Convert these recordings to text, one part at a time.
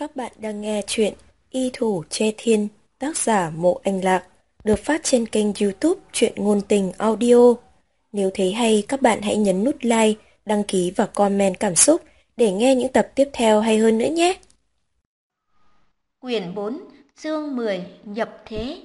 Các bạn đang nghe chuyện Y Thủ Che Thiên, tác giả Mộ Anh Lạc, được phát trên kênh YouTube Truyện Ngôn Tình Audio. Nếu thấy hay, các bạn hãy nhấn nút like, đăng ký và comment cảm xúc để nghe những tập tiếp theo hay hơn nữa nhé. Quyển 4, chương 10, nhập thế.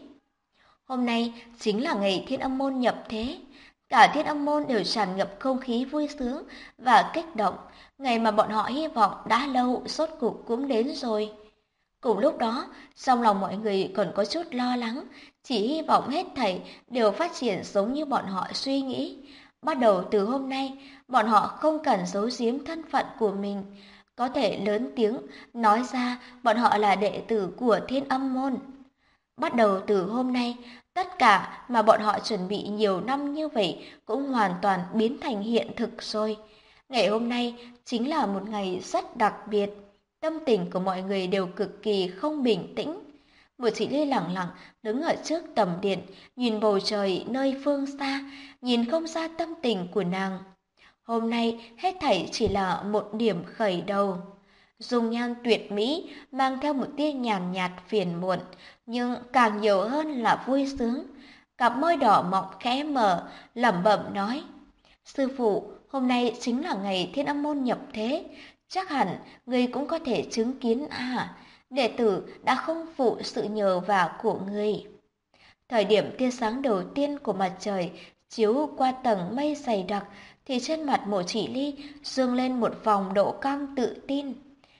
Hôm nay chính là ngày Thiên Âm Môn nhập thế. Cả Thiên Âm Môn đều tràn ngập không khí vui sướng và kích động. Ngày mà bọn họ hy vọng đã lâu rốt cuộc cũng đến rồi. Cùng lúc đó, trong lòng mọi người còn có chút lo lắng, chỉ hy vọng hết thảy đều phát triển giống như bọn họ suy nghĩ. Bắt đầu từ hôm nay, bọn họ không cần giấu giếm thân phận của mình, có thể lớn tiếng nói ra bọn họ là đệ tử của Thiên Âm Môn. Bắt đầu từ hôm nay, tất cả mà bọn họ chuẩn bị nhiều năm như vậy cũng hoàn toàn biến thành hiện thực rồi. Ngày hôm nay chính là một ngày rất đặc biệt. Tâm tình của mọi người đều cực kỳ không bình tĩnh. Một chị Ly lặng lặng đứng ở trước tầm điện, nhìn bầu trời nơi phương xa, nhìn không ra tâm tình của nàng. Hôm nay hết thảy chỉ là một điểm khởi đầu. Dung nhan tuyệt mỹ mang theo một tia nhàn nhạt phiền muộn, nhưng càng nhiều hơn là vui sướng. Cặp môi đỏ mọng khẽ mở, lẩm bẩm nói: "Sư phụ, hôm nay chính là ngày Thiên Âm Môn nhập thế, chắc hẳn người cũng có thể chứng kiến à, đệ tử đã không phụ sự nhờ vả của người." Thời điểm tia sáng đầu tiên của mặt trời chiếu qua tầng mây dày đặc thì trên mặt Mộ Chỉ Ly dương lên một vòng độ cong tự tin.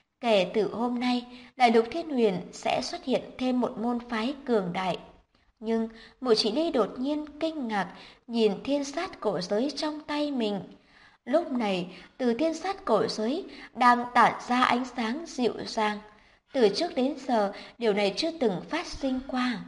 Kể từ hôm nay, Đại Lục Thiên Huyền sẽ xuất hiện thêm một môn phái cường đại. Nhưng Mộ Chỉ Ly đột nhiên kinh ngạc nhìn thiên sát cổ giới trong tay mình. Lúc này, từ thiên sát cổ giới đang tản ra ánh sáng dịu dàng. Từ trước đến giờ, điều này chưa từng phát sinh qua.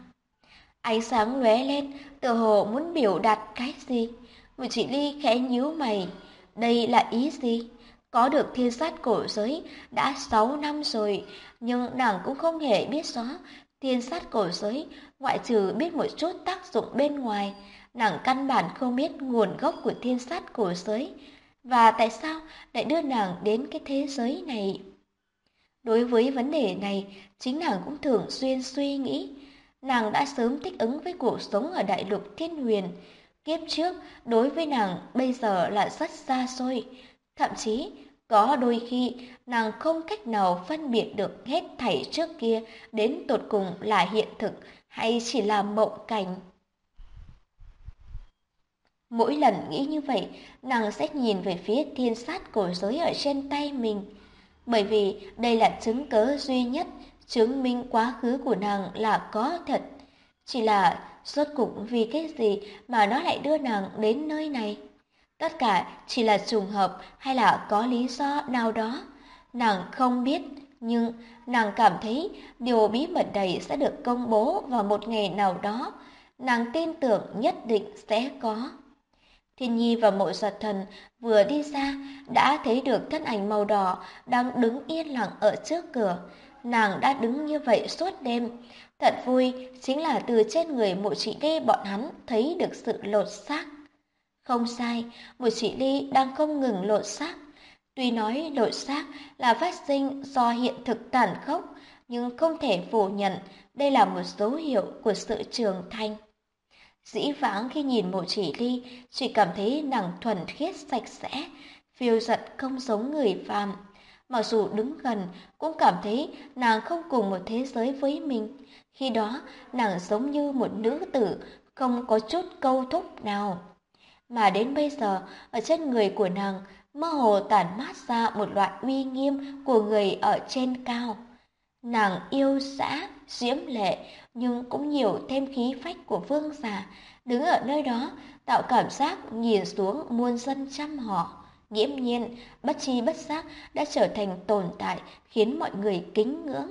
Ánh sáng lóe lên, tựa hồ muốn biểu đạt cái gì. Mộ Chỉ Ly khẽ nhíu mày. Đây là ý gì? Có được thiên sát cổ giới đã 6 năm rồi, nhưng nàng cũng không hề biết rõ thiên sát cổ giới ngoại trừ biết một chút tác dụng bên ngoài, nàng căn bản không biết nguồn gốc của thiên sát cổ giới và tại sao lại đưa nàng đến cái thế giới này. Đối với vấn đề này, chính nàng cũng thường xuyên suy nghĩ. Nàng đã sớm thích ứng với cuộc sống ở Đại Lục Thiên Huyền. Kiếp trước, đối với nàng bây giờ là rất xa xôi. Thậm chí, có đôi khi nàng không cách nào phân biệt được hết thảy trước kia đến tột cùng là hiện thực hay chỉ là mộng cảnh. Mỗi lần nghĩ như vậy, nàng sẽ nhìn về phía thiên sát cổ giới ở trên tay mình. Bởi vì đây là chứng cớ duy nhất chứng minh quá khứ của nàng là có thật. Chỉ là rốt cuộc vì cái gì mà nó lại đưa nàng đến nơi này? Tất cả chỉ là trùng hợp hay là có lý do nào đó? Nàng không biết, nhưng nàng cảm thấy điều bí mật này sẽ được công bố vào một ngày nào đó. Nàng tin tưởng nhất định sẽ có. Thiên Nhi và Mộ Giật Thần vừa đi ra đã thấy được thân ảnh màu đỏ đang đứng yên lặng ở trước cửa. Nàng đã đứng như vậy suốt đêm. Thật vui chính là từ trên người Mộ Chỉ Ly bọn hắn thấy được sự lột xác. Không sai, Mộ Chỉ Ly đang không ngừng lột xác. Tuy nói lột xác là phát sinh do hiện thực tàn khốc, nhưng không thể phủ nhận đây là một dấu hiệu của sự trưởng thành. Dĩ vãng khi nhìn Mộ Chỉ Ly, chỉ cảm thấy nàng thuần khiết sạch sẽ, phiêu giật không giống người phàm. Mặc dù đứng gần, cũng cảm thấy nàng không cùng một thế giới với mình. Khi đó, nàng giống như một nữ tử, không có chút câu thúc nào. Mà đến bây giờ, ở trên người của nàng, mơ hồ tản mát ra một loại uy nghiêm của người ở trên cao. Nàng yêu dã, diễm lệ, nhưng cũng nhiều thêm khí phách của vương giả, đứng ở nơi đó, tạo cảm giác nhìn xuống muôn dân trăm họ. Nghiễm nhiên, bất tri bất giác đã trở thành tồn tại khiến mọi người kính ngưỡng.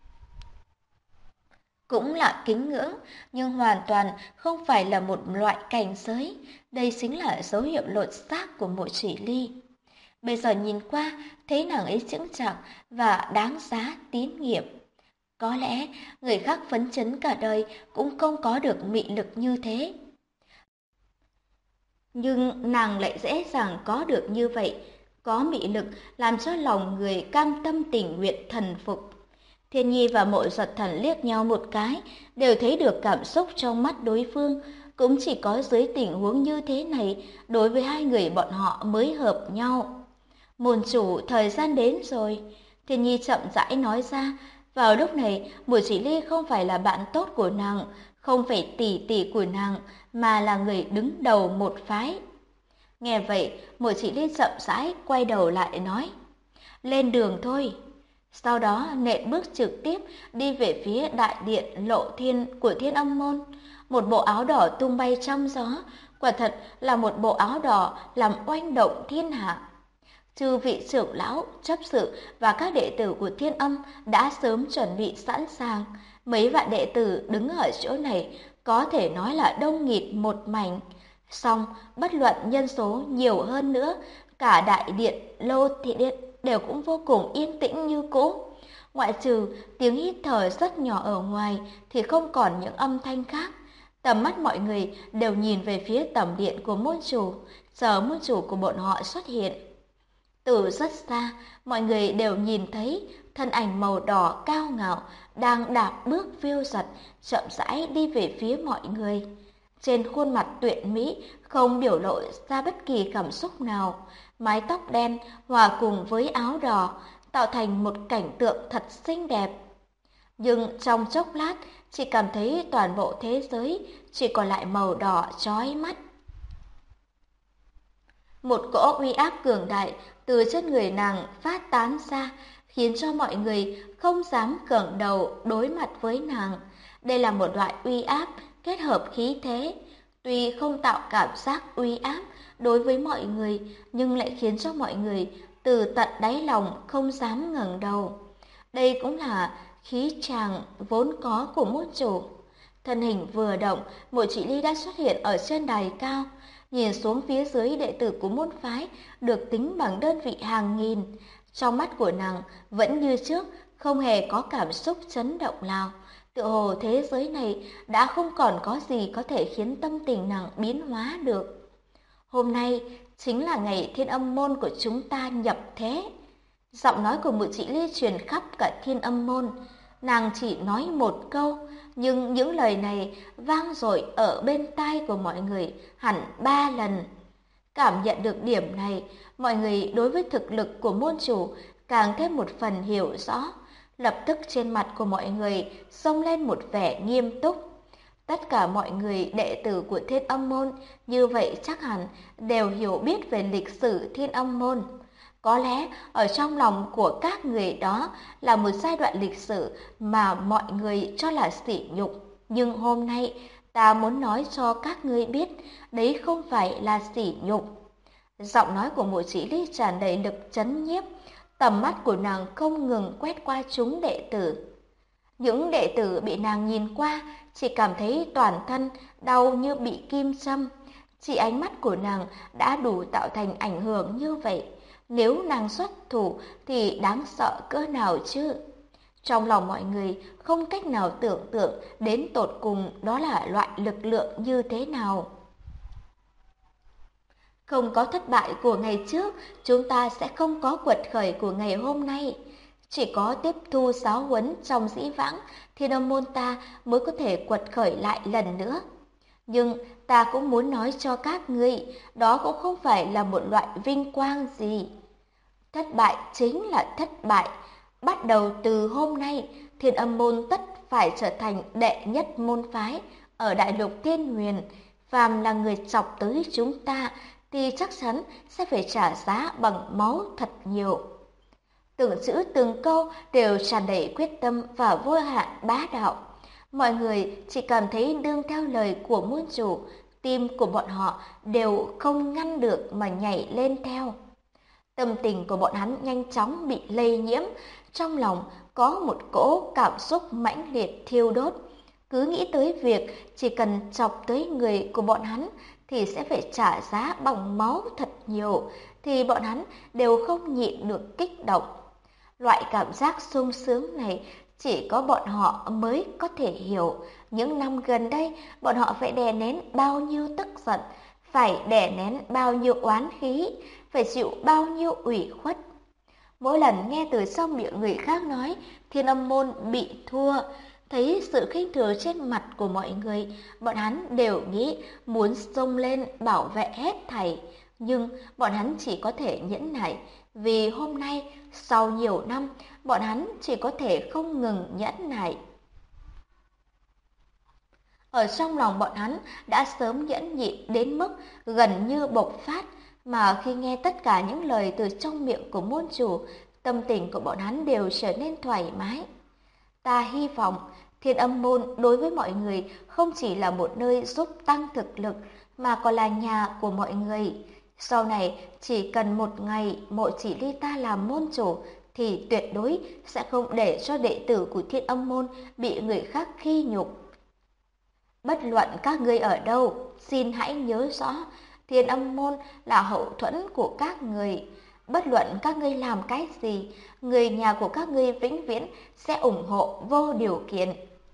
Cũng là kính ngưỡng, nhưng hoàn toàn không phải là một loại cảnh giới. Đây chính là dấu hiệu lột xác của Mộ Chỉ Ly. Bây giờ nhìn qua, thấy nàng ấy chững chạc và đáng giá tín nhiệm. Có lẽ người khác phấn chấn cả đời cũng không có được mị lực như thế. Nhưng nàng lại dễ dàng có được như vậy, có mị lực làm cho lòng người cam tâm tình nguyện thần phục. Thiên Nhi và Mộ Giật Thần liếc nhau một cái, đều thấy được cảm xúc trong mắt đối phương. Cũng chỉ có dưới tình huống như thế này, đối với hai người bọn họ mới hợp nhau. Môn chủ, thời gian đến rồi. Thiên Nhi chậm rãi nói ra. Vào lúc này, Mộ Chỉ Ly không phải là bạn tốt của nàng, không phải tỷ tỷ của nàng, mà là người đứng đầu một phái. Nghe vậy, Mộ Chỉ Ly chậm rãi quay đầu lại nói, lên đường thôi. Sau đó nện bước trực tiếp đi về phía đại điện Lộ Thiên của Thiên Âm môn. Một bộ áo đỏ tung bay trong gió, quả thật là một bộ áo đỏ làm oanh động thiên hạ. Chư vị trưởng lão, chấp sự và các đệ tử của Thiên Âm đã sớm chuẩn bị sẵn sàng. Mấy vạn đệ tử đứng ở chỗ này có thể nói là đông nghịt một mảnh. Song, bất luận nhân số nhiều hơn nữa, cả đại điện Lô Thị Điện đều cũng vô cùng yên tĩnh như cũ. Ngoại trừ tiếng hít thở rất nhỏ ở ngoài thì không còn những âm thanh khác. Tầm mắt mọi người đều nhìn về phía tầm điện của môn chủ, chờ môn chủ của bọn họ xuất hiện. Từ rất xa, mọi người đều nhìn thấy thân ảnh màu đỏ cao ngạo đang đạp bước phiêu dật, chậm rãi đi về phía mọi người. Trên khuôn mặt tuyệt mỹ không biểu lộ ra bất kỳ cảm xúc nào, mái tóc đen hòa cùng với áo đỏ tạo thành một cảnh tượng thật xinh đẹp. Nhưng trong chốc lát, chỉ cảm thấy toàn bộ thế giới chỉ còn lại màu đỏ chói mắt. Một cỗ uy áp cường đại từ trên người nàng phát tán ra, khiến cho mọi người không dám ngẩng đầu đối mặt với nàng. Đây là một loại uy áp kết hợp khí thế, tuy không tạo cảm giác uy áp đối với mọi người, nhưng lại khiến cho mọi người từ tận đáy lòng không dám ngẩng đầu. Đây cũng là khí tràng vốn có của môn chủ. Thân hình vừa động, Mộ Chỉ Ly đã xuất hiện ở trên đài cao, nhìn xuống phía dưới đệ tử của môn phái được tính bằng đơn vị hàng nghìn. Trong mắt của nàng vẫn như trước, không hề có cảm xúc chấn động nào. Tựa hồ thế giới này đã không còn có gì có thể khiến tâm tình nàng biến hóa được. Hôm nay chính là ngày Thiên Âm môn của chúng ta nhập thế. Giọng nói của Mộ Chỉ Ly truyền khắp cả Thiên Âm môn. Nàng chỉ nói một câu, nhưng những lời này vang dội ở bên tai của mọi người hẳn 3 lần. Cảm nhận được điểm này, mọi người đối với thực lực của môn chủ càng thêm một phần hiểu rõ. Lập tức trên mặt của mọi người xông lên một vẻ nghiêm túc. Tất cả mọi người đệ tử của Thiên Âm môn như vậy chắc hẳn đều hiểu biết về lịch sử Thiên Âm môn. Có lẽ ở trong lòng của các người đó là một giai đoạn lịch sử mà mọi người cho là sỉ nhục. Nhưng hôm nay ta muốn nói cho các ngươi biết, đấy không phải là sỉ nhục. Giọng nói của Mộ Chỉ Ly tràn đầy lực chấn nhiếp, tầm mắt của nàng không ngừng quét qua chúng đệ tử. Những đệ tử bị nàng nhìn qua chỉ cảm thấy toàn thân đau như bị kim châm. Chỉ ánh mắt của nàng đã đủ tạo thành ảnh hưởng như vậy. Nếu nàng xuất thủ thì đáng sợ cỡ nào chứ? Trong lòng mọi người không cách nào tưởng tượng đến tột cùng đó là loại lực lượng như thế nào. Không có thất bại của ngày trước, chúng ta sẽ không có quật khởi của ngày hôm nay. Chỉ có tiếp thu giáo huấn trong dĩ vãng, Thiên Âm môn ta mới có thể quật khởi lại lần nữa. Nhưng ta cũng muốn nói cho các ngươi, đó cũng không phải là một loại vinh quang gì. Thất bại chính là thất bại. Bắt đầu từ hôm nay, Thiên Âm môn tất phải trở thành đệ nhất môn phái ở đại lục Thiên Huyền. Phàm là người chọc tới chúng ta thì chắc chắn sẽ phải trả giá bằng máu thật nhiều. Từng chữ từng câu đều tràn đầy quyết tâm và vô hạn bá đạo. Mọi người chỉ cảm thấy đương theo lời của môn chủ, tim của bọn họ đều không ngăn được mà nhảy lên theo. Tâm tình của bọn hắn nhanh chóng bị lây nhiễm, trong lòng có một cỗ cảm xúc mãnh liệt thiêu đốt. Cứ nghĩ tới việc chỉ cần chọc tới người của bọn hắn thì sẽ phải trả giá bằng máu thật nhiều, thì bọn hắn đều không nhịn được kích động. Loại cảm giác sung sướng này chỉ có bọn họ mới có thể hiểu. Những năm gần đây, bọn họ phải đè nén bao nhiêu tức giận, phải đè nén bao nhiêu oán khí, phải chịu bao nhiêu ủy khuất. Mỗi lần nghe từ trong miệng người khác nói Thiên Âm môn bị thua, thấy sự khinh thường trên mặt của mọi người, bọn hắn đều nghĩ muốn xông lên bảo vệ hết thảy. Nhưng bọn hắn chỉ có thể nhẫn nại, vì hôm nay, sau nhiều năm, bọn hắn chỉ có thể không ngừng nhẫn nại. Ở trong lòng bọn hắn đã sớm nhẫn nhịn đến mức gần như bộc phát, mà khi nghe tất cả những lời từ trong miệng của môn chủ, tâm tình của bọn hắn đều trở nên thoải mái. Ta hy vọng Thiên Âm môn đối với mọi người không chỉ là một nơi giúp tăng thực lực, mà còn là nhà của mọi người. Sau này, chỉ cần một ngày Mộ Chỉ Ly ta làm môn chủ, thì tuyệt đối sẽ không để cho đệ tử của Thiên Âm môn bị người khác khi nhục. Bất luận các ngươi ở đâu, xin hãy nhớ rõ, Thiên Âm môn là hậu thuẫn của các người. Bất luận các ngươi làm cái gì, người nhà của các ngươi vĩnh viễn sẽ ủng hộ vô điều kiện.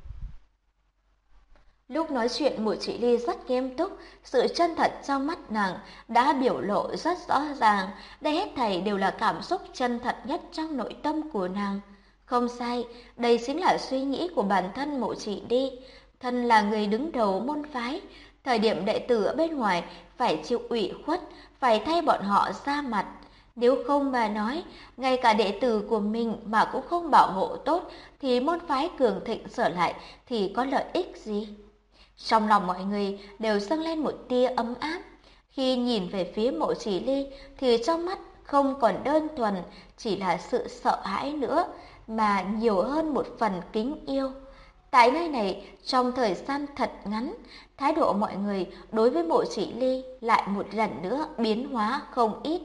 Lúc nói chuyện, Mộ Chỉ Ly rất nghiêm túc, sự chân thật trong mắt nàng đã biểu lộ rất rõ ràng, đây hết thảy đều là cảm xúc chân thật nhất trong nội tâm của nàng. Không sai, đây chính là suy nghĩ của bản thân Mộ Chỉ Ly. Thân là người đứng đầu môn phái, thời điểm đệ tử ở bên ngoài phải chịu ủy khuất, phải thay bọn họ ra mặt. Nếu không mà nói, ngay cả đệ tử của mình mà cũng không bảo hộ tốt, thì môn phái cường thịnh trở lại thì có lợi ích gì? Trong lòng mọi người đều dâng lên một tia ấm áp. Khi nhìn về phía Mộ Chỉ Ly thì trong mắt không còn đơn thuần chỉ là sự sợ hãi nữa, mà nhiều hơn một phần kính yêu. Tại nơi này, trong thời gian thật ngắn, thái độ mọi người đối với Mộ Chỉ Ly lại một lần nữa biến hóa không ít.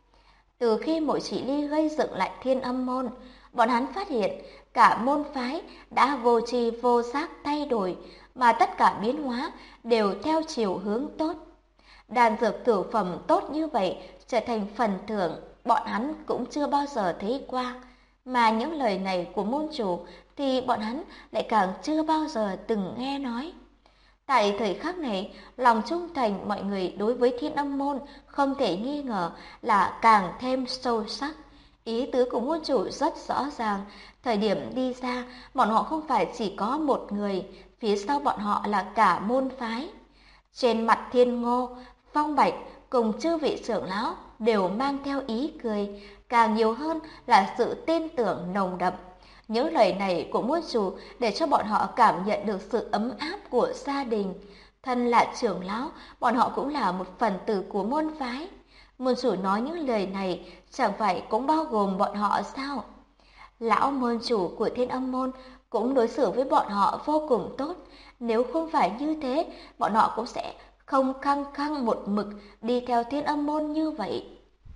Từ khi Mộ Chỉ Ly gây dựng lại Thiên Âm môn, bọn hắn phát hiện cả môn phái đã vô tri vô giác thay đổi, mà tất cả biến hóa đều theo chiều hướng tốt. Đan dược tử phẩm tốt như vậy trở thành phần thưởng bọn hắn cũng chưa bao giờ thấy qua, mà những lời này của môn chủ thì bọn hắn lại càng chưa bao giờ từng nghe nói. Tại thời khắc này, lòng trung thành mọi người đối với Thiên Âm môn không thể nghi ngờ là càng thêm sâu sắc. Ý tứ của môn chủ rất rõ ràng, thời điểm đi ra, bọn họ không phải chỉ có một người, phía sau bọn họ là cả môn phái. Trên mặt Thiên Ngô, Phong Bạch cùng chư vị trưởng lão đều mang theo ý cười, càng nhiều hơn là sự tin tưởng nồng đậm. Những lời này của môn chủ để cho bọn họ cảm nhận được sự ấm áp của gia đình. Thân là trưởng lão, bọn họ cũng là một phần tử của môn phái. Môn chủ nói những lời này chẳng phải cũng bao gồm bọn họ sao? Lão môn chủ của Thiên Âm môn cũng đối xử với bọn họ vô cùng tốt. Nếu không phải như thế, bọn họ cũng sẽ không khăng khăng một mực đi theo Thiên Âm môn như vậy.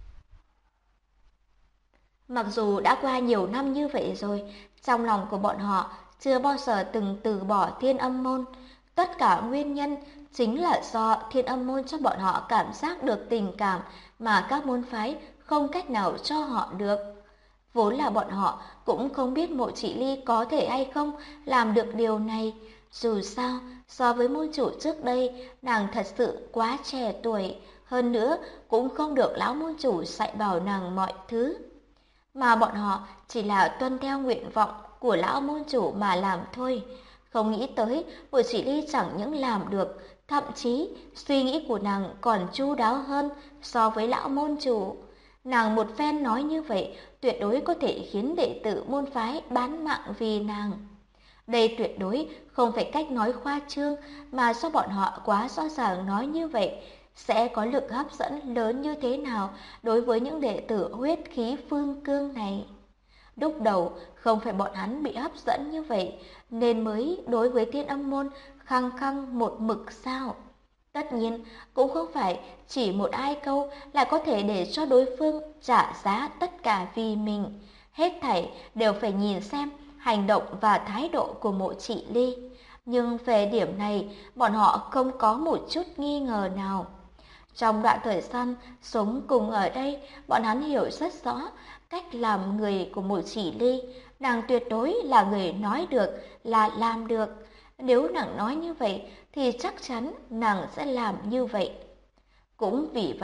Mặc dù đã qua nhiều năm như vậy rồi, trong lòng của bọn họ chưa bao giờ từng từ bỏ Thiên Âm môn. Tất cả nguyên nhân chính là do Thiên Âm môn cho bọn họ cảm giác được tình cảm mà các môn phái không cách nào cho họ được. Vốn là bọn họ cũng không biết Mộ Chỉ Ly có thể hay không làm được điều này. Dù sao, so với môn chủ trước đây, nàng thật sự quá trẻ tuổi, hơn nữa cũng không được lão môn chủ dạy bảo nàng mọi thứ. Mà bọn họ chỉ là tuân theo nguyện vọng của lão môn chủ mà làm thôi. Không nghĩ tới Mộ Chỉ Ly chẳng những làm được, thậm chí suy nghĩ của nàng còn chu đáo hơn so với lão môn chủ. Nàng một phen nói như vậy tuyệt đối có thể khiến đệ tử môn phái bán mạng vì nàng. Đây tuyệt đối không phải cách nói khoa trương, mà do bọn họ quá rõ ràng nói như vậy sẽ có lực hấp dẫn lớn như thế nào đối với những đệ tử huyết khí phương cương này. Lúc đầu không phải bọn hắn bị hấp dẫn như vậy nên mới đối với Thiên Âm môn khăng khăng một mực sao? Tất nhiên cũng không phải chỉ một hai câu là có thể để cho đối phương trả giá tất cả vì mình. Hết thảy đều phải nhìn xem hành động và thái độ của Mộ Chỉ Ly. Nhưng về điểm này, bọn họ không có một chút nghi ngờ nào. Trong đoạn thời gian sống cùng ở đây, bọn hắn hiểu rất rõ cách làm người của Mộ Chỉ Ly. Nàng tuyệt đối là người nói được là làm được. Nếu nàng nói như vậy thì chắc chắn nàng sẽ làm như vậy. Cũng vì vậy,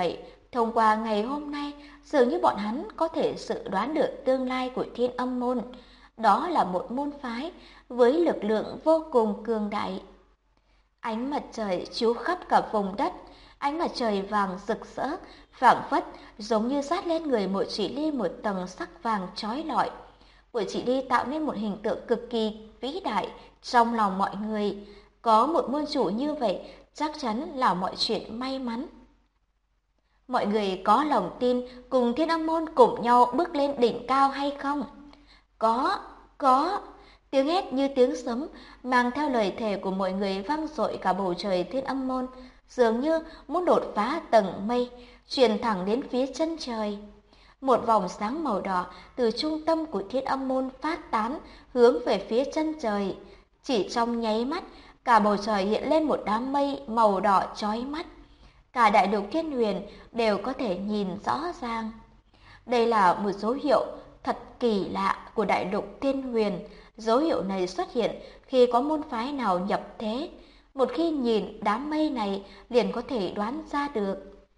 Thông qua ngày hôm nay, dường như bọn hắn có thể dự đoán được tương lai của Thiên Âm môn. Đó là một môn phái với lực lượng vô cùng cường đại. Ánh mặt trời chiếu khắp cả vùng đất, ánh mặt trời vàng rực rỡ, phảng phất giống như dát lên người Mộ Chỉ Ly một tầng sắc vàng chói lọi. Mộ Chỉ Ly tạo nên một hình tượng cực kỳ vĩ đại trong lòng mọi người. Có một môn chủ như vậy chắc chắn là mọi chuyện may mắn. Mọi người có lòng tin cùng Thiên Âm môn cùng nhau bước lên đỉnh cao hay không? Có. Tiếng hét như tiếng sấm mang theo lời thề của mọi người vang dội cả bầu trời Thiên Âm môn, dường như muốn đột phá tầng mây, truyền thẳng đến phía chân trời. Một vòng sáng màu đỏ từ trung tâm của Thiên Âm môn phát tán hướng về phía chân trời. Chỉ trong nháy mắt, cả bầu trời hiện lên một đám mây màu đỏ chói mắt. Cả đại lục Thiên Huyền đều có thể nhìn rõ ràng. Đây là một dấu hiệu thật kỳ lạ của đại lục Thiên Huyền. Dấu hiệu này xuất hiện khi có môn phái nào nhập thế. Một khi nhìn đám mây này liền có thể đoán ra được.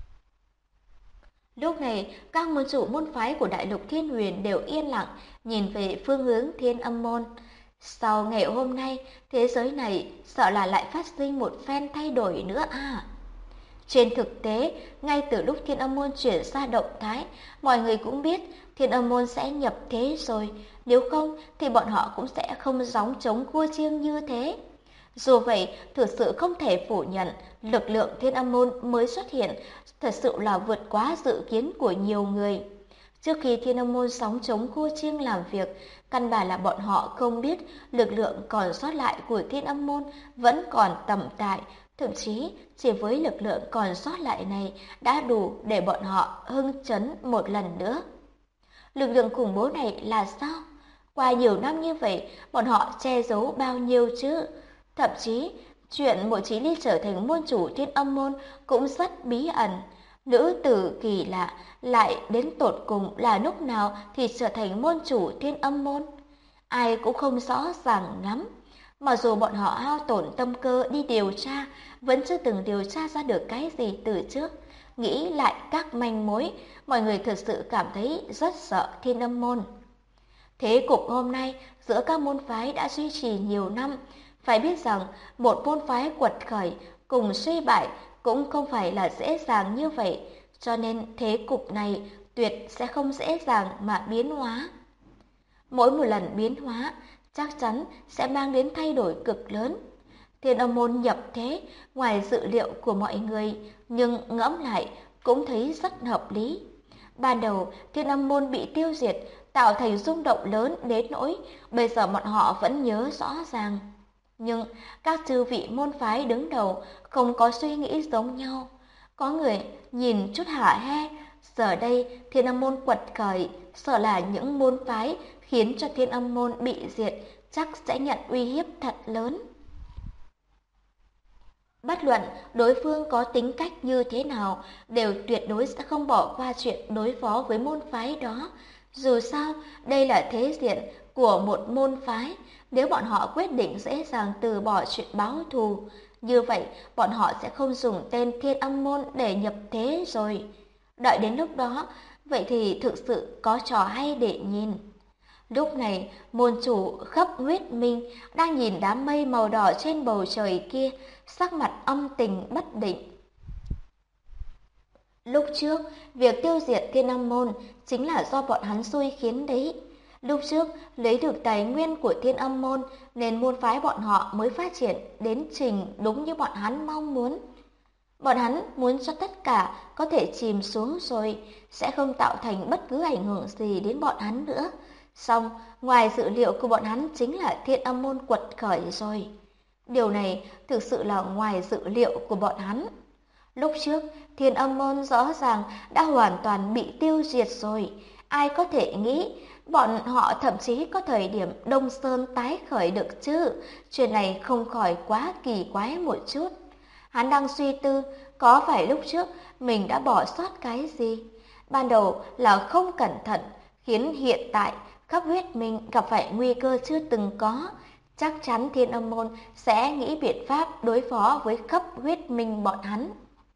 Lúc này, các môn chủ môn phái của đại lục Thiên Huyền đều yên lặng nhìn về phương hướng Thiên Âm môn. Sau ngày hôm nay, thế giới này sợ là lại phát sinh một phen thay đổi nữa à. Trên thực tế, ngay từ lúc Thiên Âm môn chuyển ra động thái, mọi người cũng biết Thiên Âm môn sẽ nhập thế rồi, nếu không thì bọn họ cũng sẽ không gióng trống cua chiêng như thế. Dù vậy, thực sự không thể phủ nhận, lực lượng Thiên Âm môn mới xuất hiện thật sự là vượt quá dự kiến của nhiều người. Trước khi Thiên Âm môn gióng trống cua chiêng làm việc, căn bản là bọn họ không biết lực lượng còn sót lại của Thiên Âm môn vẫn còn tầm tại. Thậm chí, chỉ với lực lượng còn sót lại này đã đủ để bọn họ hưng chấn một lần nữa. Lực lượng khủng bố này là sao? Qua nhiều năm như vậy, bọn họ che giấu bao nhiêu chứ? Thậm chí, chuyện Mộ Chí Ly trở thành môn chủ Thiên Âm môn cũng rất bí ẩn. Nữ tử kỳ lạ lại đến tột cùng là lúc nào thì trở thành môn chủ Thiên Âm môn. Ai cũng không rõ ràng lắm. Mặc dù bọn họ hao tổn tâm cơ đi điều tra, vẫn chưa từng điều tra ra được cái gì từ trước. Nghĩ lại các manh mối, mọi người thực sự cảm thấy rất sợ Thiên Âm môn. Thế cục hôm nay giữa các môn phái đã duy trì nhiều năm. Phải biết rằng một môn phái quật khởi cùng suy bại cũng không phải là dễ dàng như vậy. Cho nên thế cục này tuyệt sẽ không dễ dàng mà biến hóa. Mỗi một lần biến hóa chắc chắn sẽ mang đến thay đổi cực lớn. Thiên Âm môn nhập thế ngoài dự liệu của mọi người, nhưng ngẫm lại cũng thấy rất hợp lý. Ban đầu Thiên Âm môn bị tiêu diệt, tạo thành rung động lớn đến nỗi bây giờ bọn họ vẫn nhớ rõ ràng. Nhưng các chư vị môn phái đứng đầu không có suy nghĩ giống nhau. Có người nhìn chút hả hê, giờ đây Thiên Âm môn quật khởi, sợ là những môn phái khiến cho Thiên Âm môn bị diệt chắc sẽ nhận uy hiếp thật lớn. Bất luận đối phương có tính cách như thế nào, đều tuyệt đối sẽ không bỏ qua chuyện đối phó với môn phái đó. Dù sao, đây là thế diện của một môn phái, nếu bọn họ quyết định dễ dàng từ bỏ chuyện báo thù, như vậy bọn họ sẽ không dùng tên Thiên Âm môn để nhập thế rồi. Đợi đến lúc đó, vậy thì thực sự có trò hay để nhìn. Lúc này, môn chủ Khắp Huyết Minh đang nhìn đám mây màu đỏ trên bầu trời kia, sắc mặt âm tình bất định. Lúc trước, việc tiêu diệt Thiên Âm môn chính là do bọn hắn xui khiến đấy. Lúc trước, lấy được tài nguyên của Thiên Âm môn nên môn phái bọn họ mới phát triển đến trình đúng như bọn hắn mong muốn. Bọn hắn muốn cho tất cả có thể chìm xuống rồi, sẽ không tạo thành bất cứ ảnh hưởng gì đến bọn hắn nữa. Song, ngoài dự liệu của bọn hắn chính là Thiên Âm môn quật khởi rồi. Điều này thực sự là ngoài dự liệu của bọn hắn. Lúc trước, Thiên Âm môn rõ ràng đã hoàn toàn bị tiêu diệt rồi. Ai có thể nghĩ bọn họ thậm chí có thời điểm Đông Sơn tái khởi được chứ? Chuyện này không khỏi quá kỳ quái một chút. Hắn đang suy tư có phải lúc trước mình đã bỏ sót cái gì? Ban đầu là không cẩn thận, khiến hiện tại Khắp Huyết Minh gặp phải nguy cơ chưa từng có. Chắc chắn Thiên Âm môn sẽ nghĩ biện pháp đối phó với Khắp Huyết Minh bọn hắn.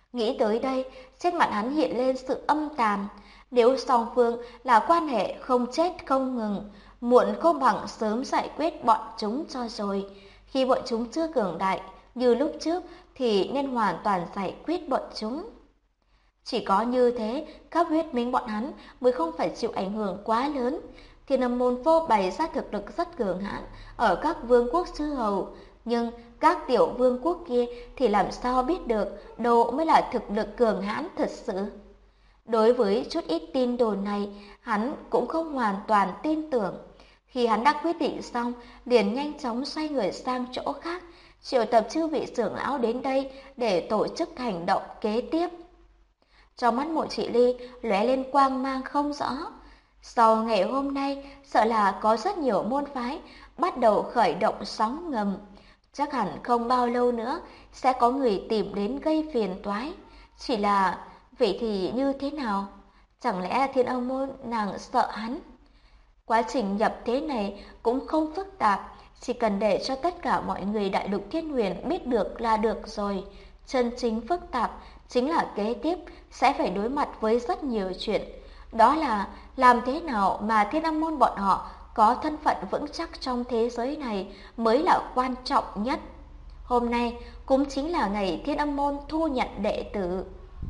Nghĩ tới đây, trên mặt hắn hiện lên sự âm tàn. Nếu song phương là quan hệ không chết không ngừng, muộn không bằng sớm giải quyết bọn chúng cho rồi. Khi bọn chúng chưa cường đại như lúc trước thì nên hoàn toàn giải quyết bọn chúng. Chỉ có như thế, các huyết minh bọn hắn mới không phải chịu ảnh hưởng quá lớn. Thiên Âm môn vô bày ra thực lực rất cường hãn ở các vương quốc chư hầu, nhưng các tiểu vương quốc kia thì làm sao biết được đâu mới là thực lực cường hãn thật sự. Đối với chút ít tin đồn này, hắn cũng không hoàn toàn tin tưởng. Khi hắn đã quyết định xong, liền nhanh chóng xoay người sang chỗ khác, triệu tập chư vị trưởng lão đến đây để tổ chức hành động kế tiếp. Trong mắt Mộ Chỉ Ly lóe lên quang mang không rõ. Sau ngày hôm nay, sợ là có rất nhiều môn phái bắt đầu khởi động sóng ngầm. Chắc hẳn không bao lâu nữa sẽ có người tìm đến gây phiền toái. Chỉ là vậy thì như thế nào? Chẳng lẽ Thiên Âm môn nàng sợ hắn? Quá trình nhập thế này cũng không phức tạp, chỉ cần để cho tất cả mọi người Đại Lục Thiên Huyền biết được là được rồi. Chân chính phức tạp chính là kế tiếp sẽ phải đối mặt với rất nhiều chuyện. Đó là làm thế nào mà Thiên Âm môn bọn họ có thân phận vững chắc trong thế giới này mới là quan trọng nhất. Hôm nay cũng chính là ngày Thiên Âm môn thu nhận đệ tử.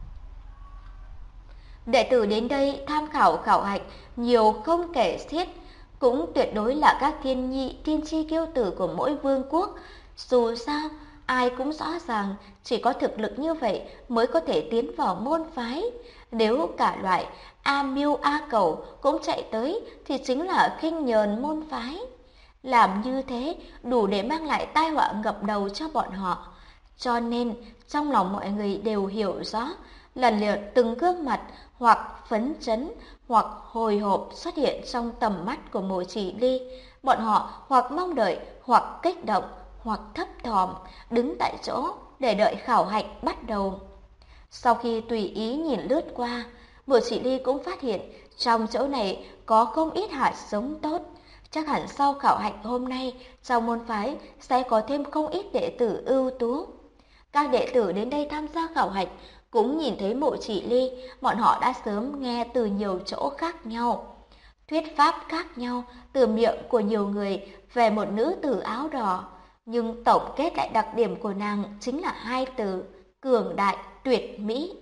Đệ tử đến đây tham khảo khảo hạch nhiều không kể xiết, cũng tuyệt đối là các thiên chi kiêu tử của mỗi vương quốc. Dù sao, ai cũng rõ ràng chỉ có thực lực như vậy mới có thể tiến vào môn phái. Nếu cả loại A Mưu A Cầu cũng chạy tới thì chính là khinh nhờn môn phái. Làm như thế đủ để mang lại tai họa ngập đầu cho bọn họ. Cho nên trong lòng mọi người đều hiểu rõ, lần lượt từng gương mặt hoặc phấn chấn hoặc hồi hộp xuất hiện trong tầm mắt của Mộ Chỉ Ly. Bọn họ hoặc mong đợi, hoặc kích động, hoặc thấp thỏm, đứng tại chỗ để đợi khảo hạch bắt đầu. Sau khi tùy ý nhìn lướt qua, Mộ Chỉ Ly cũng phát hiện trong chỗ này có không ít hạt giống tốt. Chắc hẳn sau khảo hạch hôm nay, trong môn phái sẽ có thêm không ít đệ tử ưu tú. Các đệ tử đến đây tham gia khảo hạch cũng nhìn thấy Mộ Chỉ Ly, bọn họ đã sớm nghe từ nhiều chỗ khác nhau, thuyết pháp khác nhau từ miệng của nhiều người về một nữ tử áo đỏ, nhưng tổng kết lại đặc điểm của nàng chính là hai từ: cường đại, tuyệt mỹ.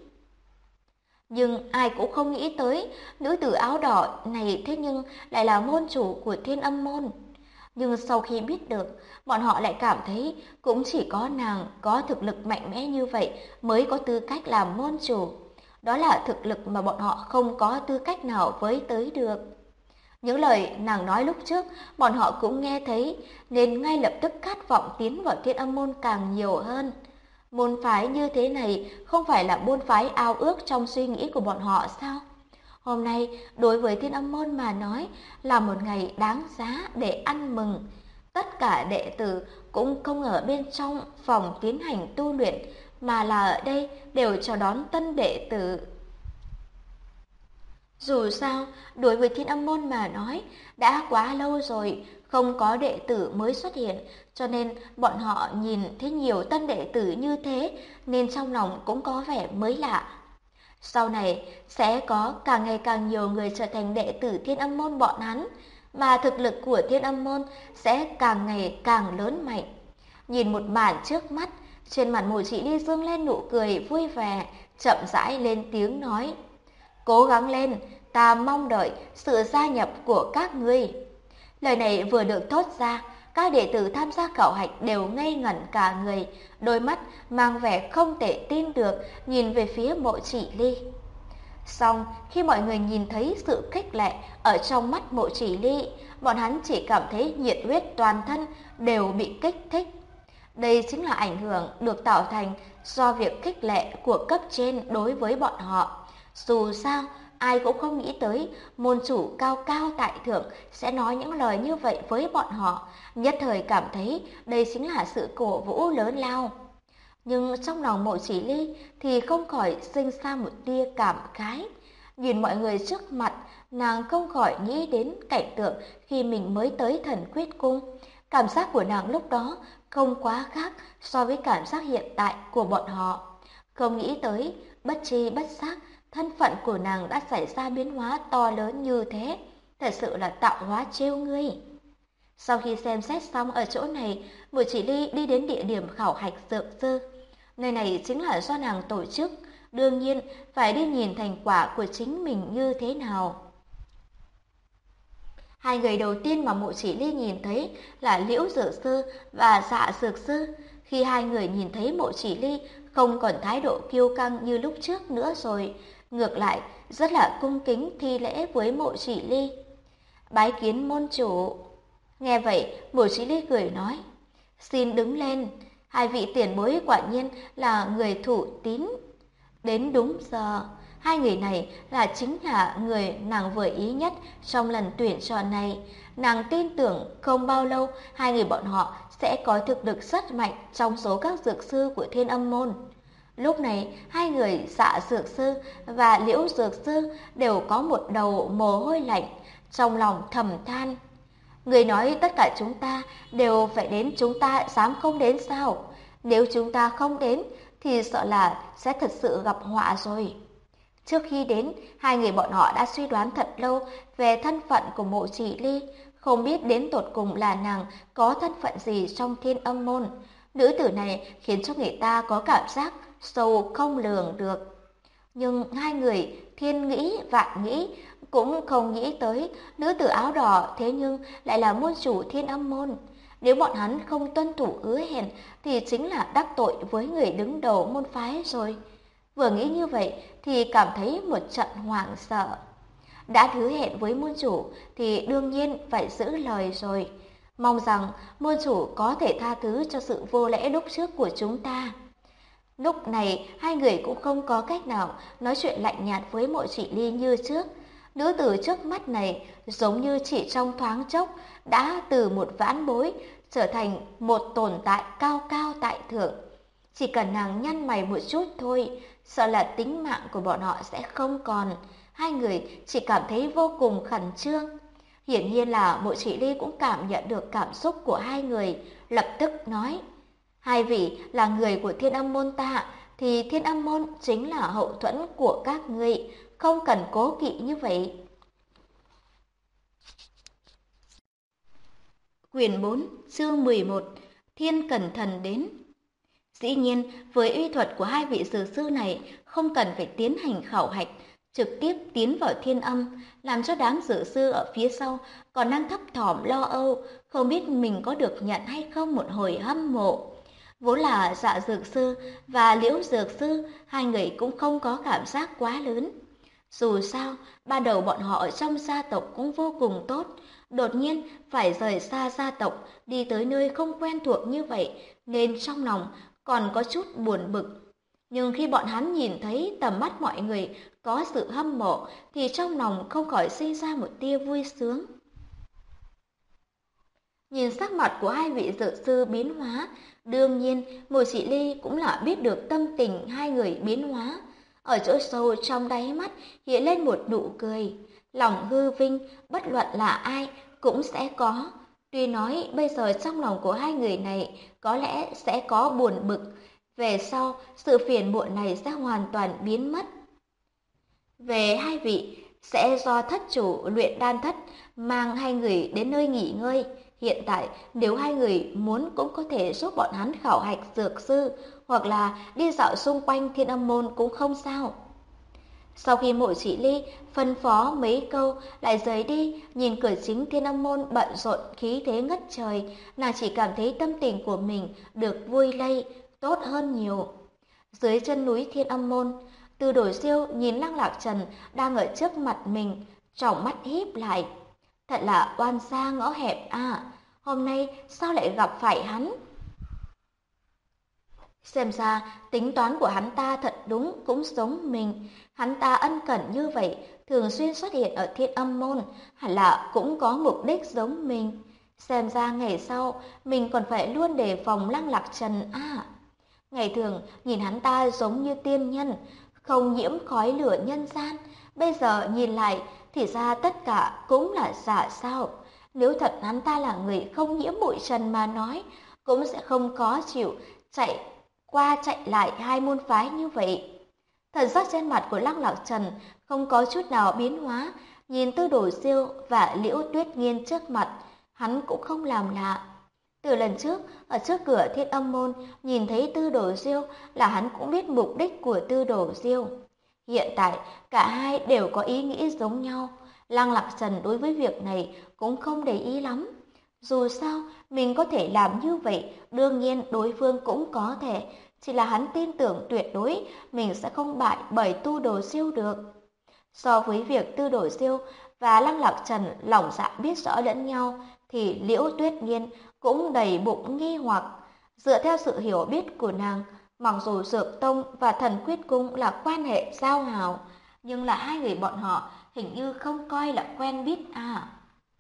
Nhưng ai cũng không nghĩ tới nữ tử áo đỏ này thế nhưng lại là môn chủ của Thiên Âm môn. Nhưng sau khi biết được, bọn họ lại cảm thấy cũng chỉ có nàng có thực lực mạnh mẽ như vậy mới có tư cách làm môn chủ. Đó là thực lực mà bọn họ không có tư cách nào với tới được. Những lời nàng nói lúc trước, bọn họ cũng nghe thấy, nên ngay lập tức khát vọng tiến vào Thiên Âm môn càng nhiều hơn. Môn phái như thế này không phải là môn phái ao ước trong suy nghĩ của bọn họ sao? Hôm nay, đối với Thiên Âm môn mà nói, là một ngày đáng giá để ăn mừng. Tất cả đệ tử cũng không ở bên trong phòng tiến hành tu luyện, mà là ở đây đều chào đón tân đệ tử. Dù sao, đối với Thiên Âm môn mà nói, đã quá lâu rồi không có đệ tử mới xuất hiện, cho nên bọn họ nhìn thấy nhiều tân đệ tử như thế, nên trong lòng cũng có vẻ mới lạ. Sau này sẽ có càng ngày càng nhiều người trở thành đệ tử Thiên Âm môn bọn hắn, mà thực lực của Thiên Âm môn sẽ càng ngày càng lớn mạnh. Nhìn một màn trước mắt, trên mặt Mộ Chỉ Ly dương lên nụ cười vui vẻ, chậm rãi lên tiếng nói: "Cố gắng lên, ta mong đợi sự gia nhập của các ngươi." Lời này vừa được thốt ra, các đệ tử tham gia khảo hạch đều ngây ngẩn cả người, đôi mắt mang vẻ không thể tin được nhìn về phía Mộ Chỉ Ly. Song khi mọi người nhìn thấy sự khích lệ ở trong mắt Mộ Chỉ Ly, bọn hắn chỉ cảm thấy nhiệt huyết toàn thân đều bị kích thích. Đây chính là ảnh hưởng được tạo thành do việc khích lệ của cấp trên đối với bọn họ. Dù sao, ai cũng không nghĩ tới môn chủ cao cao tại thượng sẽ nói những lời như vậy với bọn họ, nhất thời cảm thấy đây chính là sự cổ vũ lớn lao. Nhưng trong lòng Mộ Chỉ Ly thì không khỏi sinh ra một tia cảm khái. Nhìn mọi người trước mặt, nàng không khỏi nghĩ đến cảnh tượng khi mình mới tới Thần Quyết Cung. Cảm giác của nàng lúc đó không quá khác so với cảm giác hiện tại của bọn họ. Không nghĩ tới, bất tri bất giác, thân phận của nàng đã xảy ra biến hóa to lớn như thế, thật sự là tạo hóa trêu ngươi. Sau khi xem xét xong ở chỗ này, Bùi Chỉ Ly đi đến địa điểm khảo hạch dược sư. Nơi này chính là do nàng tổ chức, đương nhiên phải đi nhìn thành quả của chính mình như thế nào. Hai người đầu tiên mà Mộ Chỉ Ly nhìn thấy là Liễu Dược Sư và Dạ Dược Sư. Khi hai người nhìn thấy Mộ Chỉ Ly không còn thái độ kiêu căng như lúc trước nữa rồi, ngược lại rất là cung kính thi lễ với Mộ Chỉ Ly. Bái kiến môn chủ. Nghe vậy, Mộ Chỉ Ly cười nói, xin đứng lên, hai vị tiền bối quả nhiên là người thủ tín. Đến đúng giờ, hai người này chính là người nàng vừa ý nhất trong lần tuyển chọn này. Nàng tin tưởng không bao lâu hai người bọn họ sẽ có thực lực rất mạnh trong số các dược sư của Thiên Âm Môn. Lúc này, hai người Dạ Dược Sư và Liễu Dược Sư đều có một đầu mồ hôi lạnh, trong lòng thầm than. Người nói tất cả chúng ta đều phải đến, chúng ta dám không đến sao? Nếu chúng ta không đến thì sợ là sẽ thật sự gặp họa rồi. Trước khi đến, hai người bọn họ đã suy đoán thật lâu về thân phận của Mộ Chỉ Ly, không biết đến tột cùng là nàng có thân phận gì trong Thiên Âm Môn. Nữ tử này khiến cho người ta có cảm giác sâu không lường được. Nhưng hai người thiên nghĩ vạn nghĩ cũng không nghĩ tới nữ tử áo đỏ thế nhưng lại là môn chủ Thiên Âm Môn. Nếu bọn hắn không tuân thủ hứa hẹn thì chính là đắc tội với người đứng đầu môn phái rồi. Vừa nghĩ như vậy thì cảm thấy một trận hoảng sợ. Đã hứa hẹn với môn chủ thì đương nhiên phải giữ lời rồi. Mong rằng môn chủ có thể tha thứ cho sự vô lễ lúc trước của chúng ta. Lúc này hai người cũng không có cách nào nói chuyện lạnh nhạt với Mộ Chỉ Ly như trước. Nữ tử trước mắt này giống như chỉ trong thoáng chốc đã từ một vãn bối trở thành một tồn tại cao cao tại thượng. Chỉ cần nàng nhăn mày một chút thôi, sợ là tính mạng của bọn họ sẽ không còn. Hai người chỉ cảm thấy vô cùng khẩn trương. Hiển nhiên là Mộ Chỉ Ly cũng cảm nhận được cảm xúc của hai người, lập tức nói: hai vị là người của Thiên Âm Môn ta, thì Thiên Âm Môn chính là hậu thuẫn của các ngươi, không cần cố kỵ như vậy. Quyển 4, chương 11, Thiên Cẩn Thần đến. Dĩ nhiên, với uy thuật của hai vị dược sư này, không cần phải tiến hành khảo hạch, trực tiếp tiến vào Thiên Âm, làm cho đám dược sư ở phía sau còn đang thấp thỏm lo âu, không biết mình có được nhận hay không một hồi hâm mộ. Vốn là Dạ Dược Sư và Liễu Dược Sư, hai người cũng không có cảm giác quá lớn. Dù sao, ban đầu bọn họ ở trong gia tộc cũng vô cùng tốt, đột nhiên phải rời xa gia tộc, đi tới nơi không quen thuộc như vậy, nên trong lòng còn có chút buồn bực. Nhưng khi bọn hắn nhìn thấy tầm mắt mọi người có sự hâm mộ, thì trong lòng không khỏi sinh ra một tia vui sướng. Nhìn sắc mặt của hai vị dược sư biến hóa, đương nhiên Mộ Chỉ Ly cũng là biết được tâm tình hai người biến hóa. Ở chỗ sâu trong đáy mắt hiện lên một nụ cười. Lòng hư vinh, bất luận là ai cũng sẽ có. Tuy nói bây giờ trong lòng của hai người này có lẽ sẽ có buồn bực, về sau sự phiền muộn này sẽ hoàn toàn biến mất. Về hai vị, sẽ do thất chủ luyện đan thất mang hai người đến nơi nghỉ ngơi. Hiện tại, nếu hai người muốn cũng có thể giúp bọn hắn khảo hạch dược sư, hoặc là đi dạo xung quanh Thiên Âm Môn cũng không sao. Sau khi Mộ Chỉ Ly phân phó mấy câu lại rời đi, nhìn cửa chính Thiên Âm Môn bận rộn khí thế ngất trời, nàng chỉ cảm thấy tâm tình của mình được vui lây, tốt hơn nhiều. Dưới chân núi Thiên Âm Môn, Từ Đổi Siêu nhìn Lăng Lạc Trần đang ở trước mặt mình, tròng mắt híp lại. Thật là oan gia ngõ hẹp à, hôm nay sao lại gặp phải hắn? Xem ra tính toán của hắn ta thật đúng cũng giống mình. Hắn ta ân cẩn như vậy, thường xuyên xuất hiện ở Thiên Âm Môn, hẳn là cũng có mục đích giống mình. Xem ra ngày sau mình còn phải luôn đề phòng Lăng Lạc Trần à. Ngày thường nhìn hắn ta giống như tiên nhân, không nhiễm khói lửa nhân gian. Bây giờ nhìn lại thì ra tất cả cũng là giả sao. Nếu thật hắn ta là người không nhiễm bụi trần mà nói, cũng sẽ không có chịu chạy qua chạy lại hai môn phái như vậy. Thần sắc trên mặt của Lăng Lạc Trần không có chút nào biến hóa, nhìn Tư Đồ Diêu và Liễu Tuyết Nghiên trước mặt, hắn cũng không làm lạ. Từ lần trước, ở trước cửa Thiên Âm môn, nhìn thấy Tư Đồ Diêu là hắn cũng biết mục đích của Tư Đồ Diêu. Hiện tại, cả hai đều có ý nghĩ giống nhau. Lăng Lạc Trần đối với việc này cũng không để ý lắm. Dù sao, mình có thể làm như vậy, đương nhiên đối phương cũng có thể. Chỉ là hắn tin tưởng tuyệt đối mình sẽ không bại bởi Tư Đồ Diêu được. So với việc Tư Đồ Diêu và Lăng Lạc Trần lòng dạ biết rõ lẫn nhau, thì Liễu Tuyết Nghiên cũng đầy bụng nghi hoặc. Dựa theo sự hiểu biết của nàng, mặc dù Dược Tông và Thần Quyết Cung là quan hệ giao hảo, nhưng là hai người bọn họ hình như không coi là quen biết à.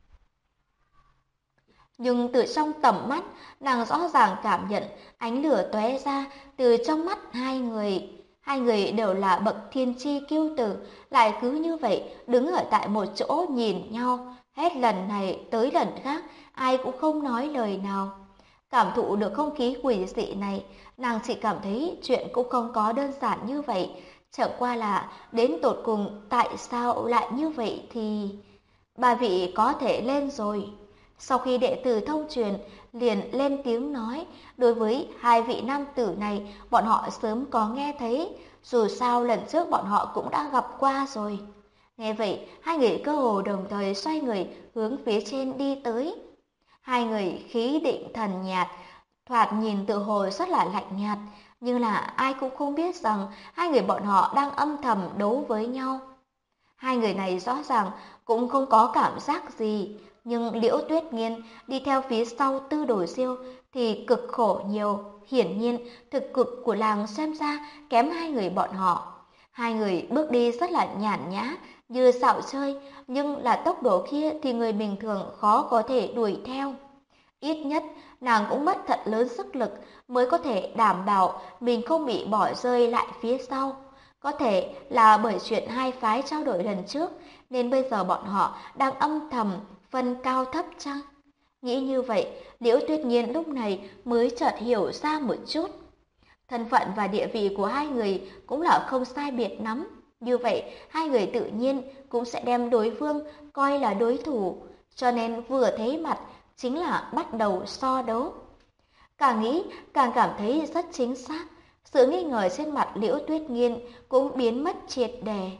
Nhưng từ trong tầm mắt, nàng rõ ràng cảm nhận ánh lửa tóe ra từ trong mắt hai người. Hai người đều là bậc thiên chi kiêu tử, lại cứ như vậy đứng ở tại một chỗ nhìn nhau, hết lần này tới lần khác, ai cũng không nói lời nào. Cảm thụ được không khí quỷ dị này, nàng chỉ cảm thấy chuyện cũng không có đơn giản như vậy. Chẳng qua là đến tột cùng tại sao lại như vậy thì... Bà vị có thể lên rồi. Sau khi đệ tử thông truyền liền lên tiếng nói, đối với hai vị nam tử này bọn họ sớm có nghe thấy, dù sao lần trước bọn họ cũng đã gặp qua rồi. Nghe vậy, hai người cơ hồ đồng thời xoay người hướng phía trên đi tới. Hai người khí định thần nhạt, thoạt nhìn tự hồ rất là lạnh nhạt, nhưng là ai cũng không biết rằng hai người bọn họ đang âm thầm đấu với nhau. Hai người này rõ ràng cũng không có cảm giác gì, nhưng Liễu Tuyết Nghiên đi theo phía sau Tư Đồ Diêu thì cực khổ nhiều, hiển nhiên thực lực của làng xem ra kém hai người bọn họ. Hai người bước đi rất là nhàn nhã, như dạo chơi, nhưng là tốc độ kia thì người bình thường khó có thể đuổi theo. Ít nhất, nàng cũng mất thật lớn sức lực mới có thể đảm bảo mình không bị bỏ rơi lại phía sau. Có thể là bởi chuyện hai phái trao đổi lần trước, nên bây giờ bọn họ đang âm thầm phân cao thấp chăng? Nghĩ như vậy, Liễu Tuyết Nghiên lúc này mới chợt hiểu ra một chút. Thân phận và địa vị của hai người cũng là không sai biệt lắm. Như vậy, hai người tự nhiên cũng sẽ đem đối phương coi là đối thủ, cho nên vừa thấy mặt chính là bắt đầu so đấu. Càng nghĩ, càng cảm thấy rất chính xác. Sự nghi ngờ trên mặt Liễu Tuyết Nghiên cũng biến mất triệt để.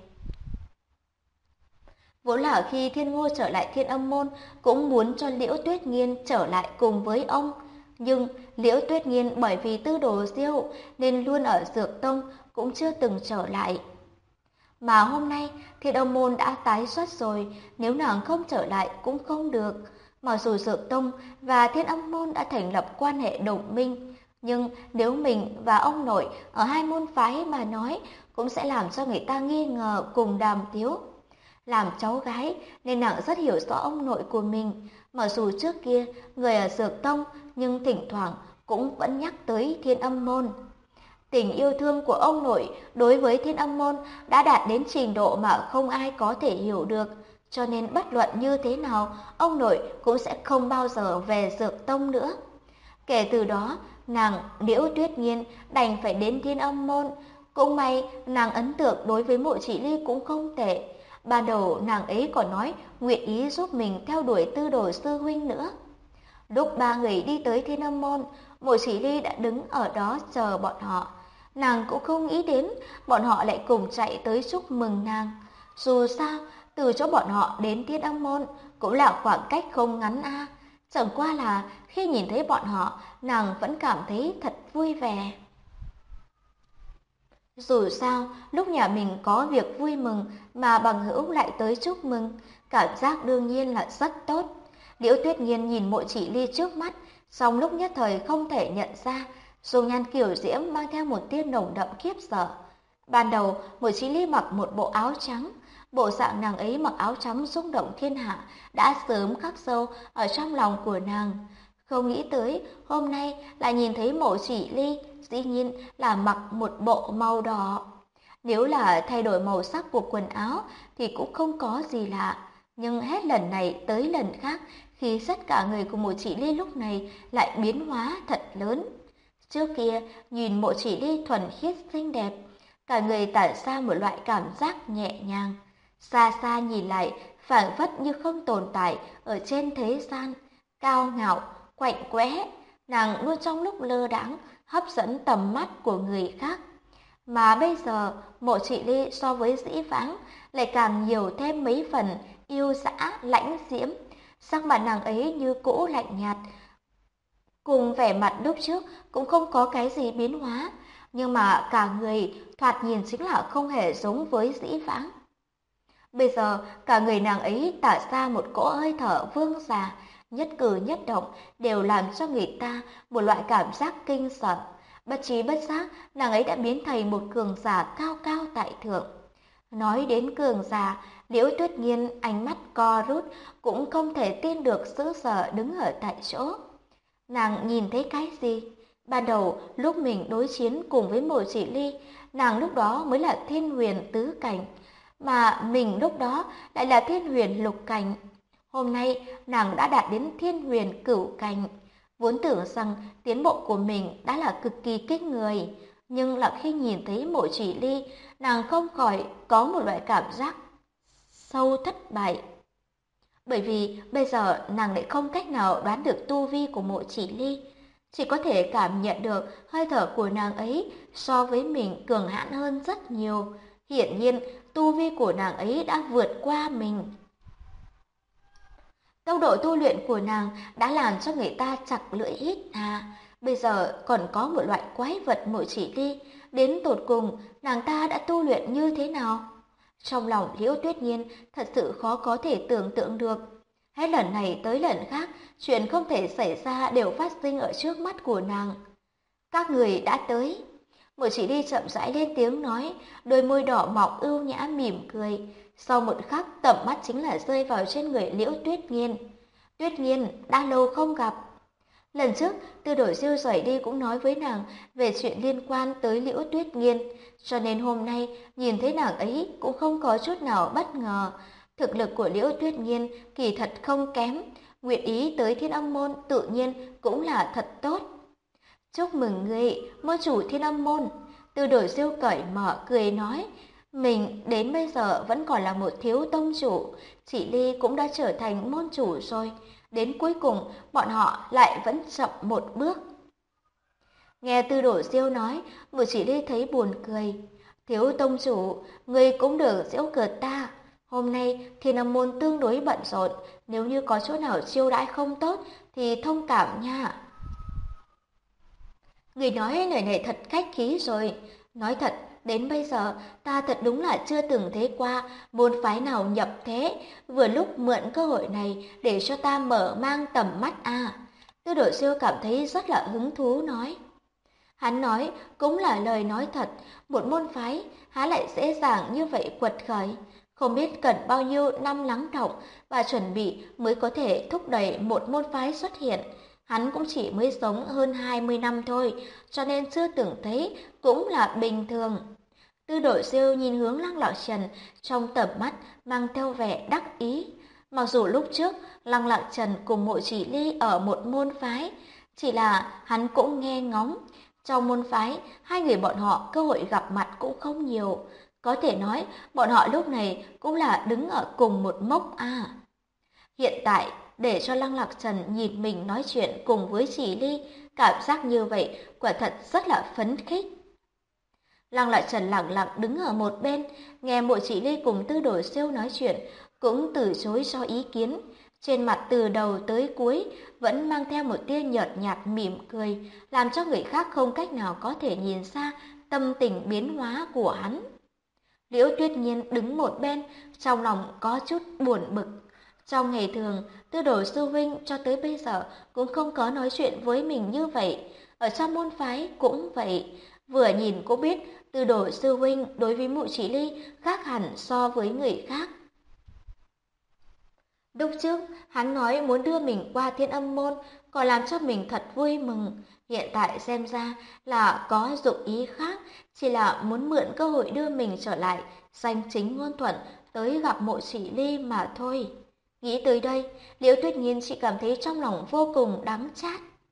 Vốn là khi Thiên Ngô trở lại Thiên Âm môn cũng muốn cho Liễu Tuyết Nghiên trở lại cùng với ông, nhưng Liễu Tuyết Nghiên bởi vì Tư Đồ Diêu nên luôn ở Dược Tông, cũng chưa từng trở lại. Mà hôm nay Thiên Âm môn đã tái xuất rồi, nếu nàng không trở lại cũng không được. Mặc dù Dược Tông và Thiên Âm môn đã thành lập quan hệ đồng minh, nhưng nếu mình và ông nội ở hai môn phái mà nói, cũng sẽ làm cho người ta nghi ngờ cùng Đàm Tiếu. Làm cháu gái nên nàng rất hiểu rõ ông nội của mình, mặc dù trước kia người ở Dược Tông nhưng thỉnh thoảng cũng vẫn nhắc tới Thiên Âm môn. Tình yêu thương của ông nội đối với Thiên Âm môn đã đạt đến trình độ mà không ai có thể hiểu được, cho nên bất luận như thế nào, ông nội cũng sẽ không bao giờ về Dược Tông nữa. Kể từ đó, nàng Liễu Tuyết Nghiên đành phải đến Thiên Âm môn. Cũng may nàng ấn tượng đối với Mộ Chỉ Ly cũng không tệ. Ban đầu nàng ấy còn nói nguyện ý giúp mình theo đuổi Tư Đồ sư huynh nữa. Lúc ba người đi tới Thiên Âm môn, Mộ Chỉ Ly đã đứng ở đó chờ bọn họ. Nàng cũng không nghĩ đến bọn họ lại cùng chạy tới chúc mừng nàng. Dù sao, từ chỗ bọn họ đến Thiên Âm môn cũng là khoảng cách không ngắn a. Chẳng qua là khi nhìn thấy bọn họ, nàng vẫn cảm thấy thật vui vẻ. Dù sao, lúc nhà mình có việc vui mừng mà bằng hữu lại tới chúc mừng, cảm giác đương nhiên là rất tốt. Liễu Tuyết Nghiên nhìn Mộ Chỉ Ly trước mắt, song lúc nhất thời không thể nhận ra, dung nhan kiều diễm mang theo một tia nồng đậm khiếp sợ. Ban đầu, Mộ Chỉ Ly mặc một bộ áo trắng, bộ dạng nàng ấy mặc áo trắng rung động thiên hạ đã sớm khắc sâu ở trong lòng của nàng. Không nghĩ tới hôm nay lại nhìn thấy Mộ Chỉ Ly, dĩ nhiên là mặc một bộ màu đỏ. Nếu là thay đổi màu sắc của quần áo thì cũng không có gì lạ, nhưng hết lần này tới lần khác, khi tất cả người của Mộ Chỉ Ly lúc này lại biến hóa thật lớn. Trước kia, nhìn Mộ Chỉ Ly thuần khiết xinh đẹp, cả người tản ra một loại cảm giác nhẹ nhàng. Xa xa nhìn lại, phảng phất như không tồn tại ở trên thế gian, cao ngạo, quạnh quẽ, nàng luôn trong lúc lơ đãng hấp dẫn tầm mắt của người khác. Mà bây giờ, Mộ Chỉ Ly so với dĩ vãng lại càng nhiều thêm mấy phần yêu dã, lãnh diễm. Sắc mặt nàng ấy như cũ lạnh nhạt, cùng vẻ mặt lúc trước cũng không có cái gì biến hóa, nhưng mà cả người thoạt nhìn chính là không hề giống với dĩ vãng. Bây giờ, cả người nàng ấy tỏa ra một cỗ hơi thở vương giả, nhất cử nhất động đều làm cho người ta một loại cảm giác kinh sợ. Bất trí bất giác, nàng ấy đã biến thành một cường giả cao cao tại thượng. Nói đến cường giả, Liễu Tuyết Nghiên ánh mắt co rút, cũng không thể tin được sững sờ đứng ở tại chỗ. Nàng nhìn thấy cái gì? Ban đầu lúc mình đối chiến cùng với Mộ Chỉ Ly, nàng lúc đó mới là Thiên Huyền tứ cảnh, mà mình lúc đó lại là Thiên Huyền lục cảnh. Hôm nay nàng đã đạt đến Thiên Huyền cửu cảnh. Vốn tưởng rằng tiến bộ của mình đã là cực kỳ kinh người, nhưng là khi nhìn thấy Mộ Chỉ Ly, nàng không khỏi có một loại cảm giác sâu thất bại. Bởi vì bây giờ nàng lại không cách nào đoán được tu vi của Mộ Chỉ Ly, chỉ có thể cảm nhận được hơi thở của nàng ấy so với mình cường hãn hơn rất nhiều. Hiển nhiên, tu vi của nàng ấy đã vượt qua mình. Tốc độ tu luyện của nàng đã làm cho người ta chặt lưỡi hít hà. Bây giờ còn có một loại quái vật Mộ Chỉ Ly, đến tột cùng nàng ta đã tu luyện như thế nào? Trong lòng Liễu Tuyết Nhiên thật sự khó có thể tưởng tượng được. Hết lần này tới lần khác, chuyện không thể xảy ra đều phát sinh ở trước mắt của nàng. Các người đã tới. Mộ Chỉ Ly chậm rãi lên tiếng nói, đôi môi đỏ mọng ưu nhã mỉm cười. Sau một khắc, tầm mắt chính là rơi vào trên người Liễu Tuyết Nghiên. Tuyết Nghiên, đã lâu không gặp. Lần trước, Tư Đổi Diêu rời đi cũng nói với nàng về chuyện liên quan tới Liễu Tuyết Nghiên, cho nên hôm nay nhìn thấy nàng ấy cũng không có chút nào bất ngờ. Thực lực của Liễu Tuyết Nghiên kỳ thật không kém, nguyện ý tới Thiên Âm Môn tự nhiên cũng là thật tốt. Chúc mừng ngươi, môn chủ Thiên Âm Môn. Tư Đổi Diêu cởi mở cười nói, mình đến bây giờ vẫn còn là một thiếu tông chủ, chị Ly cũng đã trở thành môn chủ rồi. Đến cuối cùng, bọn họ lại vẫn chậm một bước. Nghe Tư Đổ Diêu nói, Mộ Chỉ Ly thấy buồn cười. Thiếu tông chủ, ngươi cũng được giễu cợt ta. Hôm nay Thiên Âm Môn tương đối bận rộn, nếu như có chỗ nào chiêu đãi không tốt thì thông cảm nha. Người nói lời này thật khách khí rồi. Nói thật, đến bây giờ ta thật đúng là chưa từng thấy qua môn phái nào nhập thế, vừa lúc mượn cơ hội này để cho ta mở mang tầm mắt à. Tư Đồ Siêu cảm thấy rất là hứng thú nói. Hắn nói cũng là lời nói thật, một môn phái há lại dễ dàng như vậy quật khởi. Không biết cần bao nhiêu năm lắng đọng và chuẩn bị mới có thể thúc đẩy một môn phái xuất hiện. Hắn cũng chỉ mới sống hơn 20 năm thôi, cho nên chưa từng thấy cũng là bình thường. Tư Đồ Siêu nhìn hướng Lăng Lạc Trần, trong tầm mắt mang theo vẻ đắc ý. Mặc dù lúc trước Lăng Lạc Trần cùng Mộ Chỉ Ly ở một môn phái, chỉ là hắn cũng nghe ngóng. Trong môn phái, hai người bọn họ cơ hội gặp mặt cũng không nhiều. Có thể nói, bọn họ lúc này cũng là đứng ở cùng một mốc à. Hiện tại, để cho Lăng Lạc Trần nhìn mình nói chuyện cùng với Chỉ Ly, cảm giác như vậy quả thật rất là phấn khích. Lăng Lạc Trần lặng lặng đứng ở một bên, nghe Mộ Chỉ Ly cùng Tư Đồ Siêu nói chuyện, cũng từ chối cho ý kiến. Trên mặt từ đầu tới cuối vẫn mang theo một tia nhợt nhạt mỉm cười, làm cho người khác không cách nào có thể nhìn ra tâm tình biến hóa của hắn. Liễu Tuyết Nhiên đứng một bên, trong lòng có chút buồn bực. Trong ngày thường, Tư Đồ Sư Huynh cho tới bây giờ cũng không có nói chuyện với mình như vậy. Ở trong môn phái cũng vậy. Vừa nhìn cũng biết Tư Đồ Sư Huynh đối với Mộ Chỉ Ly khác hẳn so với người khác. Lúc trước, hắn nói muốn đưa mình qua Thiên Âm Môn, còn làm cho mình thật vui mừng. Hiện tại xem ra là có dụng ý khác, chỉ là muốn mượn cơ hội đưa mình trở lại, danh chính ngôn thuận, tới gặp Mộ Chỉ Ly mà thôi. Nghĩ tới đây, Liễu Tuyết Nhiên chỉ cảm thấy trong lòng vô cùng đắng chát.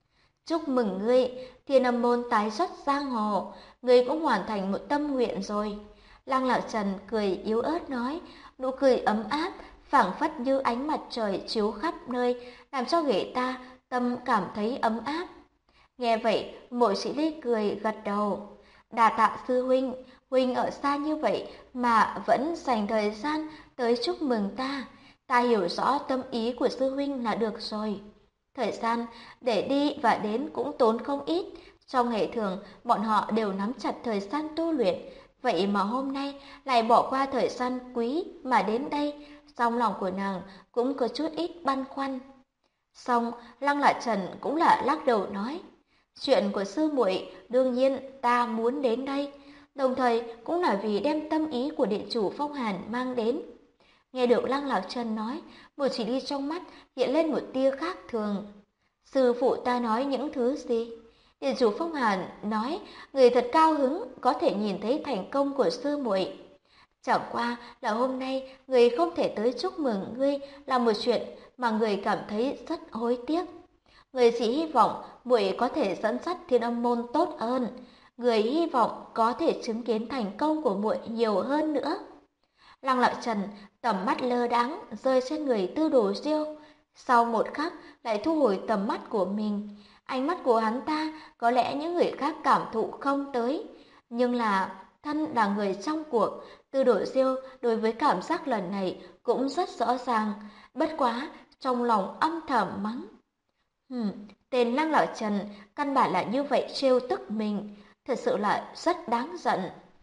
Chúc mừng ngươi, Thiên Âm môn tái xuất giang hồ, ngươi cũng hoàn thành một tâm nguyện rồi. Lăng Lạc Trần cười yếu ớt nói, nụ cười ấm áp, phảng phất như ánh mặt trời chiếu khắp nơi, làm cho người ta tâm cảm thấy ấm áp. Nghe vậy, Mộ Sĩ Ly cười gật đầu. Đà tạ sư huynh, huynh ở xa như vậy mà vẫn dành thời gian tới chúc mừng ta. Ta hiểu rõ tâm ý của sư huynh là được rồi. Thời gian để đi và đến cũng tốn không ít. Trong ngày thường, bọn họ đều nắm chặt thời gian tu luyện. Vậy mà hôm nay lại bỏ qua thời gian quý mà đến đây. Trong lòng của nàng cũng có chút ít băn khoăn. Xong, Lăng Lạc Trần cũng là lắc đầu nói. Chuyện của sư muội đương nhiên ta muốn đến đây, đồng thời cũng là vì đem tâm ý của điện chủ Phong Hàn mang đến. Nghe được Lăng Lạc Trần nói, Mộ Chỉ Ly trong mắt hiện lên một tia khác thường. Sư phụ ta nói những thứ gì? Điện chủ Phong Hàn nói, người thật cao hứng có thể nhìn thấy thành công của sư muội. Chẳng qua là hôm nay người không thể tới chúc mừng ngươi là một chuyện mà người cảm thấy rất hối tiếc. Người chỉ hy vọng muội có thể dẫn dắt Thiên Âm môn tốt hơn. Người hy vọng có thể chứng kiến thành công của muội nhiều hơn nữa. Lăng Lạc Trần tầm mắt lơ đãng rơi trên người Tư Đồ Diêu, sau một khắc lại thu hồi tầm mắt của mình. Ánh mắt của hắn ta có lẽ những người khác cảm thụ không tới, nhưng là thân là người trong cuộc, Tư Đồ Diêu đối với cảm giác lần này cũng rất rõ ràng, bất quá trong lòng âm thầm mắng. Tên Lăng Lạc Trần căn bản là như vậy trêu tức mình, thật sự là rất đáng giận.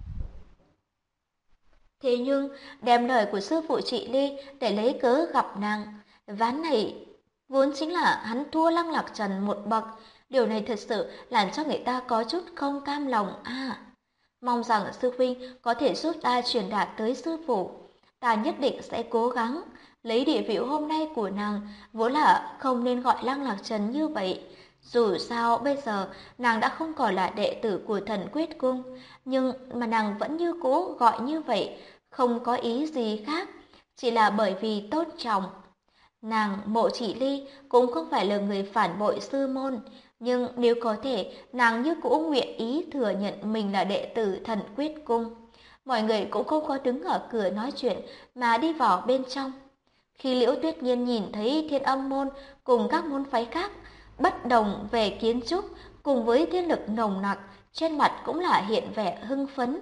Thế nhưng, đem lời của sư phụ chị Ly để lấy cớ gặp nàng, ván này vốn chính là hắn thua Lăng Lạc Trần một bậc, điều này thật sự làm cho người ta có chút không cam lòng à. Mong rằng sư huynh có thể giúp ta truyền đạt tới sư phụ, ta nhất định sẽ cố gắng. Lấy địa vị hôm nay của nàng, vốn là không nên gọi Lăng Lạc Trần như vậy. Dù sao bây giờ nàng đã không còn là đệ tử của Thần Quyết Cung, nhưng mà nàng vẫn như cũ gọi như vậy, không có ý gì khác, chỉ là bởi vì tôn trọng. Nàng Mộ Chỉ Ly cũng không phải là người phản bội sư môn, nhưng nếu có thể, nàng như cũ nguyện ý thừa nhận mình là đệ tử Thần Quyết Cung. Mọi người cũng không có đứng ở cửa nói chuyện mà đi vào bên trong. Khi Liễu Tuyết Nhiên nhìn thấy Thiên Âm môn cùng các môn phái khác bất đồng về kiến trúc cùng với thiên lực nồng nặc, trên mặt cũng là hiện vẻ hưng phấn.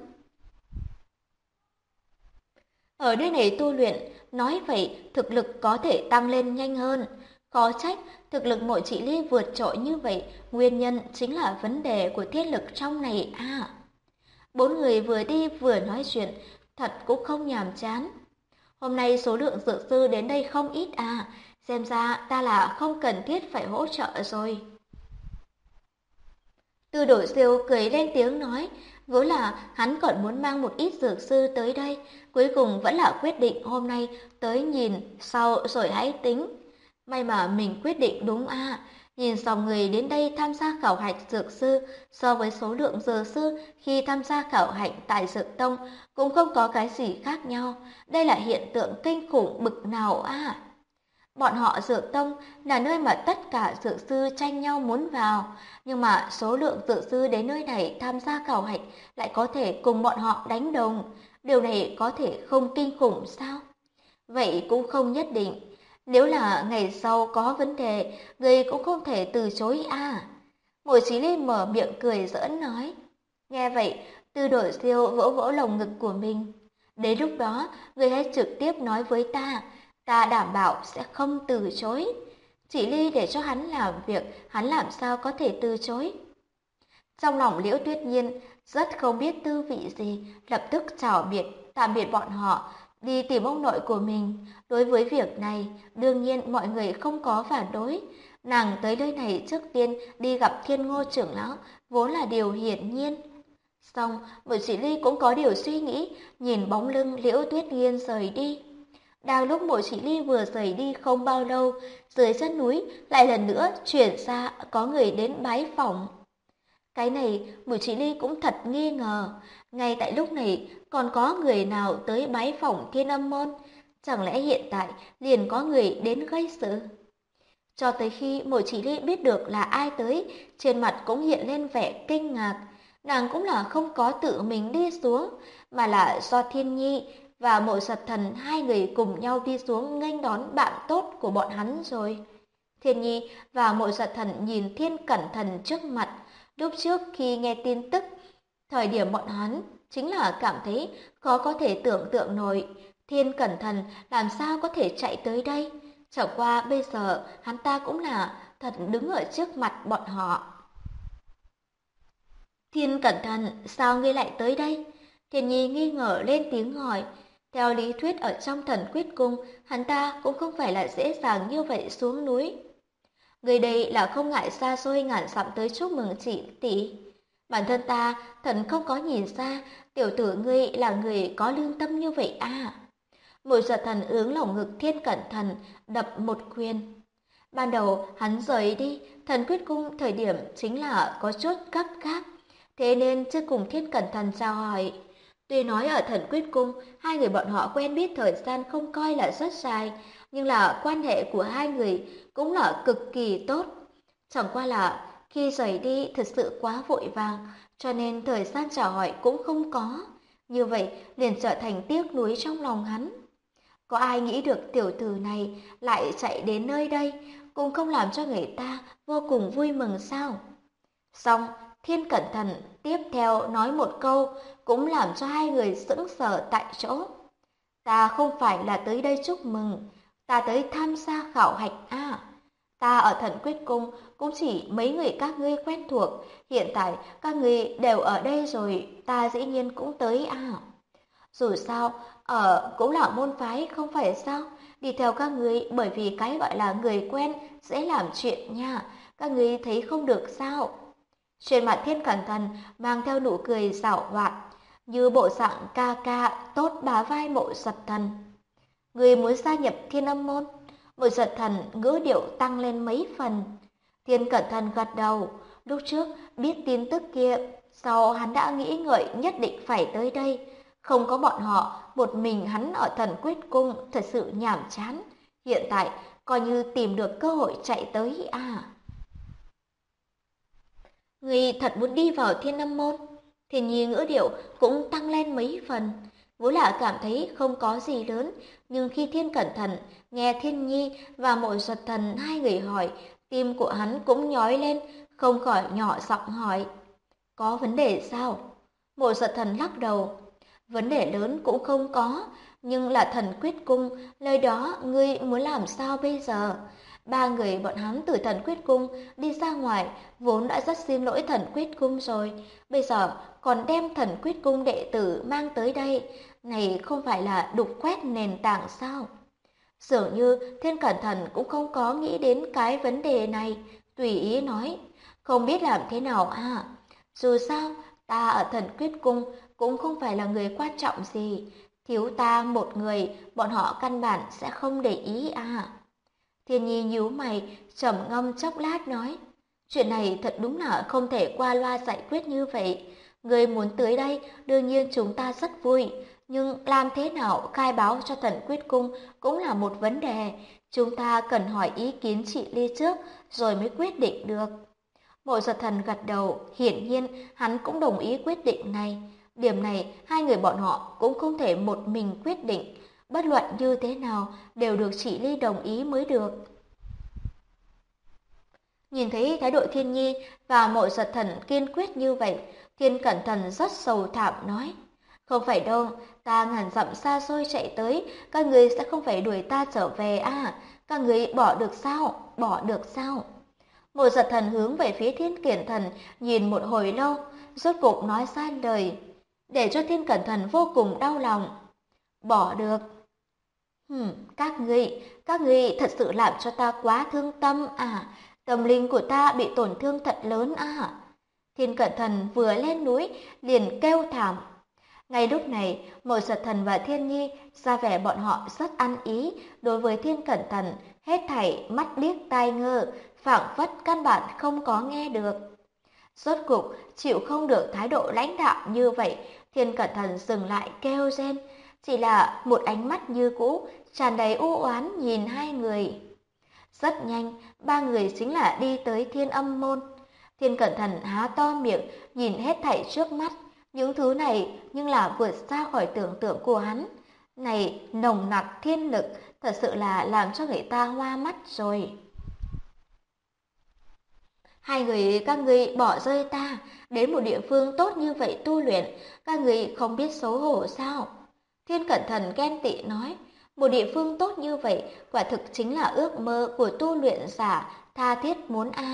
Ở nơi này tu luyện, nói vậy thực lực có thể tăng lên nhanh hơn. Khó trách thực lực Mộ Chỉ Ly vượt trội như vậy, nguyên nhân chính là vấn đề của thiên lực trong này à. Bốn người vừa đi vừa nói chuyện, thật cũng không nhàm chán. Hôm nay số lượng dược sư đến đây không ít à, xem ra ta là không cần thiết phải hỗ trợ rồi. Tư Đồ Siêu cười lên tiếng nói, vốn là hắn còn muốn mang một ít dược sư tới đây, cuối cùng vẫn là quyết định hôm nay tới nhìn sau rồi hãy tính. May mà mình quyết định đúng à, nhìn dòng người đến đây tham gia khảo hạch dược sư so với số lượng dược sư khi tham gia khảo hạch tại Dược Tông cũng không có cái gì khác nhau. Đây là hiện tượng kinh khủng bực nào à? Bọn họ Dược Tông là nơi mà tất cả dược sư tranh nhau muốn vào, nhưng mà số lượng dược sư đến nơi này tham gia khảo hạch lại có thể cùng bọn họ đánh đồng. Điều này có thể không kinh khủng sao? Vậy cũng không nhất định. Nếu là ngày sau có vấn đề, người cũng không thể từ chối à. Mộ Chí Linh mở miệng cười giỡn nói. Nghe vậy, Tư Đồ Siêu vỗ vỗ lồng ngực của mình. Đến lúc đó, người hãy trực tiếp nói với ta đảm bảo sẽ không từ chối. Chỉ Ly để cho hắn làm việc, hắn làm sao có thể từ chối. Trong lòng Liễu Tuyết Nhiên rất không biết tư vị gì, lập tức chào biệt, tạm biệt bọn họ, đi tìm ông nội của mình. Đối với việc này, đương nhiên mọi người không có phản đối. Nàng tới nơi này trước tiên đi gặp Thiên Ngô trưởng lão, vốn là điều hiển nhiên. Xong, Mộ Chỉ Ly cũng có điều suy nghĩ, nhìn bóng lưng Liễu Tuyết Nhiên rời đi. Đang lúc Mộ Chỉ Ly vừa rời đi không bao lâu, dưới chân núi lại lần nữa chuyển ra có người đến bái phỏng. Cái này Mộ Chỉ Ly cũng thật nghi ngờ, ngay tại lúc này còn có người nào tới bái phỏng Thiên Âm môn, chẳng lẽ hiện tại liền có người đến gây sự? Cho tới khi Mộ Chỉ Ly biết được là ai tới, trên mặt cũng hiện lên vẻ kinh ngạc. Nàng cũng là không có tự mình đi xuống, mà là do Thiên Nhi và Mộ Giật Thần hai người cùng nhau đi xuống nghênh đón bạn tốt của bọn hắn rồi. Thiên Nhi và Mộ Giật Thần nhìn Thiên Cẩn Thần trước mặt, lúc trước khi nghe tin tức, thời điểm bọn hắn chính là cảm thấy khó có thể tưởng tượng nổi, Thiên Cẩn Thần làm sao có thể chạy tới đây. Chẳng qua bây giờ hắn ta cũng là thật đứng ở trước mặt bọn họ. Thiên Cẩn Thần, sao ngươi lại tới đây? Thiên Nhi nghi ngờ lên tiếng hỏi. Theo lý thuyết ở trong Thần Quyết Cung, hắn ta cũng không phải là dễ dàng như vậy xuống núi. Người đây là không ngại xa xôi ngàn dặm tới chúc mừng chị tỷ. Bản thân ta, thần không có nhìn ra, tiểu tử ngươi là người có lương tâm như vậy à? Mùi giật thần ướng lồng ngực Thiên Cẩn Thần, đập một quyền. Ban đầu hắn rời đi, Thần Quyết Cung thời điểm chính là có chút gấp gáp, thế nên chưa cùng Thiên Cẩn Thần chào hỏi. Tuy nói ở Thần Quyết Cung, hai người bọn họ quen biết thời gian không coi là rất dài, nhưng là quan hệ của hai người cũng là cực kỳ tốt. Chẳng qua là khi rời đi thật sự quá vội vàng, cho nên thời gian chào hỏi cũng không có. Như vậy liền trở thành tiếc nuối trong lòng hắn. Có ai nghĩ được tiểu tử này lại chạy đến nơi đây, cũng không làm cho người ta vô cùng vui mừng sao? Xong, Thiên Cẩn Thần tiếp theo nói một câu cũng làm cho hai người sững sờ tại chỗ. Ta không phải là tới đây chúc mừng, ta tới tham gia khảo hạch à. Ta ở Thần Quyết Cung cũng chỉ mấy người các ngươi quen thuộc, hiện tại các ngươi đều ở đây rồi, ta dĩ nhiên cũng tới à. Dù sao, ở cũng là môn phái không phải sao, đi theo các ngươi bởi vì cái gọi là người quen dễ làm chuyện nha, các ngươi thấy không được sao? Trên mặt Thiên Cẩn Thần mang theo nụ cười giảo hoạt, như bộ dạng ca ca tốt bá vai Mộ Giật Thần. Người muốn gia nhập Thiên Âm môn? Mộ Giật Thần ngữ điệu tăng lên mấy phần. Thiên Cẩn Thần gật đầu, lúc trước biết tin tức kia, sau hắn đã nghĩ ngợi nhất định phải tới đây. Không có bọn họ, một mình hắn ở Thần Quyết Cung thật sự nhàm chán. Hiện tại coi như tìm được cơ hội chạy tới à. Người thật muốn đi vào Thiên Âm môn? Thiên Nhi ngữ điệu cũng tăng lên mấy phần. Vốn là cảm thấy không có gì lớn, nhưng khi Thiên Cẩn Thận nghe Thiên Nhi và Mộ Giật Thần hai người hỏi, tim của hắn cũng nhói lên, không khỏi nhỏ giọng hỏi. Có vấn đề sao? Mộ Giật Thần lắc đầu. Vấn đề lớn cũng không có, nhưng là Thần Quyết Cung, nơi đó ngươi muốn làm sao bây giờ? Ba người bọn hắn từ Thần Quyết Cung đi ra ngoài, vốn đã rất xin lỗi Thần Quyết Cung rồi, bây giờ còn đem Thần Quyết Cung đệ tử mang tới đây, này không phải là đục khoét nền tảng sao? Dường như Thiên Cẩn Thận cũng không có nghĩ đến cái vấn đề này, tùy ý nói, không biết làm thế nào à? Dù sao, ta ở Thần Quyết Cung cũng không phải là người quan trọng gì, thiếu ta một người, bọn họ căn bản sẽ không để ý à. Thiên Nhi nhíu mày, trầm ngâm chốc lát nói, chuyện này thật đúng là không thể qua loa giải quyết như vậy. Người muốn tới đây, đương nhiên chúng ta rất vui, nhưng làm thế nào khai báo cho Thần Quyết Cung cũng là một vấn đề. Chúng ta cần hỏi ý kiến chị Ly trước, rồi mới quyết định được. Mộ Giật Thần gật đầu, hiển nhiên hắn cũng đồng ý quyết định này. Điểm này, hai người bọn họ cũng không thể một mình quyết định. Bất luận như thế nào, đều được chị Ly đồng ý mới được. Nhìn thấy thái độ Thiên Nhi và Mộ Giật Thần kiên quyết như vậy, Thiên Cẩn Thần rất sầu thảm nói. Không phải đâu, ta ngàn dặm xa xôi chạy tới, các người sẽ không phải đuổi ta trở về à, các người bỏ được sao, bỏ được sao? Mộ Giật Thần hướng về phía Thiên Cẩn Thần nhìn một hồi lâu, rốt cục nói ra lời, để cho Thiên Cẩn Thần vô cùng đau lòng. Bỏ được. Các ngươi thật sự làm cho ta quá thương tâm à, tâm linh của ta bị tổn thương thật lớn à. Thiên Cẩn Thần vừa lên núi liền kêu thảm. Ngay lúc này, Mộ Giật Thần và Thiên Nhi ra vẻ bọn họ rất ăn ý đối với Thiên Cẩn Thần, hết thảy mắt điếc tai ngơ, phảng phất căn bản không có nghe được. Rốt cục chịu không được thái độ lãnh đạo như vậy, Thiên Cẩn Thần dừng lại kêu rên, chỉ là một ánh mắt như cũ, tràn đầy u oán nhìn hai người. Rất nhanh, ba người chính là đi tới Thiên Âm Môn. Thiên Cẩn Thận há to miệng, nhìn hết thảy trước mắt. Những thứ này nhưng là vượt xa khỏi tưởng tượng của hắn. Này, nồng nặc thiên lực, thật sự là làm cho người ta hoa mắt rồi. Hai người các ngươi bỏ rơi ta, đến một địa phương tốt như vậy tu luyện, các ngươi không biết xấu hổ sao? Thiên Cẩn Thận ghen tị nói, một địa phương tốt như vậy, quả thực chính là ước mơ của tu luyện giả, tha thiết muốn a.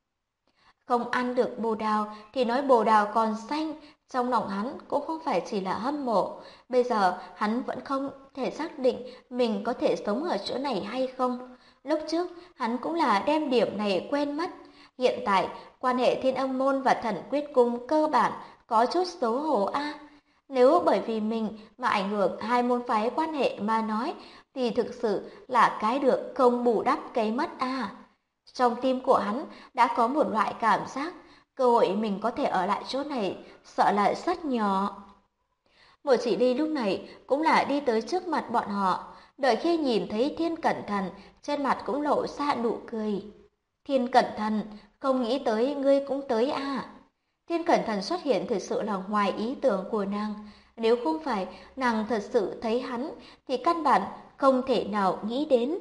Không ăn được bồ đào thì nói bồ đào còn xanh, trong lòng hắn cũng không phải chỉ là hâm mộ. Bây giờ hắn vẫn không thể xác định mình có thể sống ở chỗ này hay không. Lúc trước hắn cũng là đem điểm này quên mất. Hiện tại quan hệ Thiên Âm Môn và Thần Quyết Cung cơ bản có chút xấu hổ a. Nếu bởi vì mình mà ảnh hưởng hai môn phái quan hệ mà nói thì thực sự là cái được không bù đắp cái mất a. Trong tim của hắn đã có một loại cảm giác, cơ hội mình có thể ở lại chỗ này sợ là rất nhỏ. Một chị đi lúc này cũng là đi tới trước mặt bọn họ, đợi khi nhìn thấy Thiên Cẩn Thận, trên mặt cũng lộ ra nụ cười. Thiên Cẩn Thận, không nghĩ tới ngươi cũng tới à. Thiên Cẩn Thận xuất hiện thực sự là ngoài ý tưởng của nàng. Nếu không phải nàng thật sự thấy hắn thì căn bản không thể nào nghĩ đến.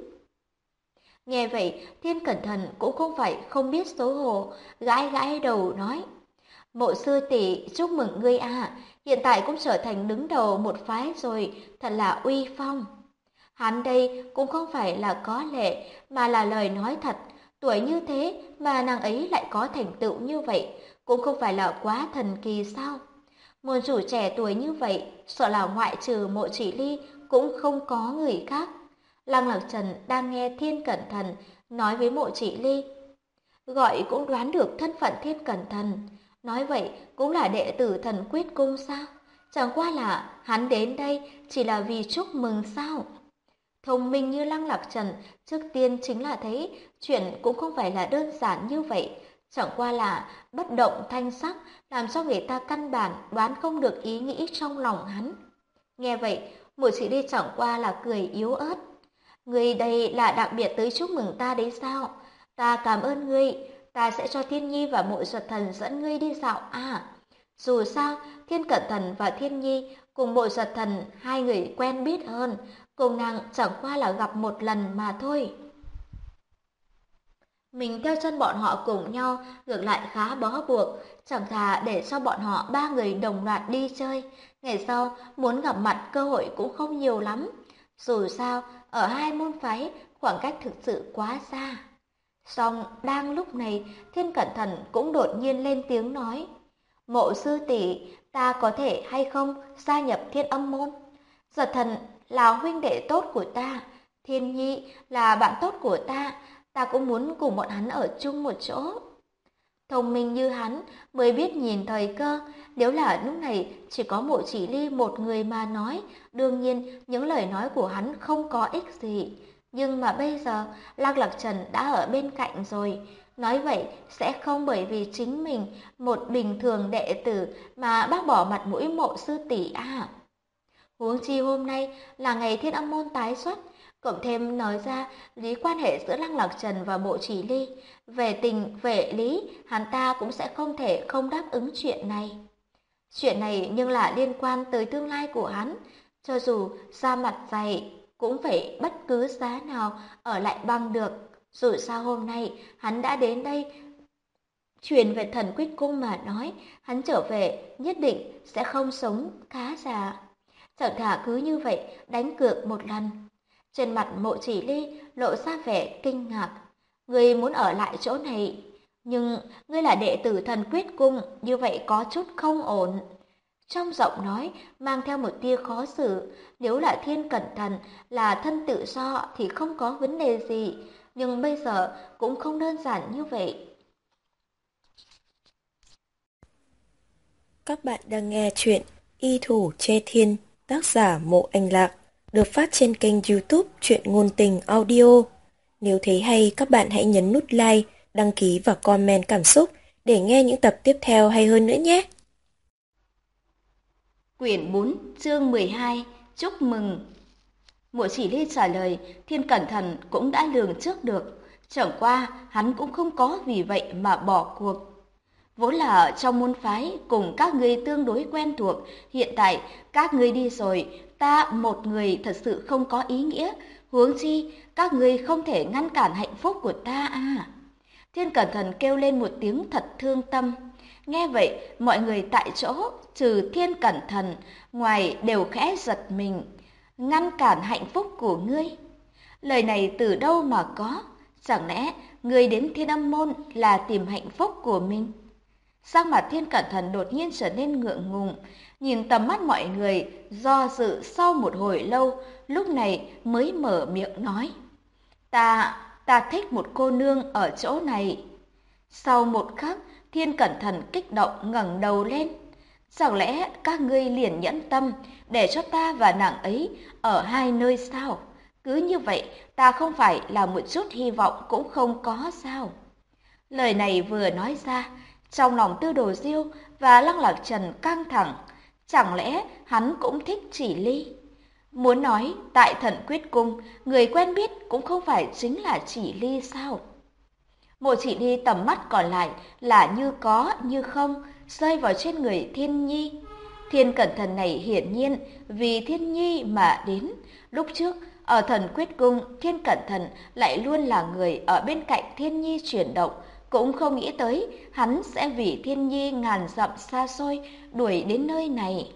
Nghe vậy, Thiên Cẩn Thận cũng không phải không biết xấu hổ, gãi gãi đầu nói. Mộ sư tỷ chúc mừng ngươi à, hiện tại cũng trở thành đứng đầu một phái rồi, thật là uy phong. Hắn đây cũng không phải là có lệ, mà là lời nói thật, tuổi như thế mà nàng ấy lại có thành tựu như vậy, cũng không phải là quá thần kỳ sao? Môn chủ trẻ tuổi như vậy, sợ là ngoại trừ Mộ Chỉ Ly cũng không có người khác. Lăng Lạc Trần đang nghe Thiên Cẩn Thận nói với Mộ Chỉ Ly, gọi cũng đoán được thân phận Thiên Cẩn Thận. Nói vậy cũng là đệ tử Thần Quyết Cung sao? Chẳng qua là hắn đến đây chỉ là vì chúc mừng sao? Thông minh như Lăng Lạc Trần trước tiên chính là thấy chuyện cũng không phải là đơn giản như vậy. Chẳng qua là bất động thanh sắc làm cho người ta căn bản đoán không được ý nghĩ trong lòng hắn. Nghe vậy, Mộ Chỉ Ly chẳng qua là cười yếu ớt. Ngươi đây là đặc biệt tới chúc mừng ta đấy sao? Ta cảm ơn ngươi, ta sẽ cho Thiên Nhi và Mộ Giật Thần dẫn ngươi đi dạo à. Dù sao, Thiên Cẩn Thận và Thiên Nhi cùng Mộ Giật Thần hai người quen biết hơn, cùng nàng chẳng qua là gặp một lần mà thôi. Mình theo chân bọn họ cùng nhau, ngược lại khá bó buộc, chẳng thà để cho bọn họ ba người đồng loạt đi chơi. Ngày sau, muốn gặp mặt cơ hội cũng không nhiều lắm. Dù sao, ở hai môn phái, khoảng cách thực sự quá xa. Song đang lúc này, Thiên Cẩn Thận cũng đột nhiên lên tiếng nói. Mộ sư tỷ, ta có thể hay không gia nhập Thiên Âm Môn? Giật Thần là huynh đệ tốt của ta, Thiên Nhi là bạn tốt của ta, ta cũng muốn cùng bọn hắn ở chung một chỗ. Thông minh như hắn mới biết nhìn thời cơ, nếu là lúc này chỉ có Mộ Chỉ Ly một người mà nói, đương nhiên những lời nói của hắn không có ích gì. Nhưng mà bây giờ Lăng Lạc Trần đã ở bên cạnh rồi, nói vậy sẽ không bởi vì chính mình một bình thường đệ tử mà bác bỏ mặt mũi Mộ sư tỷ à. Huống chi hôm nay là ngày Thiên Âm Môn tái xuất, cộng thêm nói ra lý quan hệ giữa Lăng Lạc Trần và Mộ Chỉ Ly, về tình về lý, hắn ta cũng sẽ không thể không đáp ứng chuyện này. Chuyện này nhưng là liên quan tới tương lai của hắn, cho dù ra mặt dày cũng phải bất cứ giá nào ở lại bằng được. Dù sao hôm nay hắn đã đến đây truyền về Thần Quyết Cung mà nói, hắn trở về nhất định sẽ không sống khá già. Chẳng thà cứ như vậy đánh cược một lần. Trên mặt Mộ Chỉ Ly lộ ra vẻ kinh ngạc. Ngươi muốn ở lại chỗ này, nhưng ngươi là đệ tử Thần Quyết Cung, như vậy có chút không ổn. Trong giọng nói mang theo một tia khó xử, nếu là Thiên Cẩn Thận là thân tự do thì không có vấn đề gì, nhưng bây giờ cũng không đơn giản như vậy. Các bạn đang nghe chuyện Y Thủ Chê Thiên, tác giả Mộ Anh Lạc, được phát trên kênh YouTube Truyện Ngôn Tình Audio. Nếu thấy hay, các bạn hãy nhấn nút like, đăng ký và comment cảm xúc để nghe những tập tiếp theo hay hơn nữa nhé. Quyển 4, chương 12, chúc mừng. Mộ Chỉ Ly trả lời, Thiên Cẩn Thận cũng đã lường trước được, chẳng qua hắn cũng không có vì vậy mà bỏ cuộc. Vốn là trong môn phái cùng các ngươi tương đối quen thuộc, hiện tại các ngươi đi rồi, ta một người thật sự không có ý nghĩa, huống chi các ngươi không thể ngăn cản hạnh phúc của ta à. Thiên Cẩn Thận kêu lên một tiếng thật thương tâm. Nghe vậy, mọi người tại chỗ, trừ Thiên Cẩn Thận, ngoài đều khẽ giật mình. Ngăn cản hạnh phúc của ngươi? Lời này từ đâu mà có? Chẳng lẽ ngươi đến Thiên Âm Môn là tìm hạnh phúc của mình? Sắc mặt Thiên Cẩn Thận đột nhiên trở nên ngượng ngùng, nhìn tầm mắt mọi người, do dự sau một hồi lâu, lúc này mới mở miệng nói. Ta thích một cô nương ở chỗ này. Sau một khắc, Thiên Cẩn Thận kích động ngẩng đầu lên. Chẳng lẽ các ngươi liền nhẫn tâm để cho ta và nàng ấy ở hai nơi sao? Cứ như vậy, ta không phải là một chút hy vọng cũng không có sao? Lời này vừa nói ra, trong lòng Tư Đồ Diêu và Lăng Lạc Trần căng thẳng. Chẳng lẽ hắn cũng thích Chỉ Ly? Muốn nói tại Thần Quyết Cung, người quen biết cũng không phải chính là Chỉ Ly sao? Mộ Chỉ Ly tầm mắt còn lại là như có như không rơi vào trên người Thiên Nhi. Thiên Cẩn Thận này hiển nhiên vì Thiên Nhi mà đến. Lúc trước ở Thần Quyết Cung, Thiên Cẩn Thận lại luôn là người ở bên cạnh Thiên Nhi chuyển động, cũng không nghĩ tới hắn sẽ vì Thiên Nhi ngàn dặm xa xôi đuổi đến nơi này.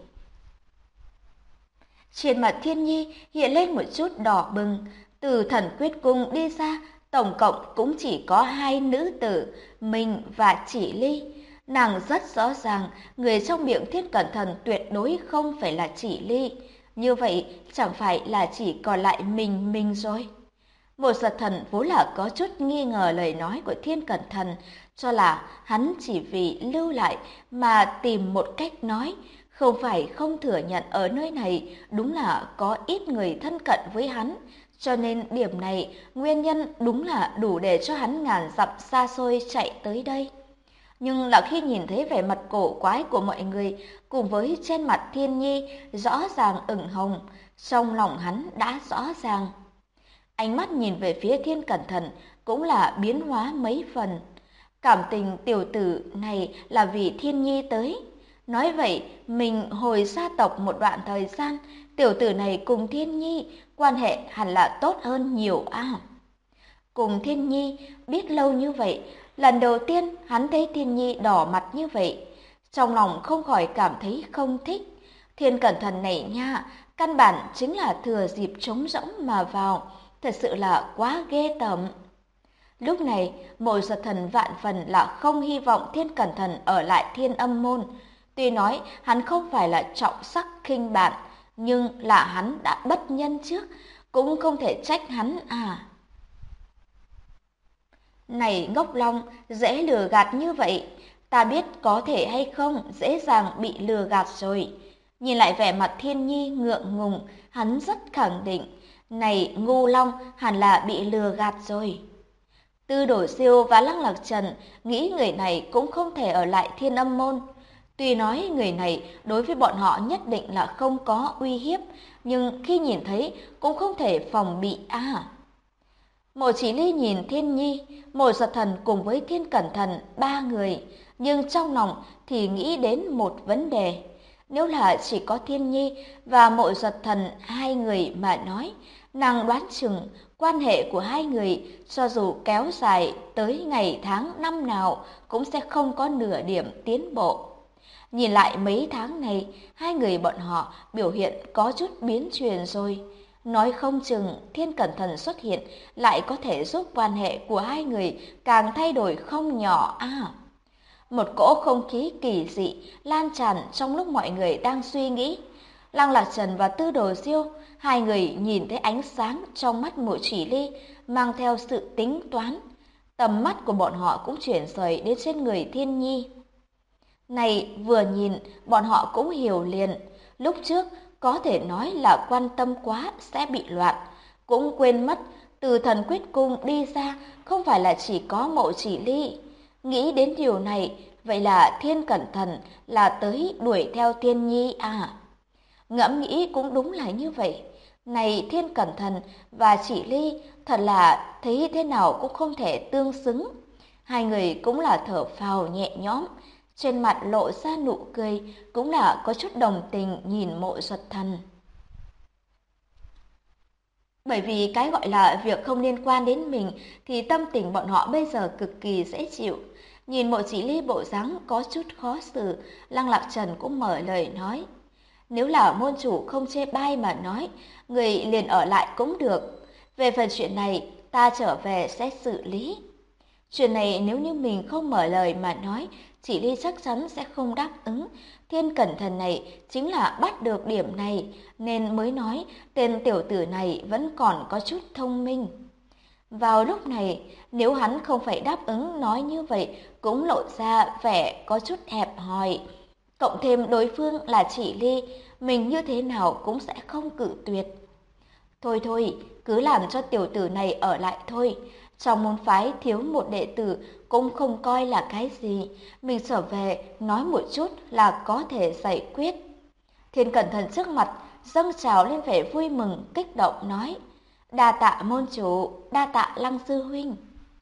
Trên mặt Thiên Nhi hiện lên một chút đỏ bừng, từ Thần Quyết Cung đi ra, tổng cộng cũng chỉ có hai nữ tử, mình và Chỉ Ly. Nàng rất rõ ràng, người trong miệng Thiên Cẩn Thận tuyệt đối không phải là Chỉ Ly. Như vậy chẳng phải là chỉ còn lại mình rồi. Một Giật Thần vốn là có chút nghi ngờ lời nói của Thiên Cẩn Thận, cho là hắn chỉ vì lưu lại mà tìm một cách nói, không phải không thừa nhận ở nơi này đúng là có ít người thân cận với hắn, cho nên điểm này nguyên nhân đúng là đủ để cho hắn ngàn dặm xa xôi chạy tới đây. Nhưng là khi nhìn thấy vẻ mặt cổ quái của mọi người cùng với trên mặt Thiên Nhi rõ ràng ửng hồng, trong lòng hắn đã rõ ràng. Ánh mắt nhìn về phía Thiên Cẩn Thận cũng là biến hóa mấy phần. Cảm tình tiểu tử này là vì Thiên Nhi tới. Nói vậy, mình hồi gia tộc một đoạn thời gian, tiểu tử này cùng Thiên Nhi quan hệ hẳn là tốt hơn nhiều à. Cùng Thiên Nhi biết lâu như vậy, lần đầu tiên hắn thấy Thiên Nhi đỏ mặt như vậy, trong lòng không khỏi cảm thấy không thích. Thiên Cẩn Thận này nha, căn bản chính là thừa dịp trống rỗng mà vào, thật sự là quá ghê tởm. Lúc này, Mộ Giật Thần vạn phần là không hy vọng Thiên Cẩn Thận ở lại Thiên Âm Môn. Tuy nói hắn không phải là trọng sắc khinh bạn, nhưng là hắn đã bất nhân trước, cũng không thể trách hắn à. Này ngốc long, dễ lừa gạt như vậy, ta biết có thể hay không dễ dàng bị lừa gạt rồi. Nhìn lại vẻ mặt Thiên Nhi ngượng ngùng, hắn rất khẳng định, này ngu long hẳn là bị lừa gạt rồi. Tư Đồ Siêu và Lăng Lạc Trần nghĩ người này cũng không thể ở lại Thiên Âm Môn. Tuy nói người này đối với bọn họ nhất định là không có uy hiếp, nhưng khi nhìn thấy cũng không thể phòng bị à. Mộ Chỉ Ly nhìn Thiên Nhi, Mộ Giật Thần cùng với Thiên Cẩn Thận ba người, nhưng trong lòng thì nghĩ đến một vấn đề. Nếu là chỉ có Thiên Nhi và Mộ Giật Thần hai người mà nói, nàng đoán chừng quan hệ của hai người cho dù kéo dài tới ngày tháng năm nào cũng sẽ không có nửa điểm tiến bộ. Nhìn lại mấy tháng này, hai người bọn họ biểu hiện có chút biến chuyển rồi. Nói không chừng Thiên Cẩn Thận xuất hiện lại có thể giúp quan hệ của hai người càng thay đổi không nhỏ à. Một cỗ không khí kỳ dị lan tràn trong lúc mọi người đang suy nghĩ. Lăng Lạc Trần và Tư Đồ Diêu, hai người nhìn thấy ánh sáng trong mắt Mộ Chỉ Ly mang theo sự tính toán. Tầm mắt của bọn họ cũng chuyển rời đến trên người Thiên Nhi. Này vừa nhìn, bọn họ cũng hiểu liền. Lúc trước có thể nói là quan tâm quá sẽ bị loạn, cũng quên mất từ Thần Quyết Cung đi ra không phải là chỉ có Mộ Chỉ Ly. Nghĩ đến điều này, vậy là Thiên Cẩn Thận là tới đuổi theo Thiên Nhi à. Ngẫm nghĩ cũng đúng là như vậy. Này Thiên Cẩn Thận và chị Ly, thật là thấy thế nào cũng không thể tương xứng. Hai người cũng là thở phào nhẹ nhõm, trên mặt lộ ra nụ cười, cũng là có chút đồng tình nhìn Mộ Duật Thần. Bởi vì cái gọi là việc không liên quan đến mình thì tâm tình bọn họ bây giờ cực kỳ dễ chịu. Nhìn Mộ Chỉ Ly bộ dáng có chút khó xử, Lăng Lạc Trần cũng mở lời nói. Nếu là môn chủ không chê bai mà nói, người liền ở lại cũng được. Về phần chuyện này, ta trở về sẽ xử lý. Chuyện này nếu như mình không mở lời mà nói, Chỉ Ly chắc chắn sẽ không đáp ứng. Thiên Cẩn Thận này chính là bắt được điểm này, nên mới nói tên tiểu tử này vẫn còn có chút thông minh. Vào lúc này, nếu hắn không phải đáp ứng nói như vậy, cũng lộ ra vẻ có chút hẹp hòi. Cộng thêm đối phương là Chỉ Ly, mình như thế nào cũng sẽ không cự tuyệt. Thôi thôi, cứ làm cho tiểu tử này ở lại thôi. Trong môn phái thiếu một đệ tử cũng không coi là cái gì. Mình trở về nói một chút là có thể giải quyết. Thiên Cẩn Thận trước mặt dâng trào lên vẻ vui mừng, kích động nói. Đa tạ môn chủ, đa tạ Lăng sư huynh.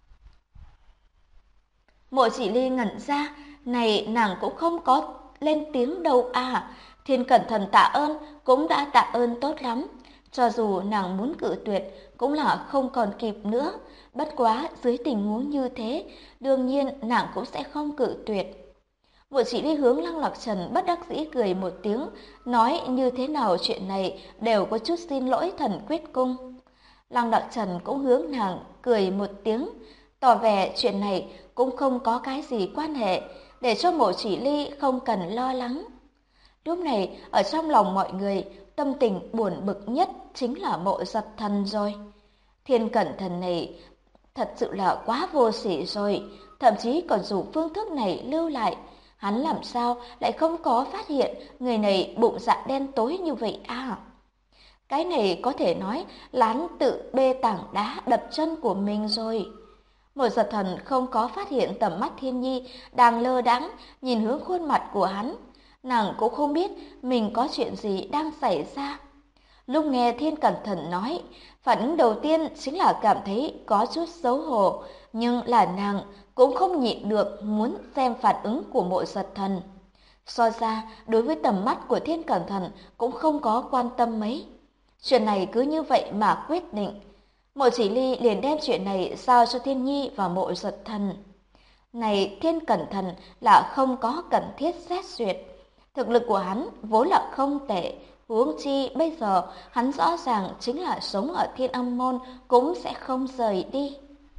Mộ Chỉ Ly ngẩn ra, này nàng cũng không có lên tiếng đâu à. Thiên Cẩn Thận tạ ơn, cũng đã tạ ơn tốt lắm. Cho dù nàng muốn cự tuyệt, cũng là không còn kịp nữa. Bất quá, dưới tình huống như thế, đương nhiên nàng cũng sẽ không cự tuyệt. Mộ Chỉ Ly hướng Lăng Lạc Trần bất đắc dĩ cười một tiếng, nói như thế nào chuyện này đều có chút xin lỗi Thần Quyết Cung. Lăng Lạc Trần cũng hướng nàng cười một tiếng, tỏ vẻ chuyện này cũng không có cái gì quan hệ, để cho Mộ Chỉ Ly không cần lo lắng. Lúc này, ở trong lòng mọi người, tâm tình buồn bực nhất chính là Mộ Duật Thần rồi. Thiên Cẩn Thận này thật sự là quá vô sỉ rồi, thậm chí còn dùng phương thức này lưu lại. Hắn làm sao lại không có phát hiện người này bụng dạ đen tối như vậy à? Cái này có thể nói là hắn tự bê tảng đá đập chân của mình rồi. Một Giật Thần không có phát hiện tầm mắt Thiên Nhi đang lơ đãng nhìn hướng khuôn mặt của hắn. Nàng cũng không biết mình có chuyện gì đang xảy ra. Lúc nghe Thiên Cẩn Thận nói, phản ứng đầu tiên chính là cảm thấy có chút xấu hổ, nhưng là nàng cũng không nhịn được muốn xem phản ứng của Mộ Giật Thần. So ra, đối với tầm mắt của Thiên Cẩn Thận cũng không có quan tâm mấy. Chuyện này cứ như vậy mà quyết định. Mộ Chỉ Ly liền đem chuyện này giao cho Thiên Nhi và Mộ Giật Thần. Này Thiên Cẩn Thận là không có cần thiết xét duyệt. Thực lực của hắn vốn là không tệ, huống chi bây giờ hắn rõ ràng chính là sống ở Thiên Âm Môn cũng sẽ không rời đi.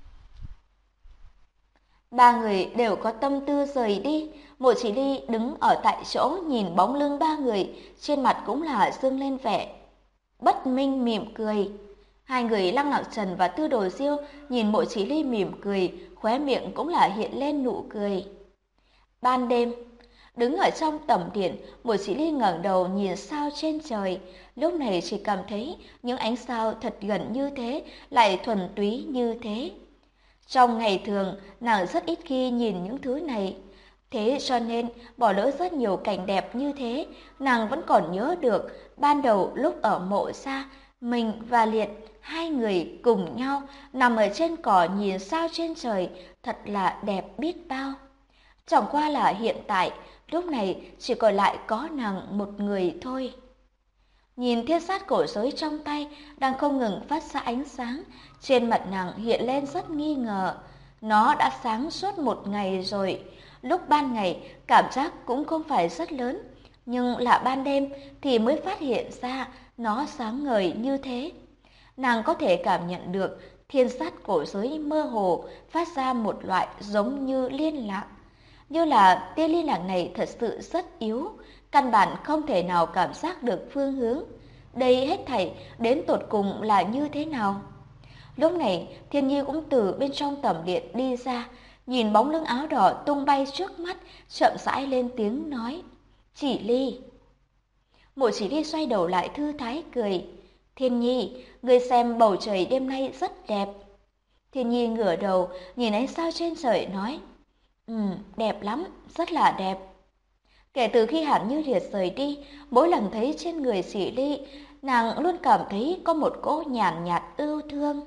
Ba người đều có tâm tư rời đi. Mộ Chỉ Ly đứng ở tại chỗ nhìn bóng lưng ba người, trên mặt cũng là dương lên vẻ bất minh mỉm cười. Hai người Lăng Lạc Trần và Tư Đồ Diêu nhìn Mộ Chỉ Ly mỉm cười, khóe miệng cũng là hiện lên nụ cười. Ban đêm, đứng ở trong tẩm điện, Mộ Chỉ Ly ngẩng đầu nhìn sao trên trời, lúc này chỉ cảm thấy những ánh sao thật gần như thế, lại thuần túy như thế. Trong ngày thường, nàng rất ít khi nhìn những thứ này. Thế cho nên, bỏ lỡ rất nhiều cảnh đẹp như thế, nàng vẫn còn nhớ được ban đầu lúc ở Mộ Gia, mình và Liệt, hai người cùng nhau nằm ở trên cỏ nhìn sao trên trời, thật là đẹp biết bao. Chẳng qua là hiện tại, lúc này chỉ còn lại có nàng một người thôi. Nhìn thiết sát cổ giới trong tay đang không ngừng phát ra ánh sáng, trên mặt nàng hiện lên rất nghi ngờ. Nó đã sáng suốt một ngày rồi. Lúc ban ngày cảm giác cũng không phải rất lớn, nhưng là ban đêm thì mới phát hiện ra nó sáng ngời như thế. Nàng có thể cảm nhận được thiên sát cổ giới mơ hồ phát ra một loại giống như liên lạc. Như là tia liên lạc này thật sự rất yếu, căn bản không thể nào cảm giác được phương hướng. Đây hết thảy đến tột cùng là như thế nào? Lúc này, Thiên Nhi cũng từ bên trong tẩm điện đi ra, nhìn bóng lưng áo đỏ tung bay trước mắt, chậm rãi lên tiếng nói, Chỉ Ly. Mộ Chỉ Ly xoay đầu lại thư thái cười, Thiên Nhi, ngươi xem bầu trời đêm nay rất đẹp. Thiên Nhi ngửa đầu, nhìn ánh sao trên trời nói, đẹp lắm, rất là đẹp. Kể từ khi Hàn Như Liệt rời đi, mỗi lần thấy trên người Chỉ Ly nàng luôn cảm thấy có một cỗ nhàn nhạt ưu thương.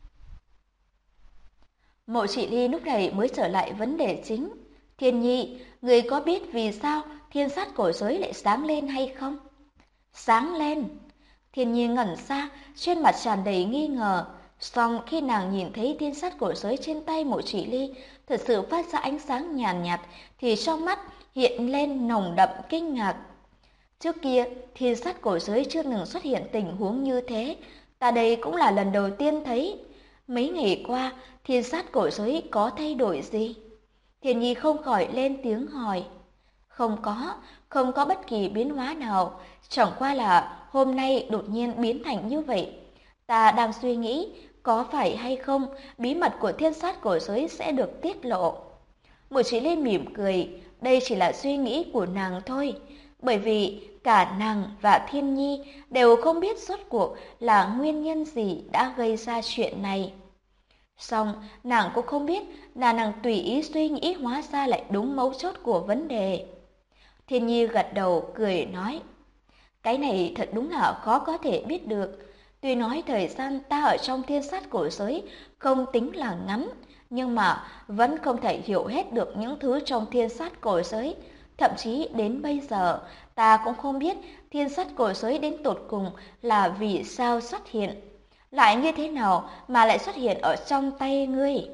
Mộ Chỉ Ly lúc này mới trở lại vấn đề chính. Thiên Nhi, người có biết vì sao thiên sát cổ giới lại sáng lên hay không? Sáng lên. Thiên Nhi ngẩn ra, trên mặt tràn đầy nghi ngờ. Song khi nàng nhìn thấy thiên sát cổ giới trên tay Mộ Chỉ Ly thật sự phát ra ánh sáng nhàn nhạt, thì trong mắt hiện lên nồng đậm kinh ngạc. Trước kia, thiên sát cổ giới chưa từng xuất hiện tình huống như thế. Ta đây cũng là lần đầu tiên thấy. Mấy ngày qua, thiên sát cổ giới có thay đổi gì? Thiên Nhi không khỏi lên tiếng hỏi. Không có bất kỳ biến hóa nào, chẳng qua là hôm nay đột nhiên biến thành như vậy. Ta đang suy nghĩ, có phải hay không bí mật của thiên sát cổ giới sẽ được tiết lộ. Mộ Chỉ Ly mỉm cười, đây chỉ là suy nghĩ của nàng thôi, bởi vì cả nàng và Thiên Nhi đều không biết rốt cuộc là nguyên nhân gì đã gây ra chuyện này. Song nàng cũng không biết là nàng tùy ý suy nghĩ hóa ra lại đúng mấu chốt của vấn đề. Thiên Nhi gật đầu cười nói, cái này thật đúng là khó có thể biết được. Tuy nói thời gian ta ở trong thiên sát cổ giới không tính là ngắn, nhưng mà vẫn không thể hiểu hết được những thứ trong thiên sát cổ giới. Thậm chí đến bây giờ ta cũng không biết thiên sát cổ giới đến tột cùng là vì sao xuất hiện. Lại như thế nào mà lại xuất hiện ở trong tay ngươi?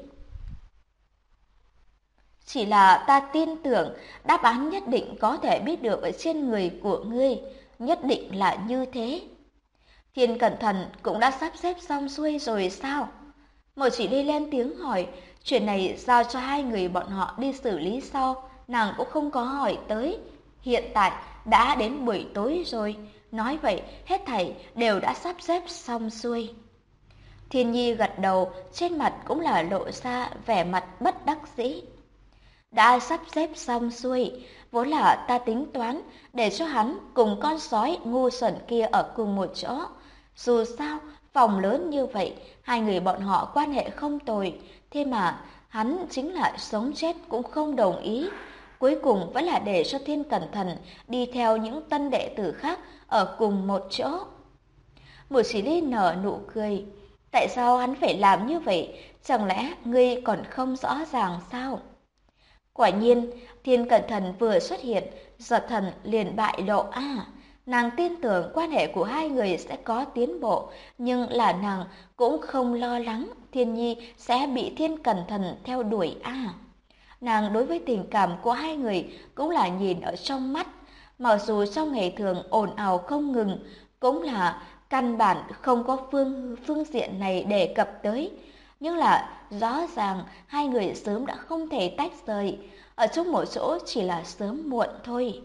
Chỉ là ta tin tưởng đáp án nhất định có thể biết được ở trên người của ngươi, nhất định là như thế. Thiên Cẩn Thận cũng đã sắp xếp xong xuôi rồi sao? Mộ Chỉ Ly lên tiếng hỏi, chuyện này giao cho hai người bọn họ đi xử lý sau, nàng cũng không có hỏi tới. Hiện tại đã đến buổi tối rồi, nói vậy hết thảy đều đã sắp xếp xong xuôi. Thiên Nhi gật đầu, trên mặt cũng là lộ ra vẻ mặt bất đắc dĩ. Đã sắp xếp xong xuôi, vốn là ta tính toán để cho hắn cùng con sói ngu xuẩn kia ở cùng một chỗ. Dù sao, phòng lớn như vậy, hai người bọn họ quan hệ không tồi, thế mà hắn chính là sống chết cũng không đồng ý. Cuối cùng vẫn là để cho Thiên Cẩn Thận đi theo những tân đệ tử khác ở cùng một chỗ. Mộ Chỉ Ly nở nụ cười. Tại sao hắn phải làm như vậy? Chẳng lẽ ngươi còn không rõ ràng sao? Quả nhiên, Thiên Cẩn Thận vừa xuất hiện, Giật Thần liền bại lộ. Nàng tin tưởng quan hệ của hai người sẽ có tiến bộ, nhưng là nàng cũng không lo lắng Thiên Nhi sẽ bị Thiên Cẩn Thận theo đuổi. Nàng đối với tình cảm của hai người cũng là nhìn ở trong mắt, mặc dù trong ngày thường ồn ào không ngừng, cũng là căn bản không có phương diện này đề cập tới. Nhưng là rõ ràng hai người sớm đã không thể tách rời, ở chung một chỗ chỉ là sớm muộn thôi.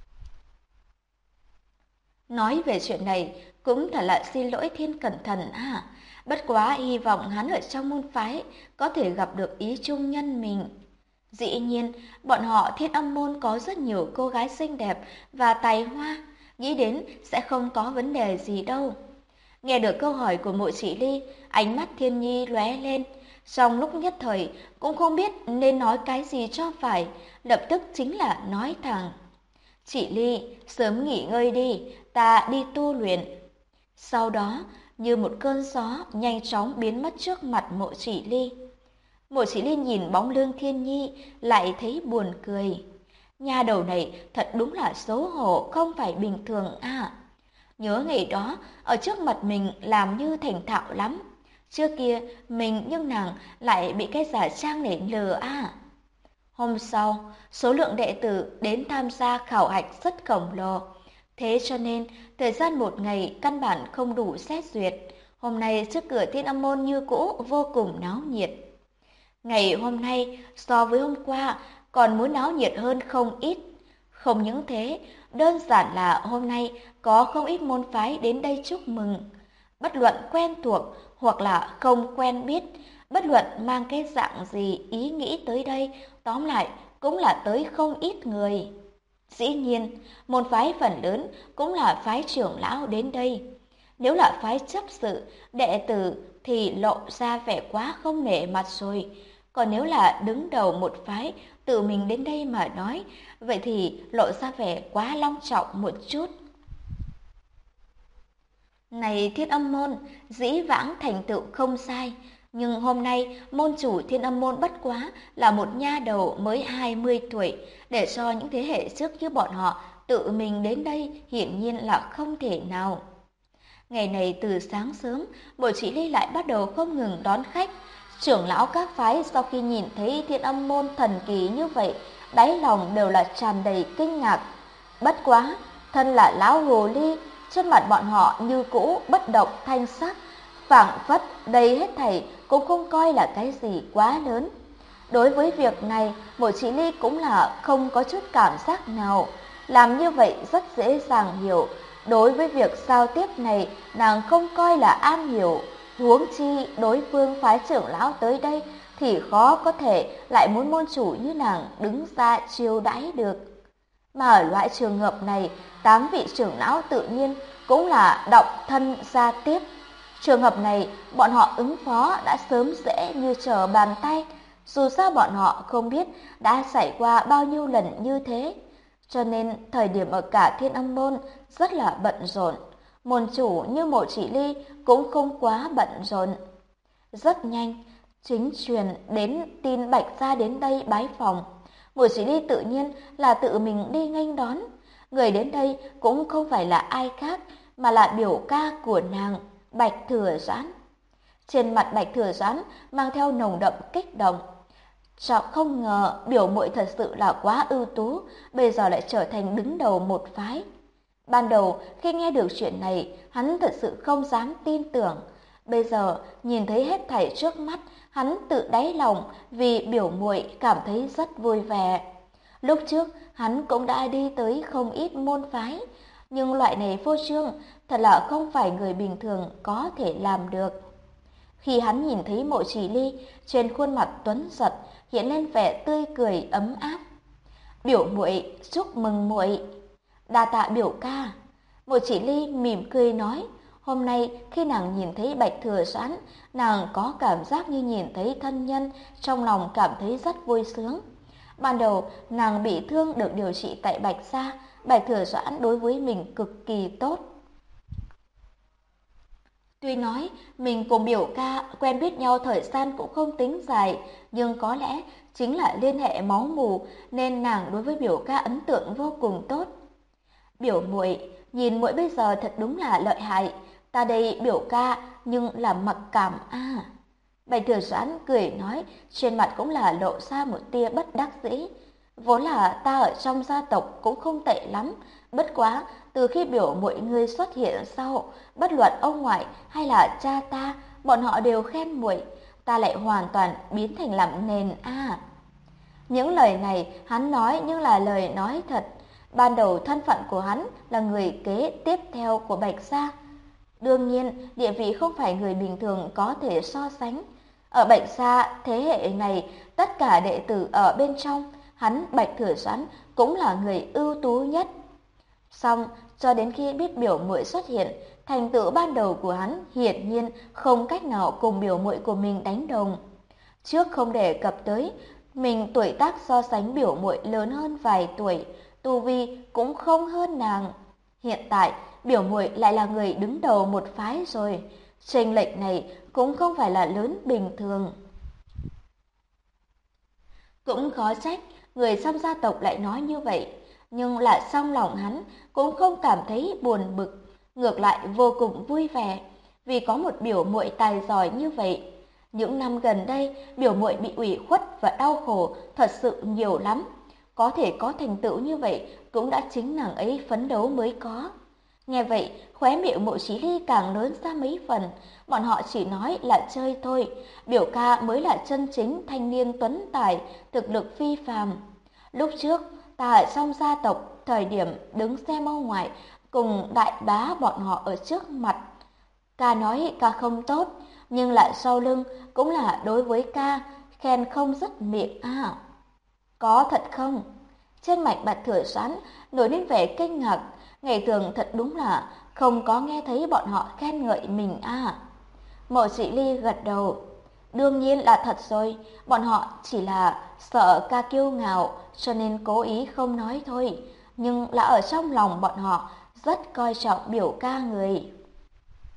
Nói về chuyện này cũng thật là xin lỗi Thiên Cẩn Thận. Bất quá hy vọng hắn ở trong môn phái có thể gặp được ý chung nhân mình. Dĩ nhiên, bọn họ Thiên Âm môn có rất nhiều cô gái xinh đẹp và tài hoa, nghĩ đến sẽ không có vấn đề gì đâu. Nghe được câu hỏi của Mộ Chỉ Ly, ánh mắt Thiên Nhi lóe lên, trong lúc nhất thời cũng không biết nên nói cái gì cho phải, lập tức chính là nói thẳng. Chỉ Ly, sớm nghỉ ngơi đi, ta đi tu luyện. Sau đó, như một cơn gió nhanh chóng biến mất trước mặt Mộ Chỉ Ly. Mộ Chỉ Ly nhìn bóng lưng Thiên Nhi lại thấy buồn cười. Nha đầu này thật đúng là xấu hổ, không phải bình thường. Nhớ ngày đó ở trước mặt mình làm như thành thạo lắm. Trước kia mình nhưng nàng lại bị cái giả trang này lừa. Hôm sau, số lượng đệ tử đến tham gia khảo hạch rất khổng lồ. Thế cho nên, thời gian một ngày căn bản không đủ xét duyệt. Hôm nay trước cửa Thiên Âm môn như cũ vô cùng náo nhiệt. Ngày hôm nay so với hôm qua còn muốn náo nhiệt hơn không ít. Không những thế, đơn giản là hôm nay có không ít môn phái đến đây chúc mừng. Bất luận quen thuộc hoặc là không quen biết, bất luận mang cái dạng gì ý nghĩ tới đây, tóm lại cũng là tới không ít người. Dĩ nhiên, môn phái phần lớn cũng là phái trưởng lão đến đây. Nếu là phái chấp sự, đệ tử thì lộ ra vẻ quá không nể mặt rồi. Còn nếu là đứng đầu một phái tự mình đến đây mà nói, vậy thì lộ ra vẻ quá long trọng một chút. Này Thiên Âm môn, dĩ vãng thành tựu không sai, nhưng hôm nay môn chủ Thiên Âm môn bất quá là một nha đầu mới 20 tuổi, để cho những thế hệ trước như bọn họ tự mình đến đây hiển nhiên là không thể nào. Ngày này từ sáng sớm, Bội Chỉ Ly lại bắt đầu không ngừng đón khách. Trưởng lão các phái sau khi nhìn thấy Thiên Âm môn thần kỳ như vậy, đáy lòng đều là tràn đầy kinh ngạc. Bất quá, thân là lão hồ ly, trên mặt bọn họ như cũ bất động thanh sắc, phảng phất đây hết thảy cũng không coi là cái gì quá lớn. Đối với việc này, Bội Chỉ Ly cũng là không có chút cảm giác nào, làm như vậy rất dễ dàng hiểu. Đối với việc giao tiếp này, nàng không coi là am hiểu, huống chi đối phương phái trưởng lão tới đây thì khó có thể lại muốn môn chủ như nàng đứng ra chiêu đãi được. Mà ở loại trường hợp này, 8 vị trưởng lão tự nhiên cũng là động thân ra tiếp. Trường hợp này, bọn họ ứng phó đã sớm dễ như trở bàn tay, dù sao bọn họ không biết đã trải qua bao nhiêu lần như thế. Cho nên thời điểm ở cả Thiên Âm môn rất là bận rộn. Môn chủ như Mộ Chỉ Ly cũng không quá bận rộn. Rất nhanh, chính truyền đến tin Bạch Gia đến đây bái phòng. Mộ Chỉ Ly tự nhiên là tự mình đi nghênh đón. Người đến đây cũng không phải là ai khác mà là biểu ca của nàng, Bạch Thừa Doãn. Trên mặt Bạch Thừa Doãn mang theo nồng đậm kích động. Chọn không ngờ biểu muội thật sự là quá ưu tú, bây giờ lại trở thành đứng đầu một phái. Ban đầu khi nghe được chuyện này, hắn thật sự không dám tin tưởng. Bây giờ nhìn thấy hết thảy trước mắt, hắn tự đáy lòng vì biểu muội cảm thấy rất vui vẻ. Lúc trước hắn cũng đã đi tới không ít môn phái, nhưng loại này phô trương thật là không phải người bình thường có thể làm được. Khi hắn nhìn thấy Mộ Chỉ Ly, trên khuôn mặt tuấn giật hiện lên vẻ tươi cười ấm áp. Biểu muội chúc mừng muội. Đa tạ biểu ca. Mộ Chỉ Ly mỉm cười nói, hôm nay khi nàng nhìn thấy Bạch Thừa Doãn, nàng có cảm giác như nhìn thấy thân nhân, trong lòng cảm thấy rất vui sướng. Ban đầu nàng bị thương được điều trị tại Bạch Gia, Bạch Thừa Doãn đối với mình cực kỳ tốt. Tuy nói mình cùng biểu ca quen biết nhau thời gian cũng không tính dài, nhưng có lẽ chính là liên hệ máu mủ nên nàng đối với biểu ca ấn tượng vô cùng tốt. Biểu muội, nhìn muội bây giờ thật đúng là lợi hại, ta đây biểu ca nhưng là mặc cảm a. Bạch Thừa Doãn cười nói, trên mặt cũng là lộ ra một tia bất đắc dĩ. Vốn là ta ở trong gia tộc cũng không tệ lắm, bất quá từ khi biểu muội ngươi xuất hiện sau, bất luận ông ngoại hay là cha ta, bọn họ đều khen muội, ta lại hoàn toàn biến thành làm nền a. Những lời này hắn nói nhưng là lời nói thật. Ban đầu thân phận của hắn là người kế tiếp theo của Bạch Gia. Đương nhiên, địa vị không phải người bình thường có thể so sánh. Ở Bạch Gia thế hệ này, tất cả đệ tử ở bên trong, hắn Bạch Thừa Doãn cũng là người ưu tú nhất. Xong, cho đến khi biết biểu muội xuất hiện, thành tựu ban đầu của hắn hiển nhiên không cách nào cùng biểu muội của mình đánh đồng. Trước không đề cập tới, mình tuổi tác so sánh biểu muội lớn hơn vài tuổi, tu vi cũng không hơn nàng. Hiện tại, biểu muội lại là người đứng đầu một phái rồi, chênh lệch này cũng không phải là lớn bình thường. Cũng khó trách người trong gia tộc lại nói như vậy, nhưng là trong lòng hắn cũng không cảm thấy buồn bực, ngược lại vô cùng vui vẻ, vì có một biểu muội tài giỏi như vậy. Những năm gần đây, biểu muội bị ủy khuất và đau khổ thật sự nhiều lắm. Có thể có thành tựu như vậy cũng đã chính nàng ấy phấn đấu mới có. Nghe vậy, khóe miệng Mộ Chí Ly càng lớn ra mấy phần, bọn họ chỉ nói là chơi thôi, biểu ca mới là chân chính thanh niên tuấn tài, thực lực phi phàm. Lúc trước, ta ở trong gia tộc, thời điểm đứng xem ông ngoại, cùng đại bá bọn họ ở trước mặt. Ca nói ca không tốt, nhưng lại sau lưng cũng là đối với ca, khen không dứt miệng à. Có thật không? Trên mặt Bạch Thừa Doãn nổi lên vẻ kinh ngạc, ngày thường thật đúng là không có nghe thấy bọn họ khen ngợi mình à. Mộ Chỉ Ly gật đầu. Đương nhiên là thật rồi, bọn họ chỉ là sợ ca kiêu ngạo cho nên cố ý không nói thôi, nhưng là ở trong lòng bọn họ rất coi trọng biểu ca người.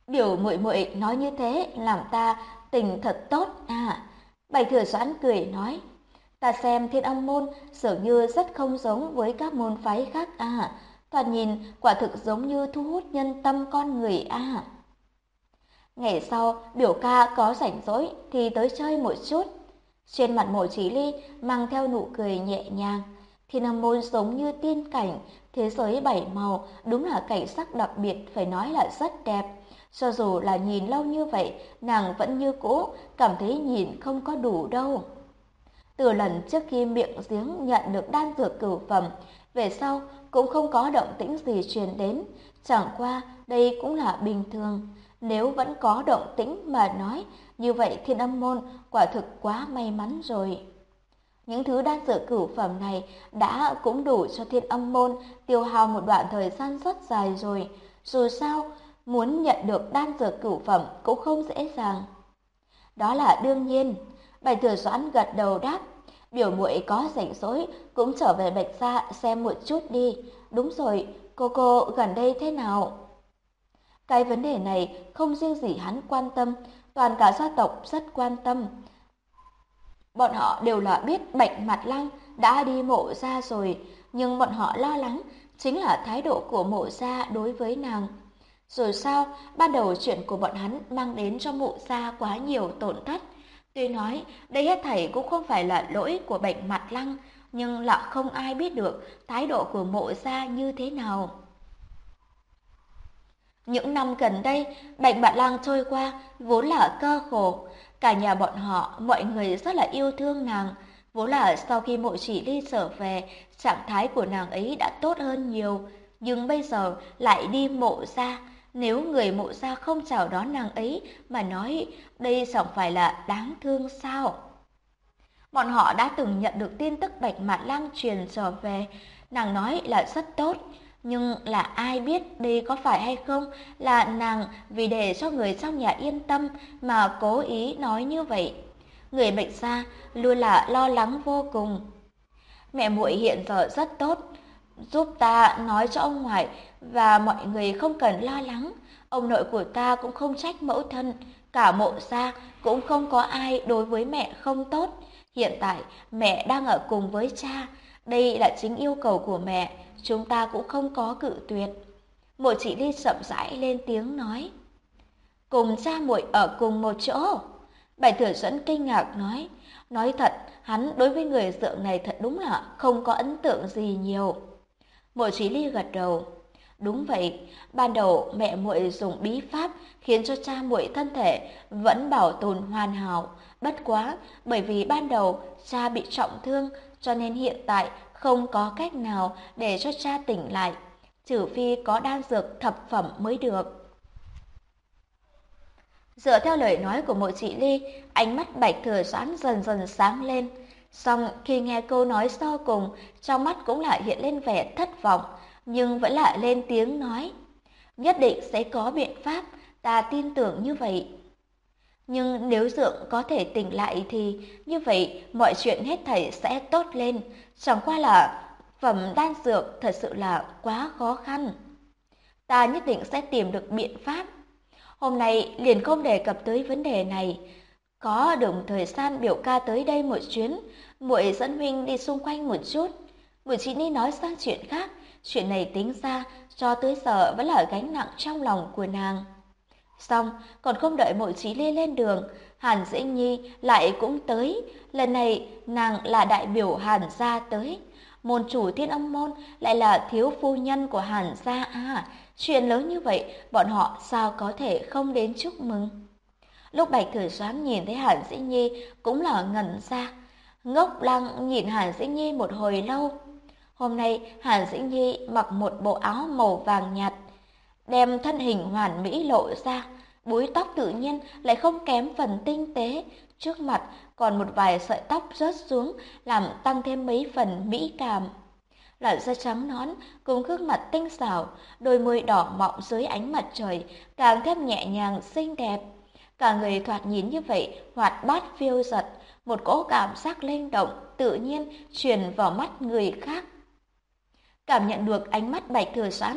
Biểu muội muội nói như thế làm ta tình thật tốt à. Bạch Thừa Doãn cười nói, ta xem Thiên Âm môn dường như rất không giống với các môn phái khác à. Thoạt nhìn quả thực giống như thu hút nhân tâm con người à. Ngày sau biểu ca có rảnh rỗi thì tới chơi một chút. Trên mặt Mộ Chỉ Ly mang theo nụ cười nhẹ nhàng. Thiên Âm môn giống như tiên cảnh, thế giới bảy màu, đúng là cảnh sắc đặc biệt, phải nói là rất đẹp. Cho dù là nhìn lâu như vậy, nàng vẫn như cũ, cảm thấy nhìn không có đủ đâu. Từ lần trước khi miệng giếng nhận được đan dược cửu phẩm, về sau cũng không có động tĩnh gì truyền đến, chẳng qua đây cũng là bình thường. Nếu vẫn có động tĩnh mà nói, như vậy Thiên Âm môn quả thực quá may mắn rồi. Những thứ đan dược cửu phẩm này đã cũng đủ cho Thiên Âm môn tiêu hao một đoạn thời gian rất dài rồi. Dù sao, muốn nhận được đan dược cửu phẩm cũng không dễ dàng. Đó là đương nhiên. Bạch Thừa Doãn gật đầu đáp, biểu muội có rảnh rỗi cũng trở về Bạch gia xem một chút đi. Đúng rồi, cô gần đây thế nào? Cái vấn đề này không riêng gì hắn quan tâm, toàn cả gia tộc rất quan tâm. Bọn họ đều là biết Bạch Mặt Lăng đã đi Mộ gia rồi, nhưng bọn họ lo lắng chính là thái độ của Mộ gia đối với nàng. Dù sao, ban đầu chuyện của bọn hắn mang đến cho Mộ gia quá nhiều tổn thất. Tuy nói đây hết thảy cũng không phải là lỗi của Bạch Mặt Lăng, nhưng lại không ai biết được thái độ của Mộ gia như thế nào. Những năm gần đây, Bạch Mặt Lăng trôi qua vốn là cơ khổ. Cả nhà bọn họ, mọi người rất là yêu thương nàng. Vốn là sau khi Mộ Chỉ Ly trở về, trạng thái của nàng ấy đã tốt hơn nhiều. Nhưng bây giờ lại đi Mộ gia. Nếu người Mộ gia không chào đón nàng ấy mà nói đây chẳng phải là đáng thương sao? Bọn họ đã từng nhận được tin tức Bạch Mạn Lăng truyền trở về, nàng nói là rất tốt, nhưng là ai biết đây có phải hay không là nàng vì để cho người trong nhà yên tâm mà cố ý nói như vậy. Người Bạch gia luôn là lo lắng vô cùng. Mẹ muội hiện giờ rất tốt, giúp ta nói cho ông ngoại và mọi người không cần lo lắng. Ông nội của ta cũng không trách mẫu thân, cả Mộ gia cũng không có ai đối với mẹ không tốt. Hiện tại mẹ đang ở cùng với cha, đây là chính yêu cầu của mẹ, chúng ta cũng không có cự tuyệt. Mộ Chỉ Ly chậm rãi lên tiếng nói, cùng cha muội ở cùng một chỗ. Bạch Thừa Duẫn kinh ngạc nói thật, hắn đối với người dượng này thật đúng là không có ấn tượng gì nhiều. Mộ Chí Ly gật đầu. Đúng vậy, ban đầu mẹ muội dùng bí pháp khiến cho cha muội thân thể vẫn bảo tồn hoàn hảo. Bất quá, bởi vì ban đầu cha bị trọng thương, cho nên hiện tại không có cách nào để cho cha tỉnh lại, trừ phi có đan dược thập phẩm mới được. Dựa theo lời nói của Mộ Chỉ Ly, ánh mắt Bạch Thừa Doãn dần dần sáng lên. Song khi nghe câu nói sau cùng, trong mắt cũng lại hiện lên vẻ thất vọng, nhưng vẫn lại lên tiếng nói, nhất định sẽ có biện pháp, ta tin tưởng như vậy. Nhưng nếu Dượng có thể tỉnh lại thì như vậy mọi chuyện hết thảy sẽ tốt lên, chẳng qua là phẩm đan dược thật sự là quá khó khăn. Ta nhất định sẽ tìm được biện pháp. Hôm nay liền không đề cập tới vấn đề này. Có được một thời gian biểu ca tới đây một chuyến, muội dẫn huynh đi xung quanh một chút. Buổi chị Ni nói sang chuyện khác, chuyện này tính ra cho tới giờ vẫn là gánh nặng trong lòng của nàng. Xong, còn không đợi Mộ Chí Ly lên đường, Hàn Dĩ Nhi lại cũng tới. Lần này nàng là đại biểu Hàn gia tới. Môn chủ Thiên Âm môn lại là thiếu phu nhân của Hàn gia à, chuyện lớn như vậy, bọn họ sao có thể không đến chúc mừng. Lúc Bạch Thừa Doãn nhìn thấy Hàn Dĩ Nhi cũng là ngẩn ra, ngốc lăng nhìn Hàn Dĩ Nhi một hồi lâu. Hôm nay Hàn Dĩ Nhi mặc một bộ áo màu vàng nhạt, đem thân hình hoàn mỹ lộ ra, búi tóc tự nhiên lại không kém phần tinh tế, trước mặt còn một vài sợi tóc rớt xuống làm tăng thêm mấy phần mỹ cảm. Làn da trắng nõn cùng gương mặt tinh xảo, đôi môi đỏ mọng dưới ánh mặt trời càng thêm nhẹ nhàng xinh đẹp. Cả người thoạt nhìn như vậy hoạt bát phiêu dật, một cỗ cảm giác linh động tự nhiên truyền vào mắt người khác. Cảm nhận được ánh mắt Bạch Thừa Doãn,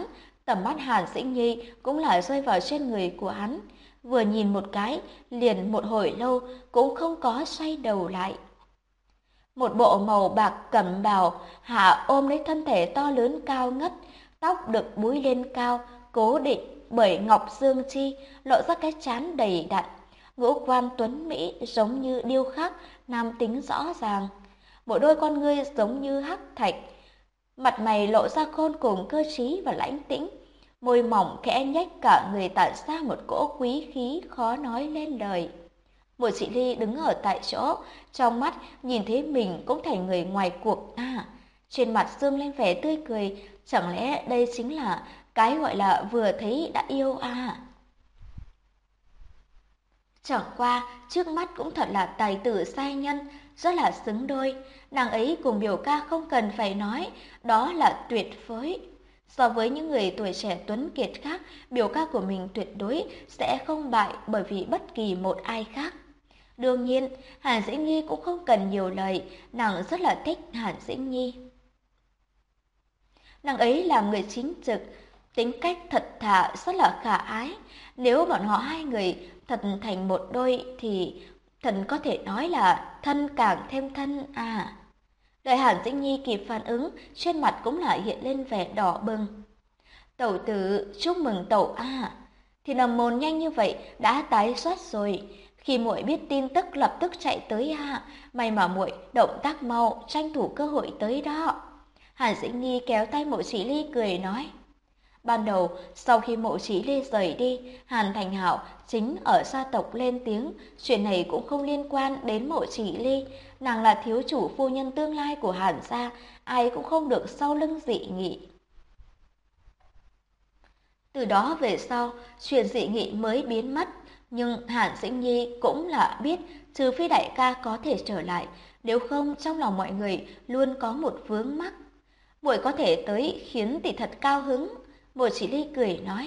Tầm mắt Hàn Dĩnh Nhi cũng là rơi vào trên người của hắn, vừa nhìn một cái, liền một hồi lâu cũng không có xoay đầu lại. Một bộ màu bạc cẩm bào, hạ ôm lấy thân thể to lớn cao ngất, tóc được búi lên cao, cố định bởi ngọc dương chi, lộ ra cái trán đầy đặn, ngũ quan tuấn mỹ giống như điêu khắc, nam tính rõ ràng. Một đôi con ngươi giống như hắc thạch, mặt mày lộ ra khôn cùng cơ trí và lãnh tĩnh, môi mỏng khẽ nhếch, cả người tản ra một cỗ quý khí khó nói lên lời. Một chị Ly đứng ở tại chỗ, trong mắt nhìn thấy mình cũng thành người ngoài cuộc trên mặt dương lên vẻ tươi cười, chẳng lẽ đây chính là cái gọi là vừa thấy đã yêu Chẳng qua, trước mắt cũng thật là tài tử giai nhân, rất là xứng đôi. Nàng ấy cùng biểu ca không cần phải nói, đó là tuyệt phối. So với những người tuổi trẻ tuấn kiệt khác, biểu ca của mình tuyệt đối sẽ không bại bởi vì bất kỳ một ai khác. Đương nhiên, Hàn Dĩnh Nhi cũng không cần nhiều lời, nàng rất là thích Hàn Dĩnh Nhi. Nàng ấy là người chính trực, tính cách thật thà, rất là khả ái. Nếu bọn họ hai người thật thành một đôi thì thần có thể nói là thân càng thêm thân Đợi Hàn Dĩnh Nhi kịp phản ứng, trên mặt cũng lại hiện lên vẻ đỏ bừng. Tẩu tử, chúc mừng tẩu Thì nằm môn nhanh như vậy đã tái xuất rồi. Khi muội biết tin tức lập tức chạy tới may mà muội động tác mau, tranh thủ cơ hội tới đó. Hàn Dĩnh Nhi kéo tay Mộ Chỉ Ly cười nói. Ban đầu, sau khi Mộ Chỉ Ly rời đi, Hàn Thành Hạo chính ở gia tộc lên tiếng, chuyện này cũng không liên quan đến Mộ Chỉ Ly, nàng là thiếu chủ phu nhân tương lai của Hàn gia, ai cũng không được sau lưng dị nghị. Từ đó về sau, chuyện dị nghị mới biến mất, nhưng Hàn Dĩnh Nhi cũng là biết trừ phi đại ca có thể trở lại, nếu không trong lòng mọi người luôn có một vướng mắc. Muội có thể tới khiến tỷ thật cao hứng. Mộ Chỉ Ly cười nói.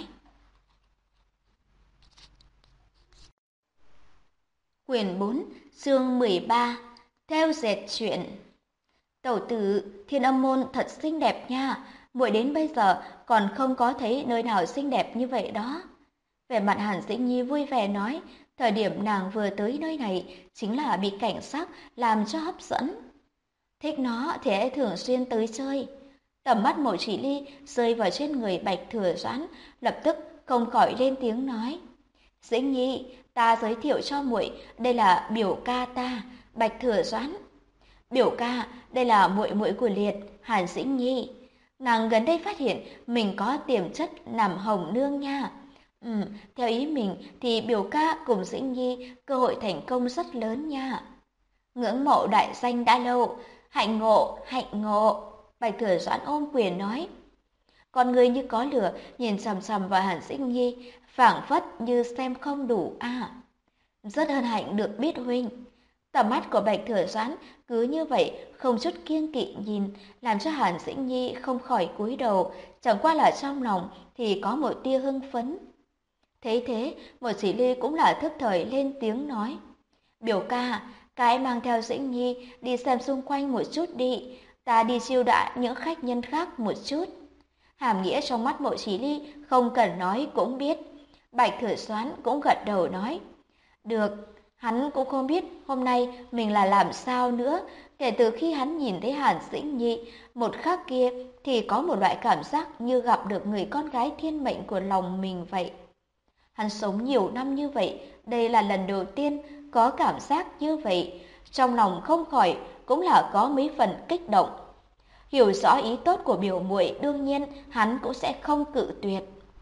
Quyển 4, chương 13, theo dệt chuyện. Tẩu tử, Thiên Âm môn thật xinh đẹp nha, muội đến bây giờ còn không có thấy nơi nào xinh đẹp như vậy đó. Vẻ mặt Hàn Dĩnh Nhi vui vẻ nói, thời điểm nàng vừa tới nơi này chính là bị cảnh sắc làm cho hấp dẫn. Thích nó thì hãy thường xuyên tới chơi. Tầm mắt Mộ Chỉ Ly rơi vào trên người Bạch Thừa Doãn, lập tức không khỏi lên tiếng nói. Dĩnh Nhi, ta giới thiệu cho muội, đây là biểu ca ta, Bạch Thừa Doãn. Biểu ca, đây là muội muội của Liệt, Hàn Dĩnh Nhi. Nàng gần đây phát hiện mình có tiềm chất làm hồng nương nha. Theo ý mình thì biểu ca cùng Dĩnh Nhi cơ hội thành công rất lớn nha. Ngưỡng mộ đại danh đã lâu, hạnh ngộ, hạnh ngộ. Bạch Thừa Doãn ôm quyền nói. Con người như có lửa nhìn chằm chằm vào Hàn Dĩnh Nhi, phảng phất như xem không đủ Rất hân hạnh được biết huynh. Tầm mắt của Bạch Thừa Doãn cứ như vậy không chút kiêng kỵ nhìn, làm cho Hàn Dĩnh Nhi không khỏi cúi đầu, chẳng qua là trong lòng thì có một tia hưng phấn. Thấy thế, Mộ Chỉ Ly cũng là thức thời lên tiếng nói. Biểu ca, cái mang theo Dĩnh Nhi đi xem xung quanh một chút đi, ta đi chiêu đãi những khách nhân khác một chút. Hàm nghĩa trong mắt Mộ Chỉ Ly không cần nói cũng biết. Bạch Thừa Doãn cũng gật đầu nói. Được, hắn cũng không biết hôm nay mình là làm sao nữa. Kể từ khi hắn nhìn thấy Hàn Dĩnh Nhi, một khắc kia thì có một loại cảm giác như gặp được người con gái thiên mệnh của lòng mình vậy. Hắn sống nhiều năm như vậy, đây là lần đầu tiên có cảm giác như vậy. Trong lòng không khỏi cũng là có mấy phần kích động. Hiểu rõ ý tốt của biểu muội, đương nhiên hắn cũng sẽ không cự tuyệt.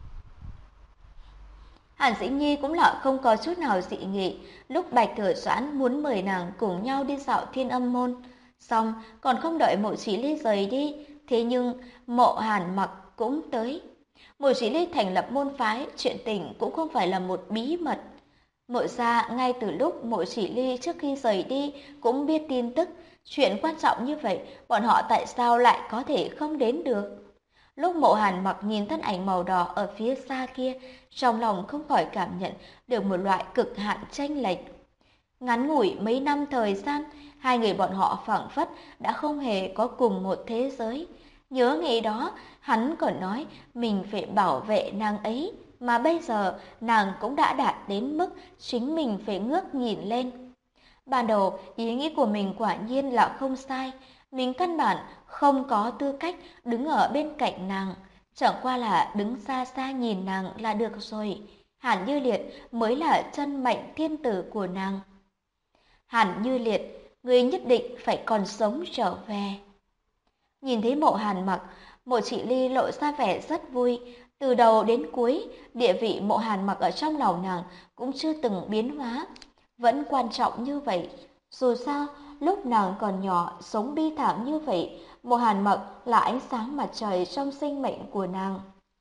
Hàn Dĩnh Nhi cũng là không có chút nào dị nghị, lúc Bạch Thừa Doãn muốn mời nàng cùng nhau đi dạo Thiên Âm môn, xong còn không đợi Mộ Chỉ Ly rời đi, thế nhưng Mộ Hàn Mặc cũng tới. Mộ Chỉ Ly thành lập môn phái, chuyện tình cũng không phải là một bí mật. Mộ gia ngay từ lúc Mộ Chỉ Ly trước khi rời đi cũng biết tin tức, chuyện quan trọng như vậy, bọn họ tại sao lại có thể không đến được? Lúc Mộ Hàn Mặc nhìn thân ảnh màu đỏ ở phía xa kia, trong lòng không khỏi cảm nhận được một loại cực hạn chênh lệch. Ngắn ngủi mấy năm thời gian, hai người bọn họ phảng phất đã không hề có cùng một thế giới. Nhớ ngày đó, hắn còn nói mình phải bảo vệ nàng ấy, mà bây giờ nàng cũng đã đạt đến mức chính mình phải ngước nhìn lên. Ban đầu, ý nghĩ của mình quả nhiên là không sai. Mình căn bản không có tư cách đứng ở bên cạnh nàng. Chẳng qua là đứng xa xa nhìn nàng là được rồi. Hàn Như Liệt mới là chân mệnh thiên tử của nàng. Hàn Như Liệt, người nhất định phải còn sống trở về. Nhìn thấy mộ Hàn Mặc, mộ Chị Ly lộ ra vẻ rất vui. Từ đầu đến cuối, địa vị mộ Hàn Mặc ở trong lòng nàng cũng chưa từng biến hóa, vẫn quan trọng như vậy. Dù sao, lúc nàng còn nhỏ, sống bi thảm như vậy, mộ Hàn Mặc là ánh sáng mặt trời trong sinh mệnh của nàng.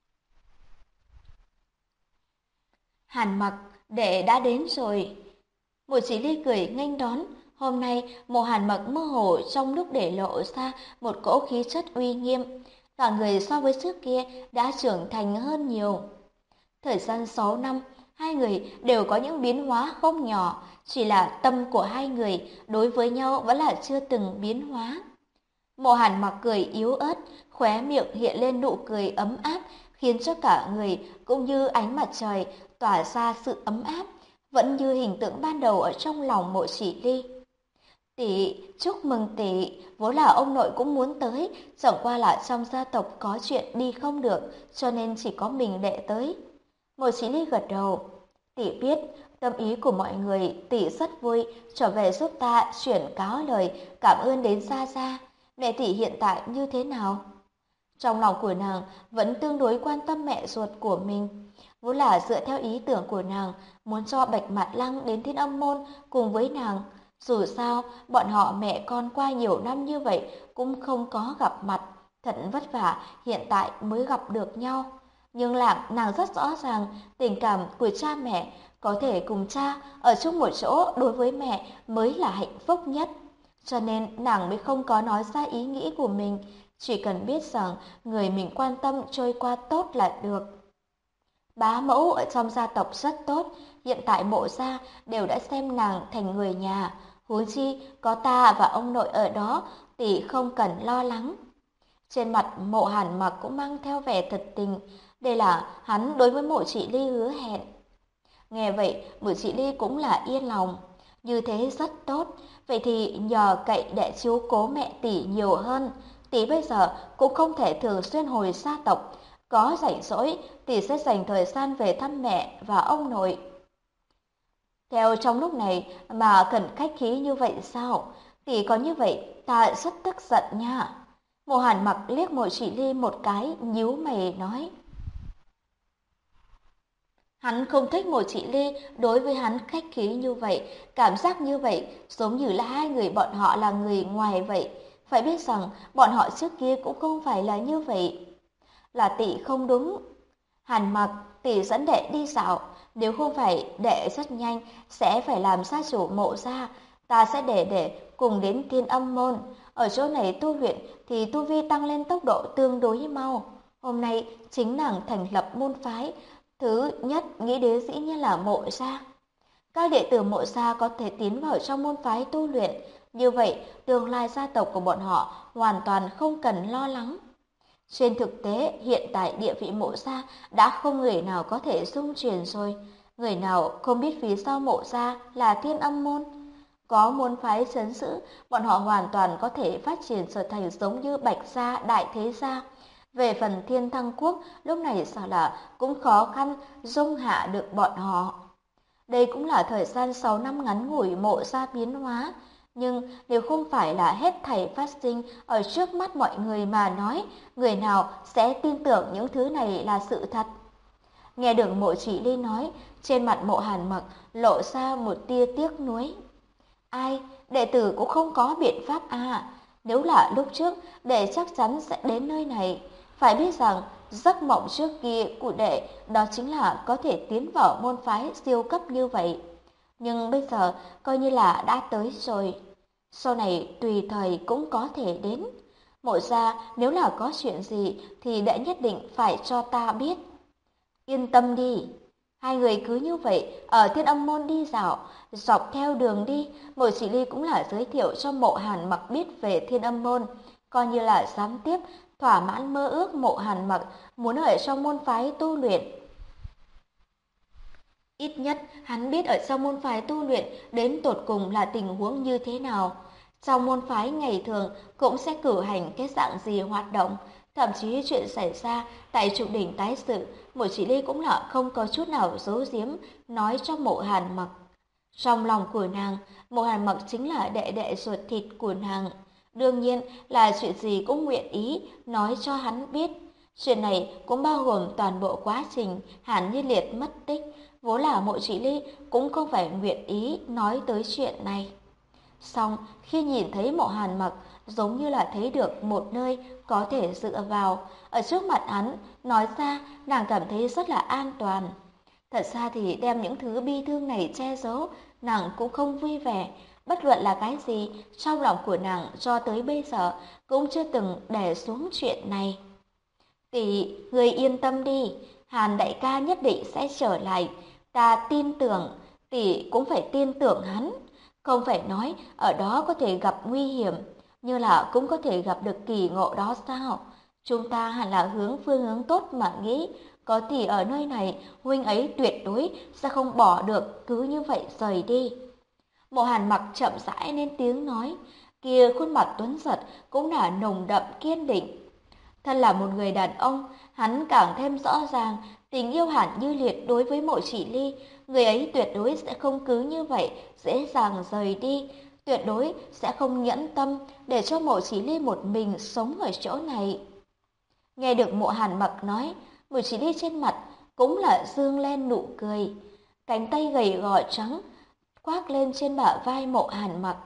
Hàn Mặc, đệ đã đến rồi. Mộ Chỉ Ly cười nghênh đón. Hôm nay, mộ Hàn Mặc mơ hồ trong lúc để lộ ra một cỗ khí chất uy nghiêm. Cả người so với trước kia đã trưởng thành hơn nhiều. Thời gian 6 năm, hai người đều có những biến hóa không nhỏ, chỉ là tâm của hai người đối với nhau vẫn là chưa từng biến hóa. Mộ Hàn Mặc cười yếu ớt, khóe miệng hiện lên nụ cười ấm áp, khiến cho cả người cũng như ánh mặt trời tỏa ra sự ấm áp, vẫn như hình tượng ban đầu ở trong lòng Mộ Chỉ Ly. Tỷ, chúc mừng tỷ, vốn là ông nội cũng muốn tới, chẳng qua là trong gia tộc có chuyện đi không được, cho nên chỉ có mình đệ tới. Mộ Chỉ Ly gật đầu. Tỷ biết, tâm ý của mọi người, tỷ rất vui, trở về giúp ta chuyển cáo lời cảm ơn đến Gia Gia. Mẹ tỷ hiện tại như thế nào? Trong lòng của nàng vẫn tương đối quan tâm mẹ ruột của mình. Vốn là dựa theo ý tưởng của nàng, muốn cho Bạch Mạt Lăng đến Thiên Âm Môn cùng với nàng. Dù sao, bọn họ mẹ con qua nhiều năm như vậy cũng không có gặp mặt. Thật vất vả, hiện tại mới gặp được nhau. Nhưng nàng rất rõ ràng tình cảm của cha mẹ, có thể cùng cha ở chung một chỗ đối với mẹ mới là hạnh phúc nhất. Cho nên nàng mới không có nói ra ý nghĩ của mình, chỉ cần biết rằng người mình quan tâm trôi qua tốt là được. Bá mẫu ở trong gia tộc rất tốt, hiện tại mộ gia đều đã xem nàng thành người nhà, huống chi có ta và ông nội ở đó tỷ không cần lo lắng. Trên mặt mộ Hàn Mặc cũng mang theo vẻ thật tình, đây là hắn đối với mộ Chị Ly hứa hẹn. Nghe vậy, mộ Chị Ly cũng là yên lòng, như thế rất tốt, vậy thì nhờ cậy để chiếu cố mẹ tỷ nhiều hơn. Tỷ bây giờ cũng không thể thường xuyên hồi gia tộc, có rảnh rỗi tỷ sẽ dành thời gian về thăm mẹ và ông nội. Theo trong lúc này mà cần khách khí như vậy sao? Tỷ có như vậy ta rất tức giận nha. Mộ Hàn Mặc liếc Mộ Chỉ Ly một cái, nhíu mày nói. Hắn không thích Mộ Chỉ Ly đối với hắn khách khí như vậy, cảm giác như vậy giống như là hai người bọn họ là người ngoài vậy. Phải biết rằng bọn họ trước kia cũng không phải là như vậy. Là tỷ không đúng. Hàn Mặc, tỷ dẫn đệ đi dạo, nếu không phải đệ rất nhanh sẽ phải làm gia chủ mộ gia, ta sẽ để đệ cùng đến Thiên Âm Môn. Ở chỗ này tu luyện thì tu vi tăng lên tốc độ tương đối mau. Hôm nay chính nàng thành lập môn phái, thứ nhất nghĩ đến dĩ nhiên là mộ gia. Các đệ tử mộ gia có thể tiến vào trong môn phái tu luyện, như vậy tương lai gia tộc của bọn họ hoàn toàn không cần lo lắng. Trên thực tế, hiện tại địa vị mộ gia đã không người nào có thể dung chuyển rồi. Người nào không biết phía sau mộ gia là Thiên Âm Môn. Có môn phái trấn giữ, bọn họ hoàn toàn có thể phát triển trở thành giống như Bạch Gia, Đại Thế Gia. Về phần Thiên Thăng Quốc, lúc này sợ là cũng khó khăn dung hạ được bọn họ. Đây cũng là thời gian 6 năm ngắn ngủi mộ gia biến hóa. Nhưng nếu không phải là hết thảy phát sinh ở trước mắt mọi người mà nói, người nào sẽ tin tưởng những thứ này là sự thật? Nghe được Mộ Chỉ Ly nói, trên mặt Mộ Hàn Mặc lộ ra một tia tiếc nuối. Ai, đệ tử cũng không có biện pháp à. Nếu là lúc trước, đệ chắc chắn sẽ đến nơi này. Phải biết rằng, giấc mộng trước kia của đệ đó chính là có thể tiến vào môn phái siêu cấp như vậy. Nhưng bây giờ coi như là đã tới rồi. Sau này tùy thời cũng có thể đến. Mộ gia nếu là có chuyện gì thì đệ nhất định phải cho ta biết. Yên tâm đi. Hai người cứ như vậy ở Thiên Âm Môn đi dạo, dọc theo đường đi, Mộ Chỉ Ly cũng là giới thiệu cho Mộ Hàn Mặc biết về Thiên Âm Môn, coi như là gián tiếp thỏa mãn mơ ước Mộ Hàn Mặc muốn ở trong môn phái tu luyện. Ít nhất hắn biết ở trong môn phái tu luyện đến tột cùng là tình huống như thế nào. Trong môn phái ngày thường cũng sẽ cử hành cái dạng gì hoạt động, thậm chí chuyện xảy ra tại trụ đỉnh tái sự, Mộ Chỉ Ly cũng là không có chút nào giấu giếm nói cho Mộ Hàn Mặc. Trong lòng của nàng, Mộ Hàn Mặc chính là đệ đệ ruột thịt của nàng. Đương nhiên là chuyện gì cũng nguyện ý nói cho hắn biết. Chuyện này cũng bao gồm toàn bộ quá trình Hàn Như Liệt mất tích. Vốn là Mộ Chỉ Ly cũng không phải nguyện ý nói tới chuyện này. Song khi nhìn thấy Mộ Hàn Mặc giống như là thấy được một nơi có thể dựa vào. Ở trước mặt hắn, nói ra nàng cảm thấy rất là an toàn. Thật ra thì đem những thứ bi thương này che giấu, nàng cũng không vui vẻ. Bất luận là cái gì, trong lòng của nàng cho tới bây giờ cũng chưa từng để xuống chuyện này. Tỷ, người yên tâm đi, Hàn đại ca nhất định sẽ trở lại. Ta tin tưởng, tỷ cũng phải tin tưởng hắn. Không phải nói ở đó có thể gặp nguy hiểm, như là cũng có thể gặp được kỳ ngộ đó sao? Chúng ta hẳn là hướng phương hướng tốt mà nghĩ. Có tỷ ở nơi này, huynh ấy tuyệt đối sẽ không bỏ được cứ như vậy rời đi. Mộ Hàn Mặc chậm rãi lên tiếng nói, kia khuôn mặt tuấn giật cũng là nồng đậm kiên định. Thân là một người đàn ông, hắn càng thêm rõ ràng tình yêu Hàn Như Liệt đối với Mộ Chỉ Ly, người ấy tuyệt đối sẽ không cứ như vậy dễ dàng rời đi, tuyệt đối sẽ không nhẫn tâm để cho Mộ Chỉ Ly một mình sống ở chỗ này. Nghe được Mộ Hàn Mặc nói, Mộ Chỉ Ly trên mặt cũng là dương lên nụ cười, cánh tay gầy gò trắng khoác lên trên bả vai Mộ Hàn Mặc.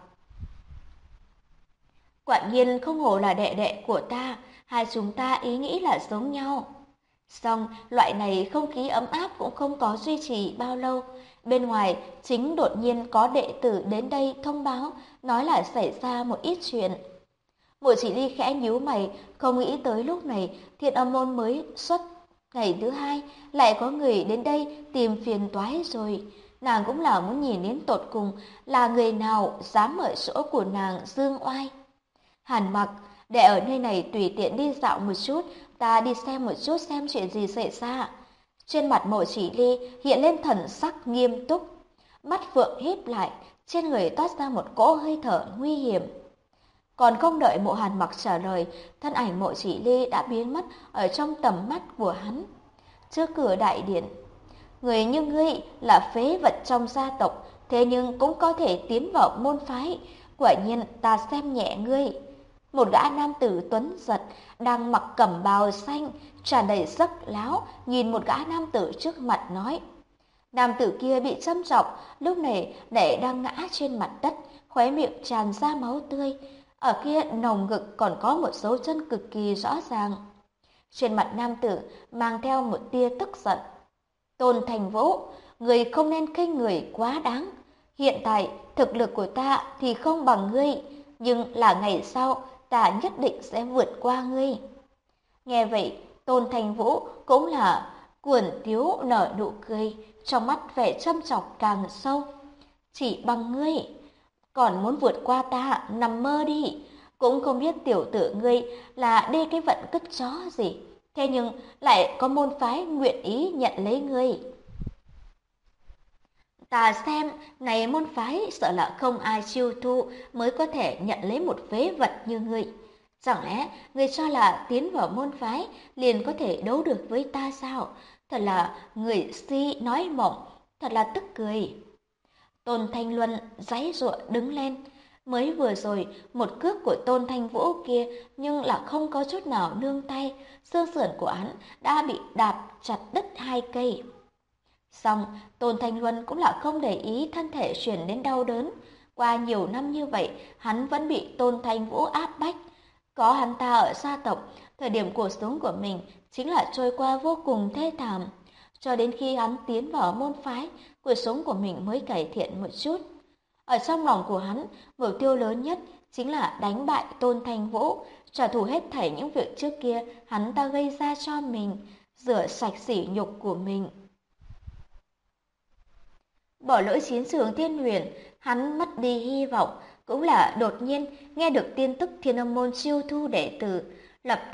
Quả nhiên không hổ là đệ đệ của ta, hai chúng ta ý nghĩ là giống nhau. Song loại này không khí ấm áp cũng không có duy trì bao lâu. Bên ngoài chính đột nhiên có đệ tử đến đây thông báo, nói là xảy ra một ít chuyện. Mộ Chỉ Ly khẽ nhíu mày, không nghĩ tới lúc này Thiên Âm môn mới xuất ngày thứ hai lại có người đến đây tìm phiền toái rồi. Nàng cũng là muốn nhìn đến tột cùng là người nào dám ở chỗ của nàng dương oai. Hàn Mặc, để ở nơi này tùy tiện đi dạo một chút, ta đi xem một chút xem chuyện gì xảy ra. Trên mặt Mộ Chỉ Ly hiện lên thần sắc nghiêm túc, mắt phượng híp lại, trên người toát ra một cỗ hơi thở nguy hiểm. Còn không đợi Mộ Hàn Mặc trả lời, thân ảnh Mộ Chỉ Ly đã biến mất ở trong tầm mắt của hắn. Trước cửa đại điện, người như ngươi là phế vật trong gia tộc, thế nhưng cũng có thể tiến vào môn phái, quả nhiên ta xem nhẹ ngươi. Một gã nam tử tuấn giật đang mặc cẩm bào xanh, tràn đầy sắc láo, nhìn một gã nam tử trước mặt nói. Nam tử kia bị châm chọc, lúc này để đang ngã trên mặt đất, khóe miệng tràn ra máu tươi. Ở kia nồng ngực còn có một dấu chân cực kỳ rõ ràng. Trên mặt nam tử mang theo một tia tức giận. Tôn Thành Vũ, người không nên khinh người quá đáng. Hiện tại thực lực của ta thì không bằng ngươi, nhưng là ngày sau ta nhất định sẽ vượt qua ngươi. Nghe vậy, Tôn Thành Vũ cũng là cuồn tiếu nở nụ cười, trong mắt vẻ châm chọc càng sâu. Chỉ bằng ngươi, còn muốn vượt qua ta, nằm mơ đi. Cũng không biết tiểu tử ngươi là đi cái vận cứt chó gì, thế nhưng lại có môn phái nguyện ý nhận lấy ngươi. Ta xem, này môn phái sợ là không ai chiêu thu mới có thể nhận lấy một phế vật như ngươi. Chẳng lẽ ngươi cho là tiến vào môn phái liền có thể đấu được với ta sao? Thật là người si nói mộng, thật là tức cười. Tôn Thanh Luân giãy giụa đứng lên. Mới vừa rồi, một cước của Tôn Thanh Vũ kia nhưng là không có chút nào nương tay, xương sườn của hắn đã bị đạp chặt đứt hai cây. Song Tôn Thanh Luân cũng là không để ý thân thể chuyển đến đau đớn. Qua nhiều năm như vậy, hắn vẫn bị Tôn Thanh Vũ áp bách. Có hắn ta ở gia tộc, thời điểm cuộc sống của mình chính là trôi qua vô cùng thê thảm. Cho đến khi hắn tiến vào môn phái, cuộc sống của mình mới cải thiện một chút. Ở trong lòng của hắn, mục tiêu lớn nhất chính là đánh bại Tôn Thanh Vũ, trả thù hết thảy những việc trước kia hắn ta gây ra cho mình, rửa sạch sỉ nhục của mình. Bỏ lỡ chiến trường Thiên Huyền, hắn mất đi hy vọng, cũng là đột nhiên nghe được tin tức Thiên Âm môn chiêu thu đệ tử, lập tức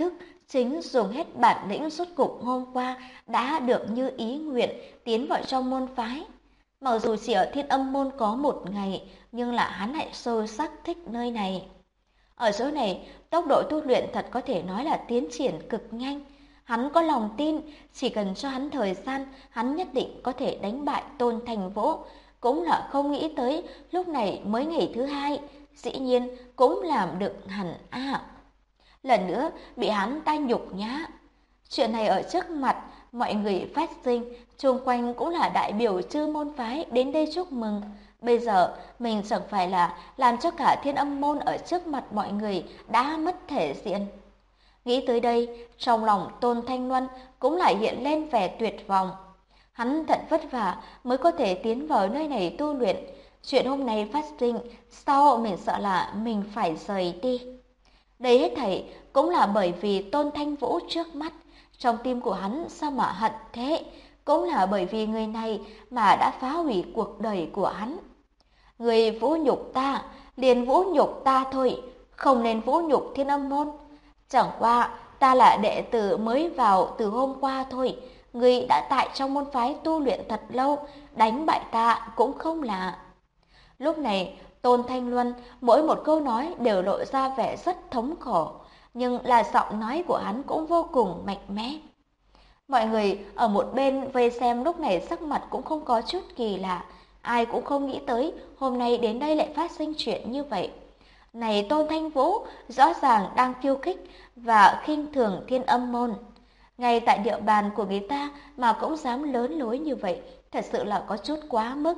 chính dùng hết bản lĩnh rốt cục hôm qua đã được như ý nguyện tiến vào trong môn phái. Mặc dù chỉ ở Thiên Âm môn có một ngày, nhưng là hắn lại sâu sắc thích nơi này. Ở chỗ này, tốc độ tu luyện thật có thể nói là tiến triển cực nhanh. Hắn có lòng tin, chỉ cần cho hắn thời gian, hắn nhất định có thể đánh bại Tôn Thành Vũ. Cũng là không nghĩ tới, lúc này mới ngày thứ hai, dĩ nhiên cũng làm được hẳn lần nữa bị hắn ta nhục nhã. Chuyện này ở trước mặt mọi người phát sinh, xung quanh cũng là đại biểu chư môn phái đến đây chúc mừng. Bây giờ mình chẳng phải là làm cho cả Thiên Âm môn ở trước mặt mọi người đã mất thể diện. Nghĩ tới đây, trong lòng Tôn Thanh Luân cũng lại hiện lên vẻ tuyệt vọng. Hắn thật vất vả mới có thể tiến vào nơi này tu luyện. Chuyện hôm nay phát sinh, sau mình sợ là mình phải rời đi. Đây hết thảy cũng là bởi vì Tôn Thanh Vũ trước mắt. Trong tim của hắn sao mà hận thế? Cũng là bởi vì người này mà đã phá hủy cuộc đời của hắn. Người vũ nhục ta, liền vũ nhục ta thôi, không nên vũ nhục Thiên Âm môn. Chẳng qua ta là đệ tử mới vào từ hôm qua thôi, người đã tại trong môn phái tu luyện thật lâu, đánh bại ta cũng không lạ. Lúc này, Tôn Thanh Luân mỗi một câu nói đều lộ ra vẻ rất thống khổ, nhưng là giọng nói của hắn cũng vô cùng mạnh mẽ. Mọi người ở một bên vây xem lúc này sắc mặt cũng không có chút kỳ lạ, ai cũng không nghĩ tới hôm nay đến đây lại phát sinh chuyện như vậy. Này Tôn Thanh Vũ rõ ràng đang khiêu khích và khinh thường Thiên Âm môn. Ngay tại địa bàn của người ta mà cũng dám lớn lối như vậy, thật sự là có chút quá mức.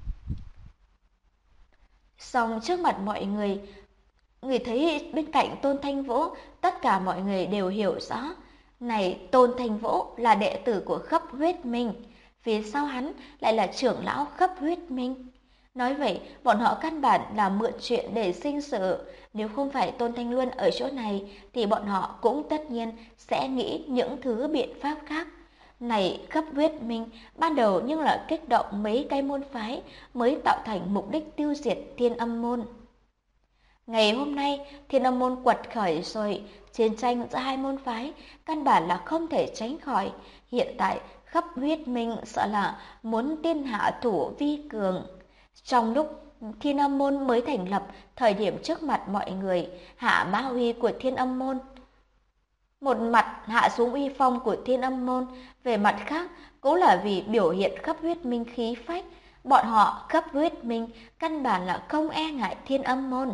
Song trước mặt mọi người thấy bên cạnh Tôn Thanh Vũ, tất cả mọi người đều hiểu rõ. Này Tôn Thanh Vũ là đệ tử của Khắp Huyết Minh, phía sau hắn lại là trưởng lão Khắp Huyết Minh. Nói vậy, bọn họ căn bản là mượn chuyện để sinh sự. Nếu không phải Tôn Thanh Luân ở chỗ này, thì bọn họ cũng tất nhiên sẽ nghĩ những thứ biện pháp khác. Này Khắp Huyết Minh, ban đầu nhưng là kích động mấy cái môn phái mới tạo thành mục đích tiêu diệt Thiên Âm môn. Ngày hôm nay, Thiên Âm môn quật khởi rồi, chiến tranh giữa hai môn phái căn bản là không thể tránh khỏi. Hiện tại, Khắp Huyết Minh sợ là muốn tiên hạ thủ vi cường. Trong lúc Thiên Âm môn mới thành lập, thời điểm trước mặt mọi người, hạ mã uy của Thiên Âm môn. Một mặt hạ xuống uy phong của Thiên Âm môn, về mặt khác cũng là vì biểu hiện Khắp Huyết Minh khí phách. Bọn họ Khắp Huyết Minh căn bản là không e ngại Thiên Âm môn.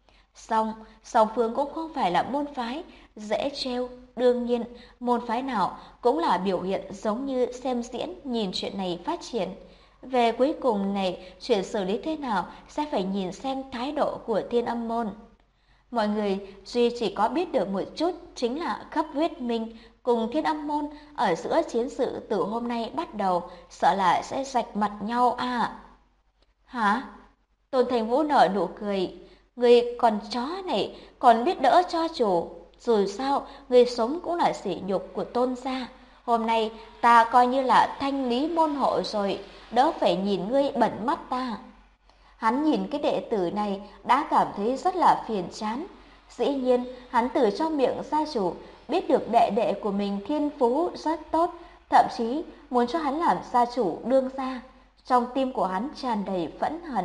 Song phương cũng không phải là môn phái dễ trêu, đương nhiên môn phái nào cũng là biểu hiện giống như xem diễn nhìn chuyện này phát triển. Về cuối cùng này, chuyện xử lý thế nào sẽ phải nhìn xem thái độ của Thiên Âm môn. Mọi người duy chỉ có biết được một chút chính là Khắp Huyết Minh cùng Thiên Âm môn ở giữa chiến sự từ hôm nay bắt đầu, sợ là sẽ rạch mặt nhau Hả? Tôn Thành Vũ nở nụ cười. Người con chó này còn biết đỡ cho chủ. Dù sao, người sống cũng là sỉ nhục của Tôn gia. Hôm nay ta coi như là thanh lý môn hộ rồi, đỡ phải nhìn ngươi bẩn mắt ta. Hắn nhìn cái đệ tử này đã cảm thấy rất là phiền chán. Dĩ nhiên, hắn từ trong miệng gia chủ biết được đệ đệ của mình thiên phú rất tốt, thậm chí muốn cho hắn làm gia chủ đương gia. Trong tim của hắn tràn đầy phẫn hận.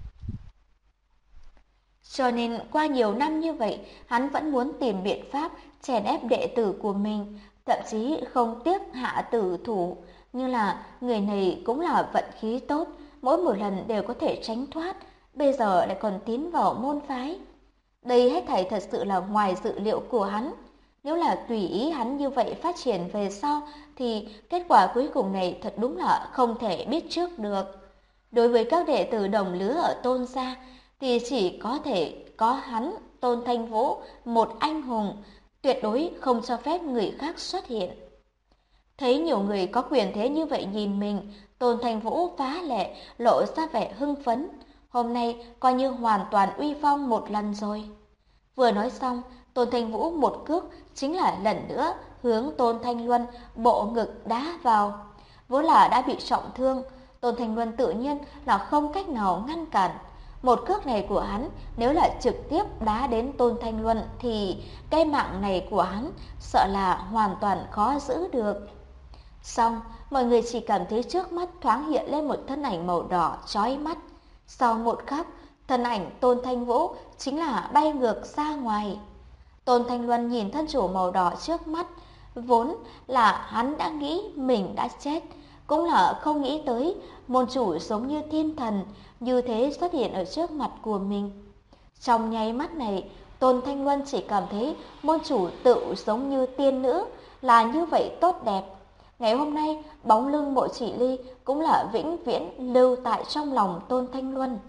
Cho nên qua nhiều năm như vậy, hắn vẫn muốn tìm biện pháp chèn ép đệ tử của mình, thậm chí không tiếc hạ tử thủ. Như là người này cũng là vận khí tốt, mỗi một lần đều có thể tránh thoát, bây giờ lại còn tiến vào môn phái. Đây hết thảy thật sự là ngoài dự liệu của hắn. Nếu là tùy ý hắn như vậy phát triển về sau, thì kết quả cuối cùng này thật đúng là không thể biết trước được. Đối với các đệ tử đồng lứa ở Tôn gia, thì chỉ có thể có hắn, Tôn Thanh Vũ, một anh hùng, tuyệt đối không cho phép người khác xuất hiện. Thấy nhiều người có quyền thế như vậy nhìn mình, Tôn Thanh Vũ phá lệ, lộ ra vẻ hưng phấn. Hôm nay coi như hoàn toàn uy phong một lần rồi. Vừa nói xong, Tôn Thanh Vũ một cước chính là lần nữa hướng Tôn Thanh Luân bộ ngực đá vào. Vốn là đã bị trọng thương, Tôn Thanh Luân tự nhiên là không cách nào ngăn cản. Một cước này của hắn nếu là trực tiếp đá đến Tôn Thanh Luân thì cái mạng này của hắn sợ là hoàn toàn khó giữ được. Xong, mọi người chỉ cảm thấy trước mắt thoáng hiện lên một thân ảnh màu đỏ chói mắt. Sau một khắc, thân ảnh Tôn Thanh Vũ chính là bay ngược ra ngoài. Tôn Thanh Luân nhìn thân chủ màu đỏ trước mắt, vốn là hắn đã nghĩ mình đã chết, cũng là không nghĩ tới môn chủ giống như thiên thần như thế xuất hiện ở trước mặt của mình. Trong nháy mắt này, Tôn Thanh Luân chỉ cảm thấy môn chủ tự giống như tiên nữ, là như vậy tốt đẹp. Ngày hôm nay, bóng lưng Mộ Chỉ Ly cũng là vĩnh viễn lưu tại trong lòng Tôn Thanh Luân.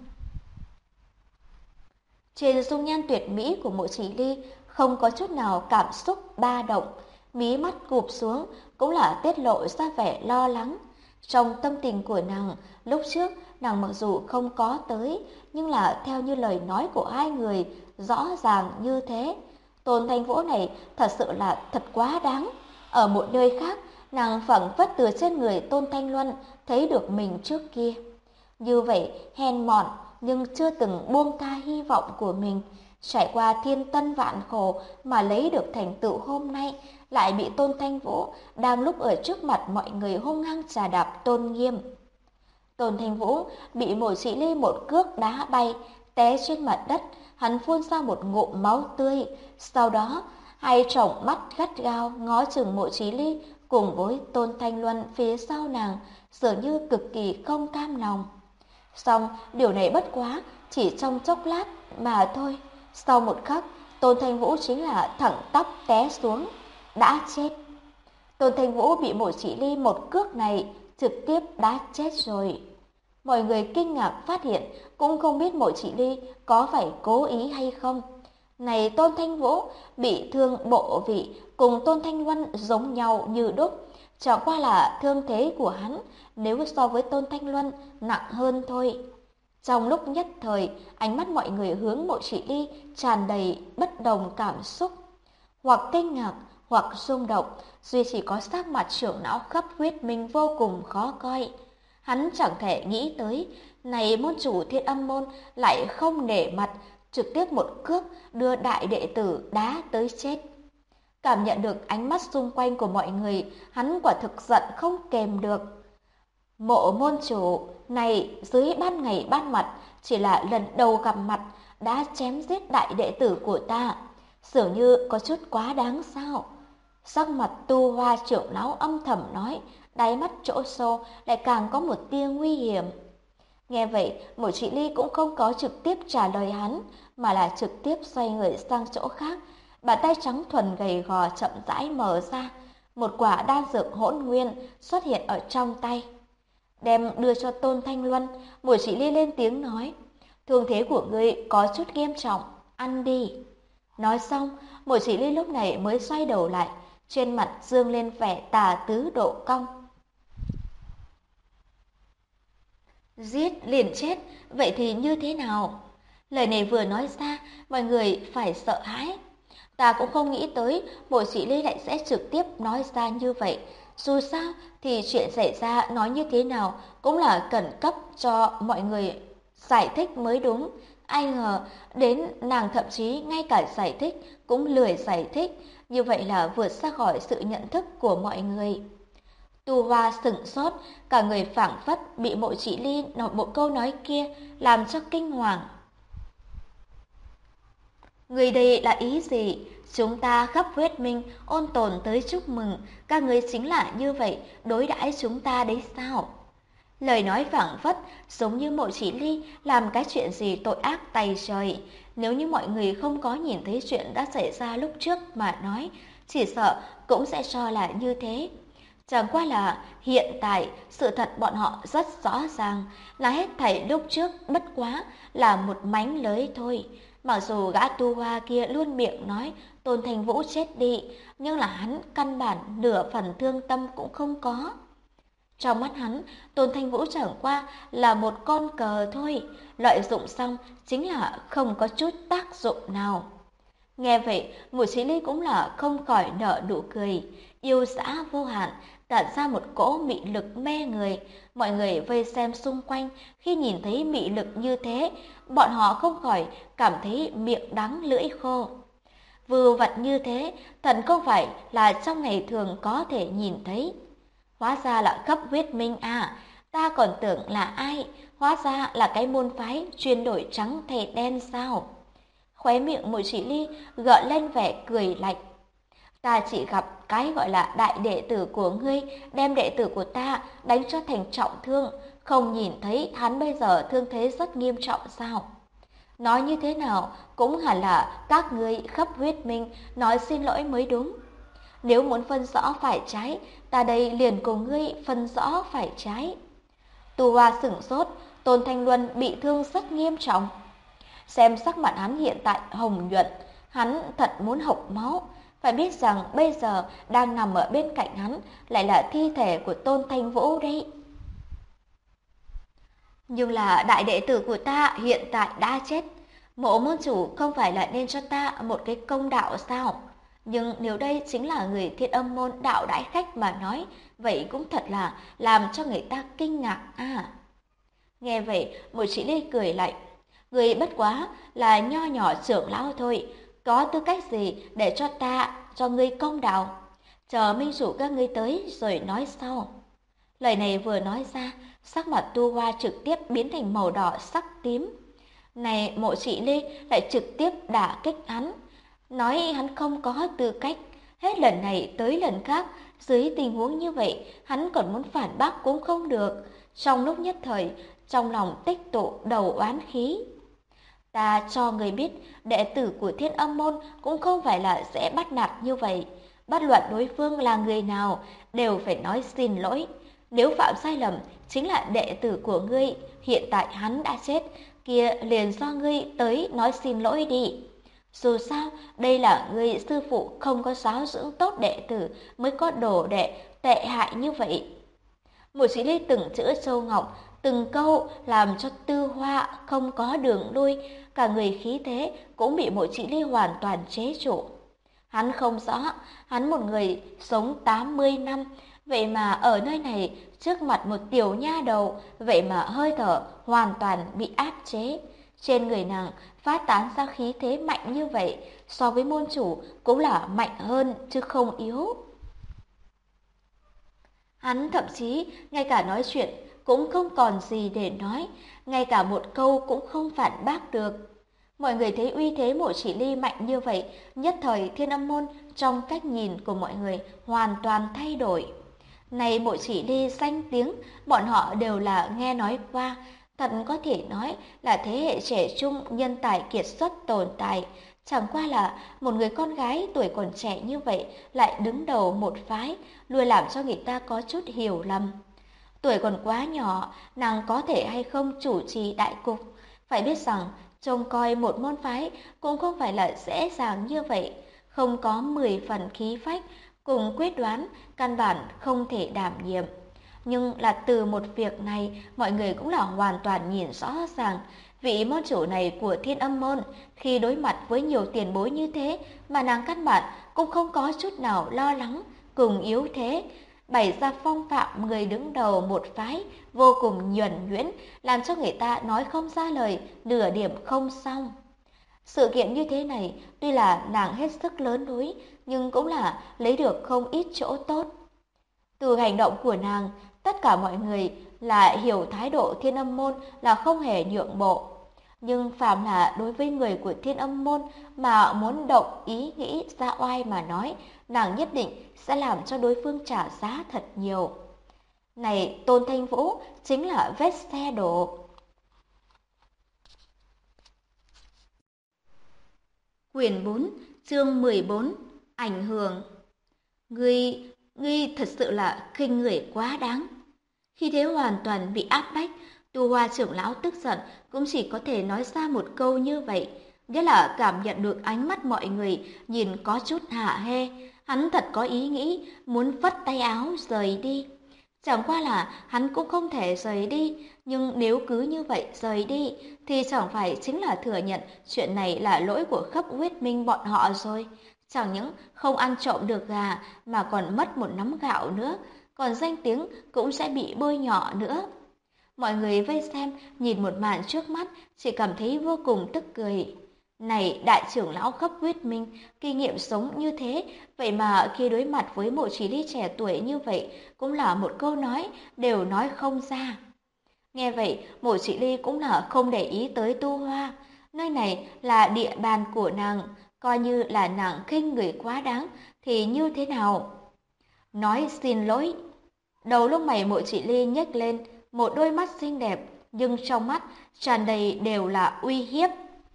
Trên dung nhan tuyệt mỹ của Mộ Chỉ Ly không có chút nào cảm xúc ba động, mí mắt cụp xuống cũng là tiết lộ ra vẻ lo lắng. Trong tâm tình của nàng, lúc trước nàng mặc dù không có tới, nhưng là theo như lời nói của hai người, rõ ràng như thế. Tôn Thanh Vũ này thật sự là thật quá đáng. Ở một nơi khác, nàng phảng phất từ trên người Tôn Thanh Luân thấy được mình trước kia. Như vậy, hèn mọn nhưng chưa từng buông tha hy vọng của mình, trải qua thiên tân vạn khổ mà lấy được thành tựu hôm nay, lại bị Tôn Thanh Vũ đang lúc ở trước mặt mọi người hung hăng trà đạp tôn nghiêm. Tôn Thanh Vũ bị Mộ Chỉ Ly một cước đá bay, té trên mặt đất, hắn phun ra một ngụm máu tươi, sau đó hai tròng mắt gắt gao ngó chừng Mộ Chỉ Ly cùng với Tôn Thanh Luân phía sau nàng, dường như cực kỳ không cam lòng. Xong, điều này bất quá, chỉ trong chốc lát mà thôi. Sau một khắc, Tôn Thanh Vũ chính là thẳng tắp té xuống, đã chết. Tôn Thanh Vũ bị Mộ Chỉ Ly một cước này trực tiếp đã chết rồi. Mọi người kinh ngạc phát hiện, cũng không biết Mộ Chỉ Ly có phải cố ý hay không. Này Tôn Thanh Vũ bị thương bộ vị cùng Tôn Thanh Luân giống nhau như đúc, chẳng qua là thương thế của hắn nếu so với Tôn Thanh Luân nặng hơn thôi. Trong lúc nhất thời, ánh mắt mọi người hướng Mộ Chỉ Ly tràn đầy bất đồng cảm xúc, hoặc kinh ngạc, hoặc rung động, duy chỉ có sắc mặt trưởng lão Khắp Huyết Minh vô cùng khó coi. Hắn chẳng thể nghĩ tới, này môn chủ Thiên Âm môn lại không nể mặt, trực tiếp một cước đưa đại đệ tử đá tới chết. Cảm nhận được ánh mắt xung quanh của mọi người, hắn quả thực giận không kềm được. Mộ môn chủ này dưới ban ngày ban mặt, chỉ là lần đầu gặp mặt đã chém giết đại đệ tử của ta, dường như có chút quá đáng sao? Sắc mặt Tu Hoa trưởng lão âm thầm nói, đáy mắt chỗ sâu lại càng có một tia nguy hiểm. Nghe vậy, Mộ Chỉ Ly cũng không có trực tiếp trả lời hắn, mà là trực tiếp xoay người sang chỗ khác. Bàn tay trắng thuần gầy gò chậm rãi mở ra, một quả đan dược hỗn nguyên xuất hiện ở trong tay. Đem đưa cho Tôn Thanh Luân, Mộ Chỉ Ly lên tiếng nói, thương thế của ngươi có chút nghiêm trọng, ăn đi. Nói xong, Mộ Chỉ Ly lúc này mới xoay đầu lại, trên mặt dương lên vẻ tà tứ độ cong. Giết liền chết, vậy thì như thế nào? Lời này vừa nói ra, mọi người phải sợ hãi. Ta cũng không nghĩ tới Mộ Chỉ Ly lại sẽ trực tiếp nói ra như vậy. Dù sao thì chuyện xảy ra nói như thế nào cũng là khẩn cấp cho mọi người giải thích mới đúng. Ai ngờ đến nàng thậm chí ngay cả giải thích cũng lười giải thích, như vậy là vượt ra khỏi sự nhận thức của mọi người. Tu Hoa sững sốt, cả người phảng phất bị Mộ Chỉ Ly một câu nói kia làm cho kinh hoàng. Người đây là ý gì? Chúng ta Khắp Huyết Minh ôn tồn tới chúc mừng, các người chính là như vậy đối đãi chúng ta đấy sao? Lời nói phảng phất giống như Mộ Chỉ Ly làm cái chuyện gì tội ác tày trời. Nếu như mọi người không có nhìn thấy chuyện đã xảy ra lúc trước mà nói, chỉ sợ cũng sẽ cho là như thế. Chẳng qua là hiện tại sự thật bọn họ rất rõ ràng là hết thảy lúc trước bất quá là một mánh lới thôi. Mặc dù gã Tu Hoa kia luôn miệng nói Tôn Thanh Vũ chết đi, nhưng là hắn căn bản nửa phần thương tâm cũng không có. Trong mắt hắn, Tôn Thanh Vũ chẳng qua là một con cờ thôi, lợi dụng xong chính là không có chút tác dụng nào. Nghe vậy, Mộ Chỉ Ly cũng là không khỏi nở nụ cười, yêu dã vô hạn, tản ra một cỗ mị lực mê người. Mọi người vây xem xung quanh, khi nhìn thấy mị lực như thế, bọn họ không khỏi cảm thấy miệng đắng lưỡi khô. Vưu vật như thế, thật không phải là trong ngày thường có thể nhìn thấy. Hóa ra là Khắp Huyết Minh à, ta còn tưởng là ai, hóa ra là cái môn phái chuyên đổi trắng thay đen sao? Khóe miệng Mộ Chỉ Ly gợn lên vẻ cười lạnh. Ta chỉ gặp cái gọi là đại đệ tử của ngươi đem đệ tử của ta đánh cho thành trọng thương, không nhìn thấy hắn bây giờ thương thế rất nghiêm trọng sao? Nói như thế nào cũng hẳn là các ngươi Khắp Huyết Minh nói xin lỗi mới đúng. Nếu muốn phân rõ phải trái, ta đây liền cùng ngươi phân rõ phải trái. Tu Hoa sửng sốt, Tôn Thanh Luân bị thương rất nghiêm trọng. Xem sắc mặt hắn hiện tại hồng nhuận, hắn thật muốn hộc máu. Phải biết rằng bây giờ đang nằm ở bên cạnh hắn lại là thi thể của Tôn Thanh Vũ đấy. Nhưng là đại đệ tử của ta hiện tại đã chết. Mộ môn chủ không phải là nên cho ta một cái công đạo sao? Nhưng nếu đây chính là người Thiên Âm môn đạo đãi khách mà nói, vậy cũng thật là làm cho người ta kinh ngạc à. Nghe vậy, Mộ Chỉ Ly cười lạnh. Người bất quá là nho nhỏ trưởng lão thôi, có tư cách gì để cho ngươi công đạo? Chờ minh chủ các ngươi tới rồi nói sau. Lời này vừa nói ra, sắc mặt Tu Hoa trực tiếp biến thành màu đỏ sắc tím. Này Mộ Chỉ Ly lại trực tiếp đả kích hắn, nói hắn không có tư cách. Hết lần này tới lần khác, dưới tình huống như vậy, hắn còn muốn phản bác cũng không được. Trong lúc nhất thời, trong lòng tích tụ đầu oán khí. Ta cho người biết, đệ tử của Thiên Âm môn cũng không phải là dễ bắt nạt như vậy. Bất luận đối phương là người nào, đều phải nói xin lỗi. Nếu phạm sai lầm, chính là đệ tử của ngươi, hiện tại hắn đã chết, kia liền do ngươi tới nói xin lỗi đi. Dù sao, đây là ngươi sư phụ không có giáo dưỡng tốt đệ tử mới có đồ đệ tệ hại như vậy. Mộ Chỉ Ly từng chữ châu ngọc, từng câu làm cho Tư Hoa không có đường lui, cả người khí thế cũng bị Mộ Chỉ Ly hoàn toàn chế trụ. Hắn không rõ, hắn một người sống 80 năm, vậy mà ở nơi này trước mặt một tiểu nha đầu, vậy mà hơi thở hoàn toàn bị áp chế. Trên người nàng phát tán ra khí thế mạnh như vậy, so với môn chủ cũng là mạnh hơn chứ không yếu. Hắn thậm chí ngay cả nói chuyện cũng không còn gì để nói, ngay cả một câu cũng không phản bác được. Mọi người thấy uy thế Mộ Chỉ Ly mạnh như vậy, nhất thời Thiên Âm môn trong cách nhìn của mọi người hoàn toàn thay đổi. Này Mộ Chỉ Ly danh tiếng, bọn họ đều là nghe nói qua, thật có thể nói là thế hệ trẻ trung nhân tài kiệt xuất tồn tại. Chẳng qua là một người con gái tuổi còn trẻ như vậy lại đứng đầu một phái, luôn làm cho người ta có chút hiểu lầm. Tuổi còn quá nhỏ, nàng có thể hay không chủ trì đại cục. Phải biết rằng, trông coi một môn phái cũng không phải là dễ dàng như vậy. Không có 10 phần khí phách, cùng quyết đoán, căn bản không thể đảm nhiệm. Nhưng là từ một việc này, mọi người cũng là hoàn toàn nhìn rõ ràng. Vị môn chủ này của Thiên Âm môn, khi đối mặt với nhiều tiền bối như thế, mà nàng căn bản cũng không có chút nào lo lắng, cùng yếu thế, bày ra phong phạm người đứng đầu một phái, vô cùng nhuần nhuyễn, làm cho người ta nói không ra lời, nửa điểm không xong. Sự kiện như thế này, tuy là nàng hết sức lớn lối, nhưng cũng là lấy được không ít chỗ tốt. Từ hành động của nàng, tất cả mọi người là hiểu thái độ Thiên Âm môn là không hề nhượng bộ. Nhưng phàm là đối với người của Thiên Âm môn mà muốn động ý nghĩ ra oai mà nói, nàng nhất định sẽ làm cho đối phương trả giá thật nhiều. Này Tôn Thanh Vũ chính là vết xe đổ. Quyển 4, chương 14, ảnh hưởng. Ngươi thật sự là khinh người quá đáng. Khi thế hoàn toàn bị áp bách, Tu Hoa trưởng lão tức giận cũng chỉ có thể nói ra một câu như vậy. Nghĩa là cảm nhận được ánh mắt mọi người nhìn có chút hả hê. Hắn thật có ý nghĩ muốn phất tay áo rời đi. Chẳng qua là hắn cũng không thể rời đi, nhưng nếu cứ như vậy rời đi thì chẳng phải chính là thừa nhận chuyện này là lỗi của Khắp Huyết Minh bọn họ rồi. Chẳng những không ăn trộm được gà mà còn mất một nắm gạo nữa, còn danh tiếng cũng sẽ bị bôi nhọ nữa. Mọi người vây xem, nhìn một màn trước mắt, chỉ cảm thấy vô cùng tức cười. Này, đại trưởng lão cấp huyết minh, kinh nghiệm sống như thế, vậy mà khi đối mặt với Mộ Chỉ Ly trẻ tuổi như vậy, cũng là một câu nói, đều nói không ra. Nghe vậy, Mộ Chỉ Ly cũng là không để ý tới Tu Hoa. Nơi này là địa bàn của nàng, coi như là nàng khinh người quá đáng, thì như thế nào? Nói xin lỗi. Đầu lông mày Mộ Chỉ Ly nhếch lên, một đôi mắt xinh đẹp, nhưng trong mắt tràn đầy đều là uy hiếp.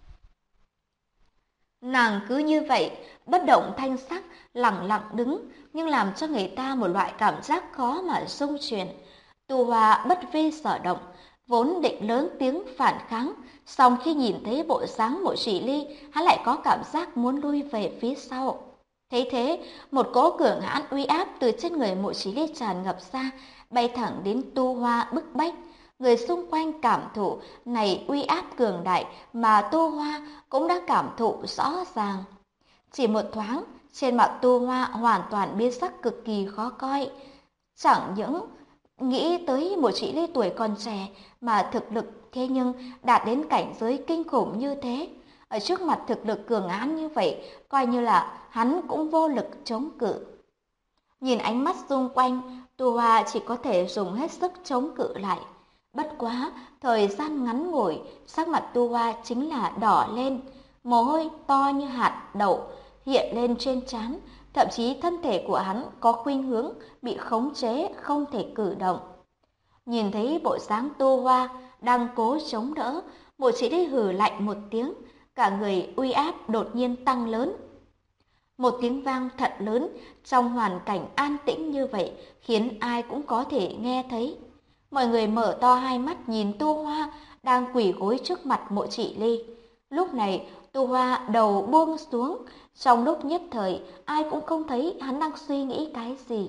Nàng cứ như vậy, bất động thanh sắc, lặng lặng đứng, nhưng làm cho người ta một loại cảm giác khó mà xung chuyển. Tu Hoa bất vi sở động, vốn định lớn tiếng phản kháng, song khi nhìn thấy bộ dáng Mộ Chỉ Ly, hắn lại có cảm giác muốn lui về phía sau. Thấy thế, một cỗ cường hãn uy áp từ trên người Mộ Chỉ Ly tràn ngập ra, bay thẳng đến Tu Hoa bức bách. Người xung quanh cảm thụ này uy áp cường đại mà Tu Hoa cũng đã cảm thụ rõ ràng. Chỉ một thoáng, trên mặt Tu Hoa hoàn toàn biến sắc cực kỳ khó coi. Chẳng những nghĩ tới một chị Ly tuổi còn trẻ mà thực lực thế nhưng đạt đến cảnh giới kinh khủng như thế. Ở trước mặt thực lực cường hãn như vậy, coi như là hắn cũng vô lực chống cự. Nhìn ánh mắt xung quanh, Tu Hoa chỉ có thể dùng hết sức chống cự lại. Bất quá, thời gian ngắn ngủi, sắc mặt Tu Hoa chính là đỏ lên, mồ hôi to như hạt đậu hiện lên trên trán, thậm chí thân thể của hắn có khuynh hướng bị khống chế không thể cử động. Nhìn thấy bộ dáng Tu Hoa đang cố chống đỡ, Mộ Chỉ Ly hừ lạnh một tiếng, cả người uy áp đột nhiên tăng lớn. Một tiếng vang thật lớn trong hoàn cảnh an tĩnh như vậy khiến ai cũng có thể nghe thấy. Mọi người mở to hai mắt nhìn Tu Hoa đang quỳ gối trước mặt Mộ Chỉ Ly. Lúc này, Tu Hoa đầu buông xuống, trong lúc nhất thời ai cũng không thấy hắn đang suy nghĩ cái gì.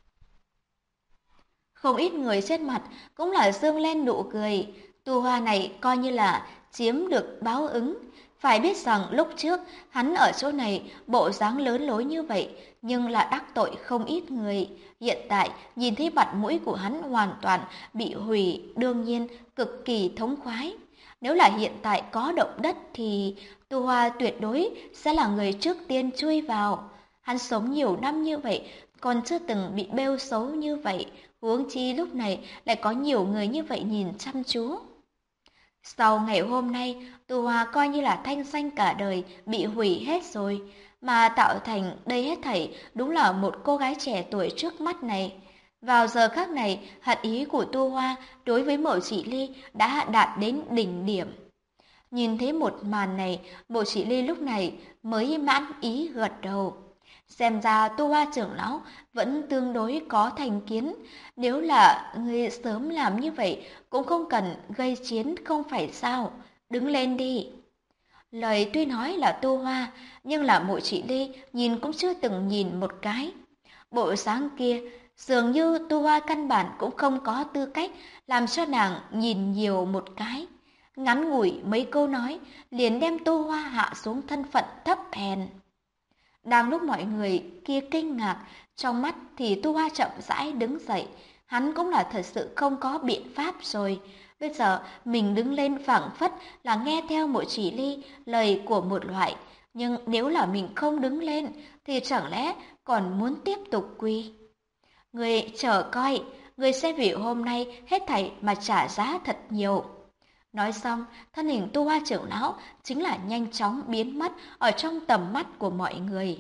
Không ít người trên mặt cũng là dương lên nụ cười, Tu Hoa này coi như là chiếm được báo ứng. Phải biết rằng lúc trước hắn ở chỗ này bộ dáng lớn lối như vậy nhưng là đắc tội không ít người. Hiện tại nhìn thấy mặt mũi của hắn hoàn toàn bị hủy, đương nhiên cực kỳ thống khoái. Nếu là hiện tại có động đất thì Tu Hoa tuyệt đối sẽ là người trước tiên chui vào. Hắn sống nhiều năm như vậy còn chưa từng bị bêu xấu như vậy, huống chi lúc này lại có nhiều người như vậy nhìn chăm chú. Sau ngày hôm nay, Tu Hoa coi như là thanh danh cả đời bị hủy hết rồi, mà tạo thành đây hết thảy đúng là một cô gái trẻ tuổi trước mắt này. Vào giờ khắc này, hận ý của Tu Hoa đối với Mộ Chỉ Ly đã đạt đến đỉnh điểm. Nhìn thấy một màn này, Mộ Chỉ Ly lúc này mới mãn ý gật đầu. Xem ra Tu Hoa trưởng lão vẫn tương đối có thành kiến, nếu là người sớm làm như vậy cũng không cần gây chiến không phải sao, đứng lên đi. Lời tuy nói là Tu Hoa, nhưng là Mộ Chỉ Ly nhìn cũng chưa từng nhìn một cái. Bộ dáng kia, dường như Tu Hoa căn bản cũng không có tư cách làm cho nàng nhìn nhiều một cái. Ngắn ngủi mấy câu nói, liền đem Tu Hoa hạ xuống thân phận thấp hèn. Đang lúc mọi người kia kinh ngạc, trong mắt thì Tu Hoa chậm rãi đứng dậy. Hắn cũng là thật sự không có biện pháp rồi. Bây giờ mình đứng lên phảng phất là nghe theo Mộ Chỉ Ly lời của một loại. Nhưng nếu là mình không đứng lên thì chẳng lẽ còn muốn tiếp tục quỳ. Người chờ coi, người sẽ vì hôm nay hết thảy mà trả giá thật nhiều. Nói xong, thân hình Tu Hoa trưởng lão chính là nhanh chóng biến mất ở trong tầm mắt của mọi người.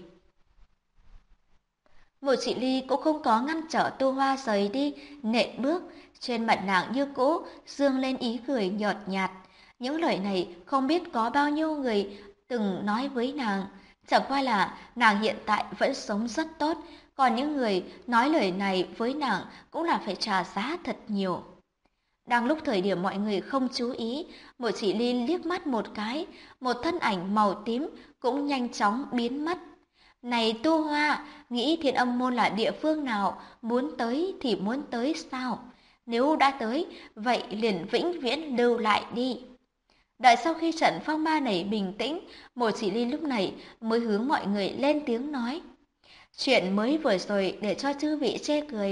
Mộ Chỉ Ly cũng không có ngăn trở Tu Hoa rời đi, nện bước, trên mặt nàng như cũ dương lên ý cười nhợt nhạt. Những lời này không biết có bao nhiêu người từng nói với nàng, chẳng qua là nàng hiện tại vẫn sống rất tốt, còn những người nói lời này với nàng cũng là phải trả giá thật nhiều. Đang lúc thời điểm mọi người không chú ý, Mộ Chỉ Ly liếc mắt một cái, một thân ảnh màu tím cũng nhanh chóng biến mất. Này Tu Hoa, nghĩ Thiên Âm Môn là địa phương nào, muốn tới thì muốn tới sao? Nếu đã tới, vậy liền vĩnh viễn lưu lại đi. Đợi sau khi trận phong ba này bình tĩnh, Mộ Chỉ Ly lúc này mới hướng mọi người lên tiếng nói. Chuyện mới vừa rồi để cho chư vị chê cười,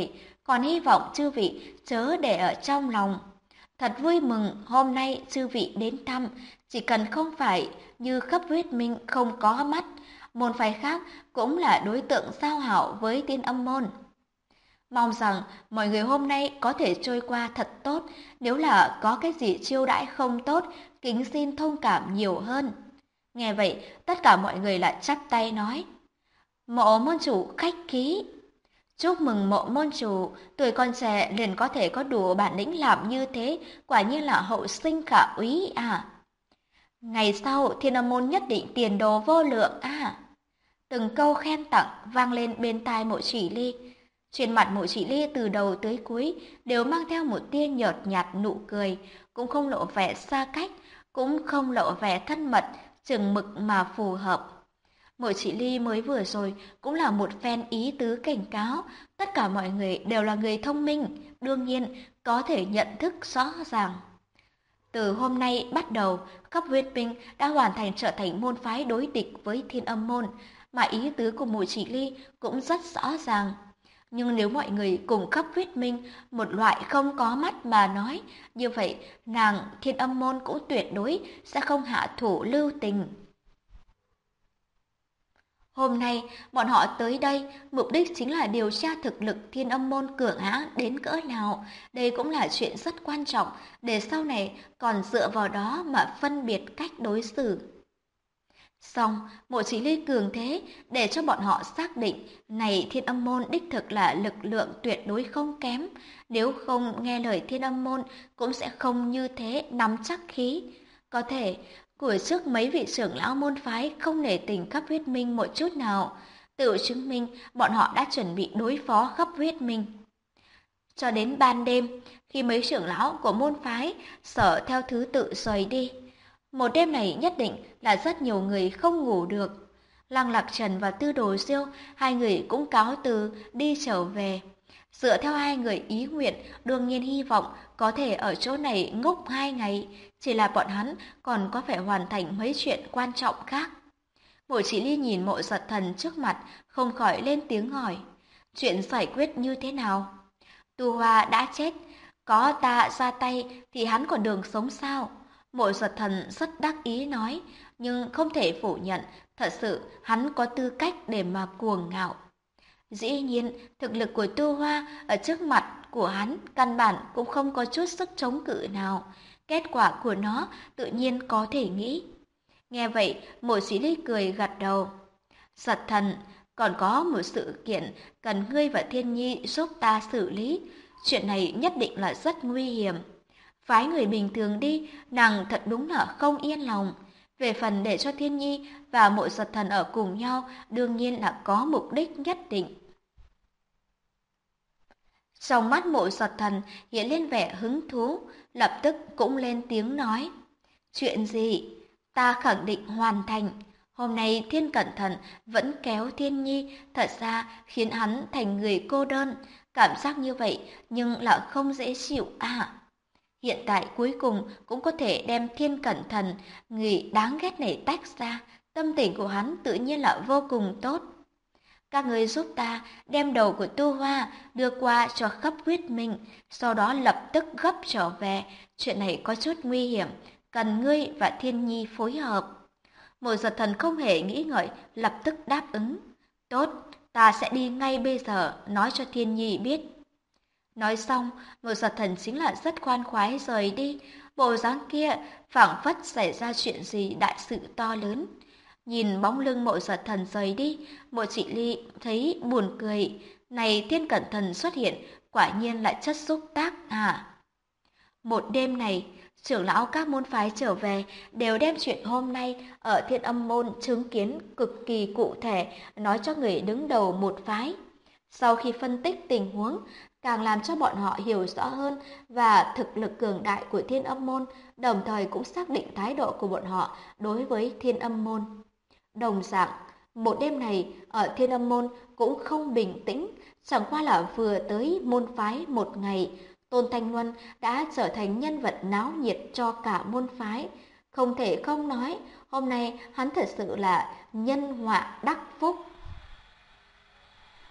còn hy vọng chư vị chớ để ở trong lòng. Thật vui mừng hôm nay chư vị đến thăm, chỉ cần không phải như khắp huyết minh không có mắt, môn phái khác cũng là đối tượng giao hảo với Thiên Âm môn. Mong rằng mọi người hôm nay có thể trôi qua thật tốt, nếu là có cái gì chiêu đãi không tốt, kính xin thông cảm nhiều hơn. Nghe vậy, tất cả mọi người lại chắp tay nói: Mộ môn chủ khách khí. Chúc mừng Mộ môn chủ, tuổi còn trẻ liền có thể có đủ bản lĩnh làm như thế, quả nhiên là hậu sinh khả úy à. Ngày sau Thiên Âm môn nhất định tiền đồ vô lượng à. Từng câu khen tặng vang lên bên tai Mộ Chỉ Ly. Trên mặt Mộ Chỉ Ly từ đầu tới cuối đều mang theo một tia nhợt nhạt nụ cười, cũng không lộ vẻ xa cách, cũng không lộ vẻ thân mật, chừng mực mà phù hợp. Mộ Chỉ Ly mới vừa rồi cũng là một phen ý tứ cảnh cáo, tất cả mọi người đều là người thông minh, đương nhiên có thể nhận thức rõ ràng. Từ hôm nay bắt đầu, cấp huyết binh đã hoàn thành trở thành môn phái đối địch với Thiên Âm môn, mà ý tứ của Mộ Chỉ Ly cũng rất rõ ràng. Nhưng nếu mọi người cùng cấp huyết minh một loại không có mắt mà nói, như vậy nàng Thiên Âm môn cũng tuyệt đối sẽ không hạ thủ lưu tình. Hôm nay, bọn họ tới đây, mục đích chính là điều tra thực lực Thiên Âm môn cường hãn đến cỡ nào. Đây cũng là chuyện rất quan trọng, để sau này còn dựa vào đó mà phân biệt cách đối xử. Xong, Mộ Chỉ Ly cường thế, để cho bọn họ xác định, này Thiên Âm môn đích thực là lực lượng tuyệt đối không kém. Nếu không nghe lời Thiên Âm môn, cũng sẽ không như thế nắm chắc khí. Có thể của trước mấy vị trưởng lão môn phái không nể tình khắp huyết minh một chút nào, tự chứng minh bọn họ đã chuẩn bị đối phó khắp huyết minh. Cho đến ban đêm, khi mấy trưởng lão của môn phái sở theo thứ tự rời đi, một đêm này nhất định là rất nhiều người không ngủ được. Lăng Lạc Trần và Tư Đồ Diêu, hai người cũng cáo từ đi trở về. Dựa theo hai người ý nguyện, đương nhiên hy vọng có thể ở chỗ này ngốc 2 ngày, chỉ là bọn hắn còn có phải hoàn thành mấy chuyện quan trọng khác. Mộ Chỉ Ly nhìn Mộ Giật Thần trước mặt, không khỏi lên tiếng hỏi, chuyện giải quyết như thế nào? Tu Hoa đã chết, có ta ra tay thì hắn còn đường sống sao? Mộ Giật Thần rất đắc ý nói, nhưng không thể phủ nhận, thật sự hắn có tư cách để mà cuồng ngạo. Dĩ nhiên, thực lực của Tu Hoa ở trước mặt của hắn căn bản cũng không có chút sức chống cự nào. Kết quả của nó tự nhiên có thể nghĩ. Nghe vậy, Mộ Sĩ Ly cười gật đầu. Giật Thần, còn có một sự kiện cần ngươi và Thiên Nhi giúp ta xử lý. Chuyện này nhất định là rất nguy hiểm. Phái người bình thường đi, nàng thật đúng là không yên lòng. Về phần để cho Thiên Nhi và Mộ Giật Thần ở cùng nhau, đương nhiên là có mục đích nhất định. Trong mắt Mộ Giật Thần hiện lên vẻ hứng thú, lập tức cũng lên tiếng nói. Chuyện gì? Ta khẳng định hoàn thành. Hôm nay Thiên Cẩn Thận vẫn kéo Thiên Nhi, thật ra khiến hắn thành người cô đơn. Cảm giác như vậy nhưng là không dễ chịu à. Hiện tại cuối cùng cũng có thể đem Thiên Cẩn Thận, người đáng ghét này tách ra. Tâm tình của hắn tự nhiên là vô cùng tốt. Các người giúp ta đem đầu của Tu Hoa đưa qua cho khắp huyết minh, sau đó lập tức gấp trở về. Chuyện này có chút nguy hiểm, cần ngươi và Thiên Nhi phối hợp. Mộ Giật Thần không hề nghĩ ngợi, lập tức đáp ứng. Tốt, ta sẽ đi ngay bây giờ, nói cho Thiên Nhi biết. Nói xong, Mộ Giật Thần chính là rất khoan khoái rời đi. Bộ dáng kia phảng phất xảy ra chuyện gì đại sự to lớn. Nhìn bóng lưng Mộ Giật Thần rời đi, Mộ Chỉ Ly thấy buồn cười. Này Thiên Cẩn Thần xuất hiện, quả nhiên lại chất xúc tác à. Một đêm này, trưởng lão các môn phái trở về đều đem chuyện hôm nay ở Thiên Âm môn chứng kiến cực kỳ cụ thể nói cho người đứng đầu một phái. Sau khi phân tích tình huống, càng làm cho bọn họ hiểu rõ hơn và thực lực cường đại của Thiên Âm môn, đồng thời cũng xác định thái độ của bọn họ đối với Thiên Âm môn. Đồng dạng, một đêm này ở Thiên Âm môn cũng không bình tĩnh, chẳng qua là vừa tới môn phái một ngày, Tôn Thanh Luân đã trở thành nhân vật náo nhiệt cho cả môn phái. Không thể không nói, hôm nay hắn thật sự là nhân họa đắc phúc.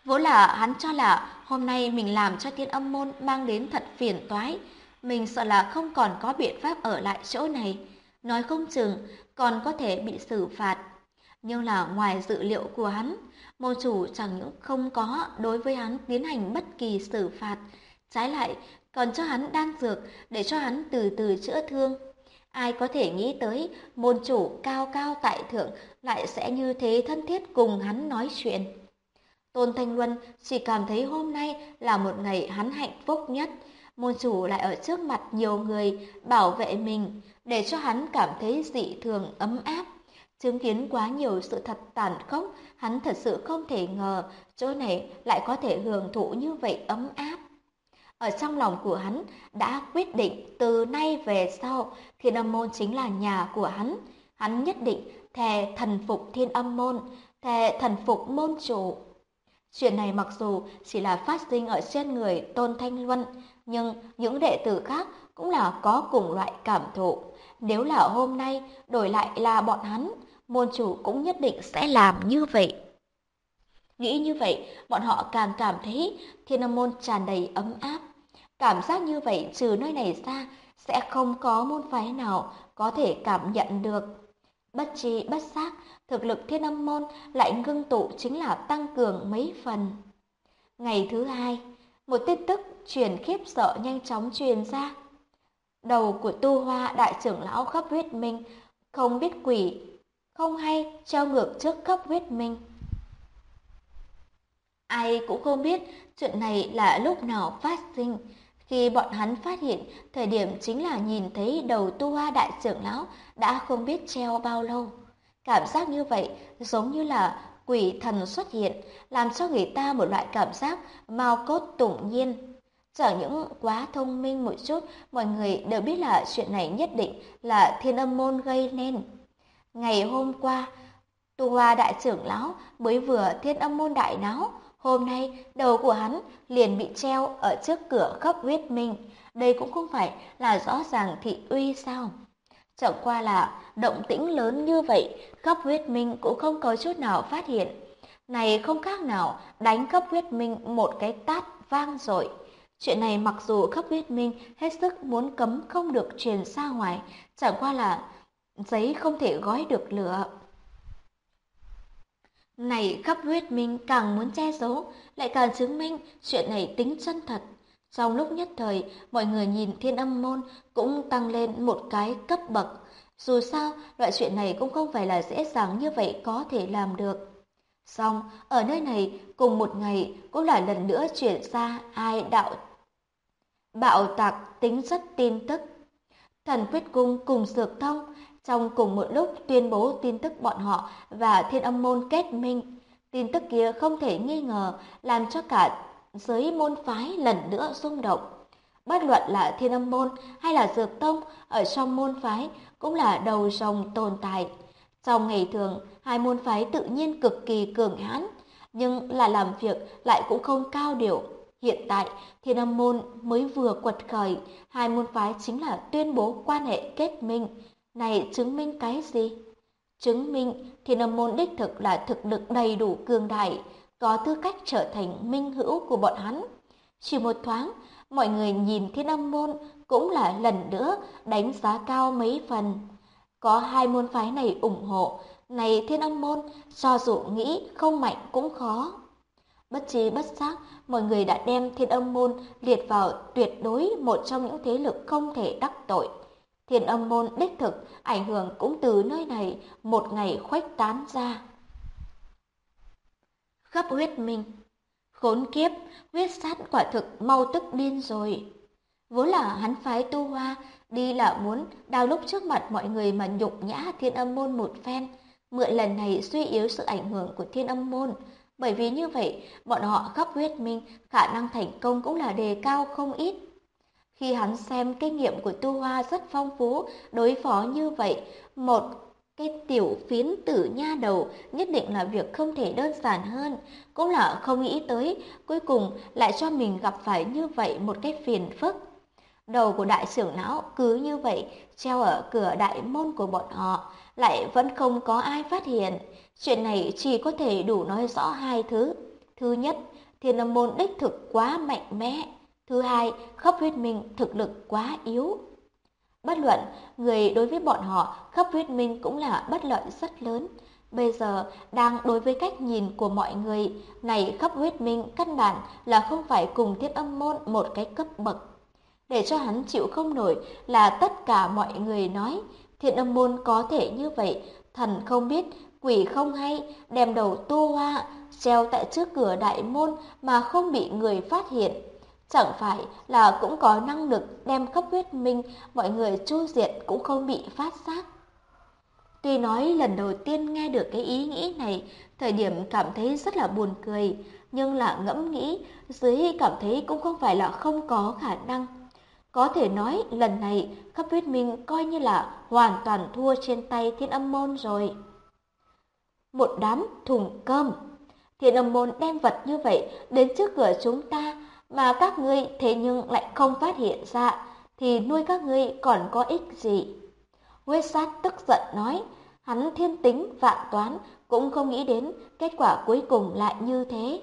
Vốn là hắn cho là hôm nay mình làm cho Thiên Âm môn mang đến thật phiền toái, mình sợ là không còn có biện pháp ở lại chỗ này, nói không chừng còn có thể bị xử phạt. Nhưng là ngoài dự liệu của hắn, môn chủ chẳng những không có đối với hắn tiến hành bất kỳ xử phạt, trái lại còn cho hắn đan dược để cho hắn từ từ chữa thương. Ai có thể nghĩ tới môn chủ cao cao tại thượng lại sẽ như thế thân thiết cùng hắn nói chuyện. Tôn Thanh Luân chỉ cảm thấy hôm nay là một ngày hắn hạnh phúc nhất. Môn chủ lại ở trước mặt nhiều người bảo vệ mình, để cho hắn cảm thấy dị thường ấm áp. Chứng kiến quá nhiều sự thật tàn khốc, hắn thật sự không thể ngờ chỗ này lại có thể hưởng thụ như vậy ấm áp. Ở trong lòng của hắn đã quyết định từ nay về sau, Thiên Âm môn chính là nhà của hắn. Hắn nhất định thề thần phục Thiên Âm môn, thề thần phục môn chủ. Chuyện này mặc dù chỉ là phát sinh ở trên người Tôn Thanh Luân, nhưng những đệ tử khác cũng là có cùng loại cảm thụ. Nếu là hôm nay đổi lại là bọn hắn, môn chủ cũng nhất định sẽ làm như vậy. Nghĩ như vậy, bọn họ càng cảm thấy Thiên Âm môn tràn đầy ấm áp. Cảm giác như vậy trừ nơi này ra, sẽ không có môn phái nào có thể cảm nhận được. Bất tri bất giác, thực lực Thiên Âm môn lại ngưng tụ chính là tăng cường mấy phần. Ngày thứ hai, một tin tức truyền khiếp sợ nhanh chóng truyền ra. Đầu của Tu Hoa đại trưởng lão Khắp Huyết Minh, không biết quỷ, không hay treo ngược trước Khắp Huyết Minh. Ai cũng không biết chuyện này là lúc nào phát sinh. Khi bọn hắn phát hiện, thời điểm chính là nhìn thấy đầu Tu Hoa đại trưởng lão đã không biết treo bao lâu. Cảm giác như vậy giống như là quỷ thần xuất hiện, làm cho người ta một loại cảm giác mao cốt tủng nhiên. Chẳng những quá thông minh một chút, mọi người đều biết là chuyện này nhất định là Thiên Âm môn gây nên. Ngày hôm qua, Tu Hoa đại trưởng lão mới vừa Thiên Âm môn đại náo, hôm nay đầu của hắn liền bị treo ở trước cửa Khắp Huyết Minh. Đây cũng không phải là rõ ràng thị uy sao? Chẳng qua là động tĩnh lớn như vậy, Khắp Huyết Minh cũng không có chút nào phát hiện. Này không khác nào đánh Khắp Huyết Minh một cái tát vang dội. Chuyện này mặc dù Khắp Huyết Minh hết sức muốn cấm không được truyền ra ngoài, chẳng qua là giấy không thể gói được lửa. Này Khắp Huyết Minh càng muốn che giấu, lại càng chứng minh chuyện này tính chân thật. Trong lúc nhất thời, mọi người nhìn Thiên Âm môn cũng tăng lên một cái cấp bậc. Dù sao, loại chuyện này cũng không phải là dễ dàng như vậy có thể làm được. Xong, ở nơi này, cùng một ngày cũng là lần nữa chuyển ra hai bạo tạc tính chất tin tức. Thần Quyết Cung cùng Dược Thông trong cùng một lúc tuyên bố tin tức bọn họ và Thiên Âm môn kết minh. Tin tức kia không thể nghi ngờ làm cho cả giới môn phái lần nữa rung động. Bất luận là Thiên Âm môn hay là Dược Tông ở trong môn phái cũng là đầu rồng tồn tại. Trong ngày thường, hai môn phái tự nhiên cực kỳ cường hãn, nhưng là làm việc lại cũng không cao điệu. Hiện tại, Thiên Âm môn mới vừa quật khởi, hai môn phái chính là tuyên bố quan hệ kết minh. Này chứng minh cái gì? Chứng minh Thiên Âm môn đích thực là thực lực đầy đủ cường đại, có tư cách trở thành minh hữu của bọn hắn. Chỉ một thoáng, mọi người nhìn Thiên Âm môn cũng là lần nữa đánh giá cao mấy phần. Có hai môn phái này ủng hộ, này Thiên Âm môn cho dù nghĩ không mạnh cũng khó. Bất trí bất giác, mọi người đã đem Thiên Âm môn liệt vào tuyệt đối một trong những thế lực không thể đắc tội. Thiên Âm môn đích thực ảnh hưởng cũng từ nơi này một ngày khuếch tán ra. Khắp Huyết Minh, khốn kiếp, huyết sát quả thực mau tức điên rồi. Vốn là hắn phái Tu Hoa đi là muốn đào lúc trước mặt mọi người mà nhục nhã Thiên Âm môn một phen, mượn lần này suy yếu sự ảnh hưởng của Thiên Âm môn. Bởi vì như vậy, bọn họ Khắp Huyết Minh khả năng thành công cũng là đề cao không ít. Khi hắn xem kinh nghiệm của Tu Hoa rất phong phú, đối phó như vậy, một cái tiểu phiến tử nha đầu nhất định là việc không thể đơn giản hơn, cũng là không nghĩ tới, cuối cùng lại cho mình gặp phải như vậy một cái phiền phức. Đầu của đại trưởng lão cứ như vậy treo ở cửa đại môn của bọn họ, lại vẫn không có ai phát hiện. Chuyện này chỉ có thể đủ nói rõ hai thứ. Thứ nhất, Thiên Âm môn đích thực quá mạnh mẽ. Thứ hai, Khắp Huyết Minh thực lực quá yếu. Bất luận, người đối với bọn họ, Khắp Huyết Minh cũng là bất lợi rất lớn. Bây giờ, đang đối với cách nhìn của mọi người, này Khắp Huyết Minh căn bản là không phải cùng Thiên Âm môn một cái cấp bậc. Để cho hắn chịu không nổi là tất cả mọi người nói, Thiên Âm môn có thể như vậy, thần không biết, quỷ không hay, đem đầu Tu Hoa, treo tại trước cửa đại môn mà không bị người phát hiện. Chẳng phải là cũng có năng lực đem Khắp Huyết Minh mọi người chu diệt cũng không bị phát giác. Tuy nói lần đầu tiên nghe được cái ý nghĩ này, thời điểm cảm thấy rất là buồn cười, nhưng là ngẫm nghĩ, dưới cảm thấy cũng không phải là không có khả năng. Có thể nói lần này Khắp Huyết Minh coi như là hoàn toàn thua trên tay Thiên Âm môn rồi. Một đám thùng cơm. Thiên Âm môn đem vật như vậy đến trước cửa chúng ta, mà các ngươi thế nhưng lại không phát hiện ra, thì nuôi các ngươi còn có ích gì? Huyết Sát tức giận nói, hắn thiên tính vạn toán cũng không nghĩ đến kết quả cuối cùng lại như thế.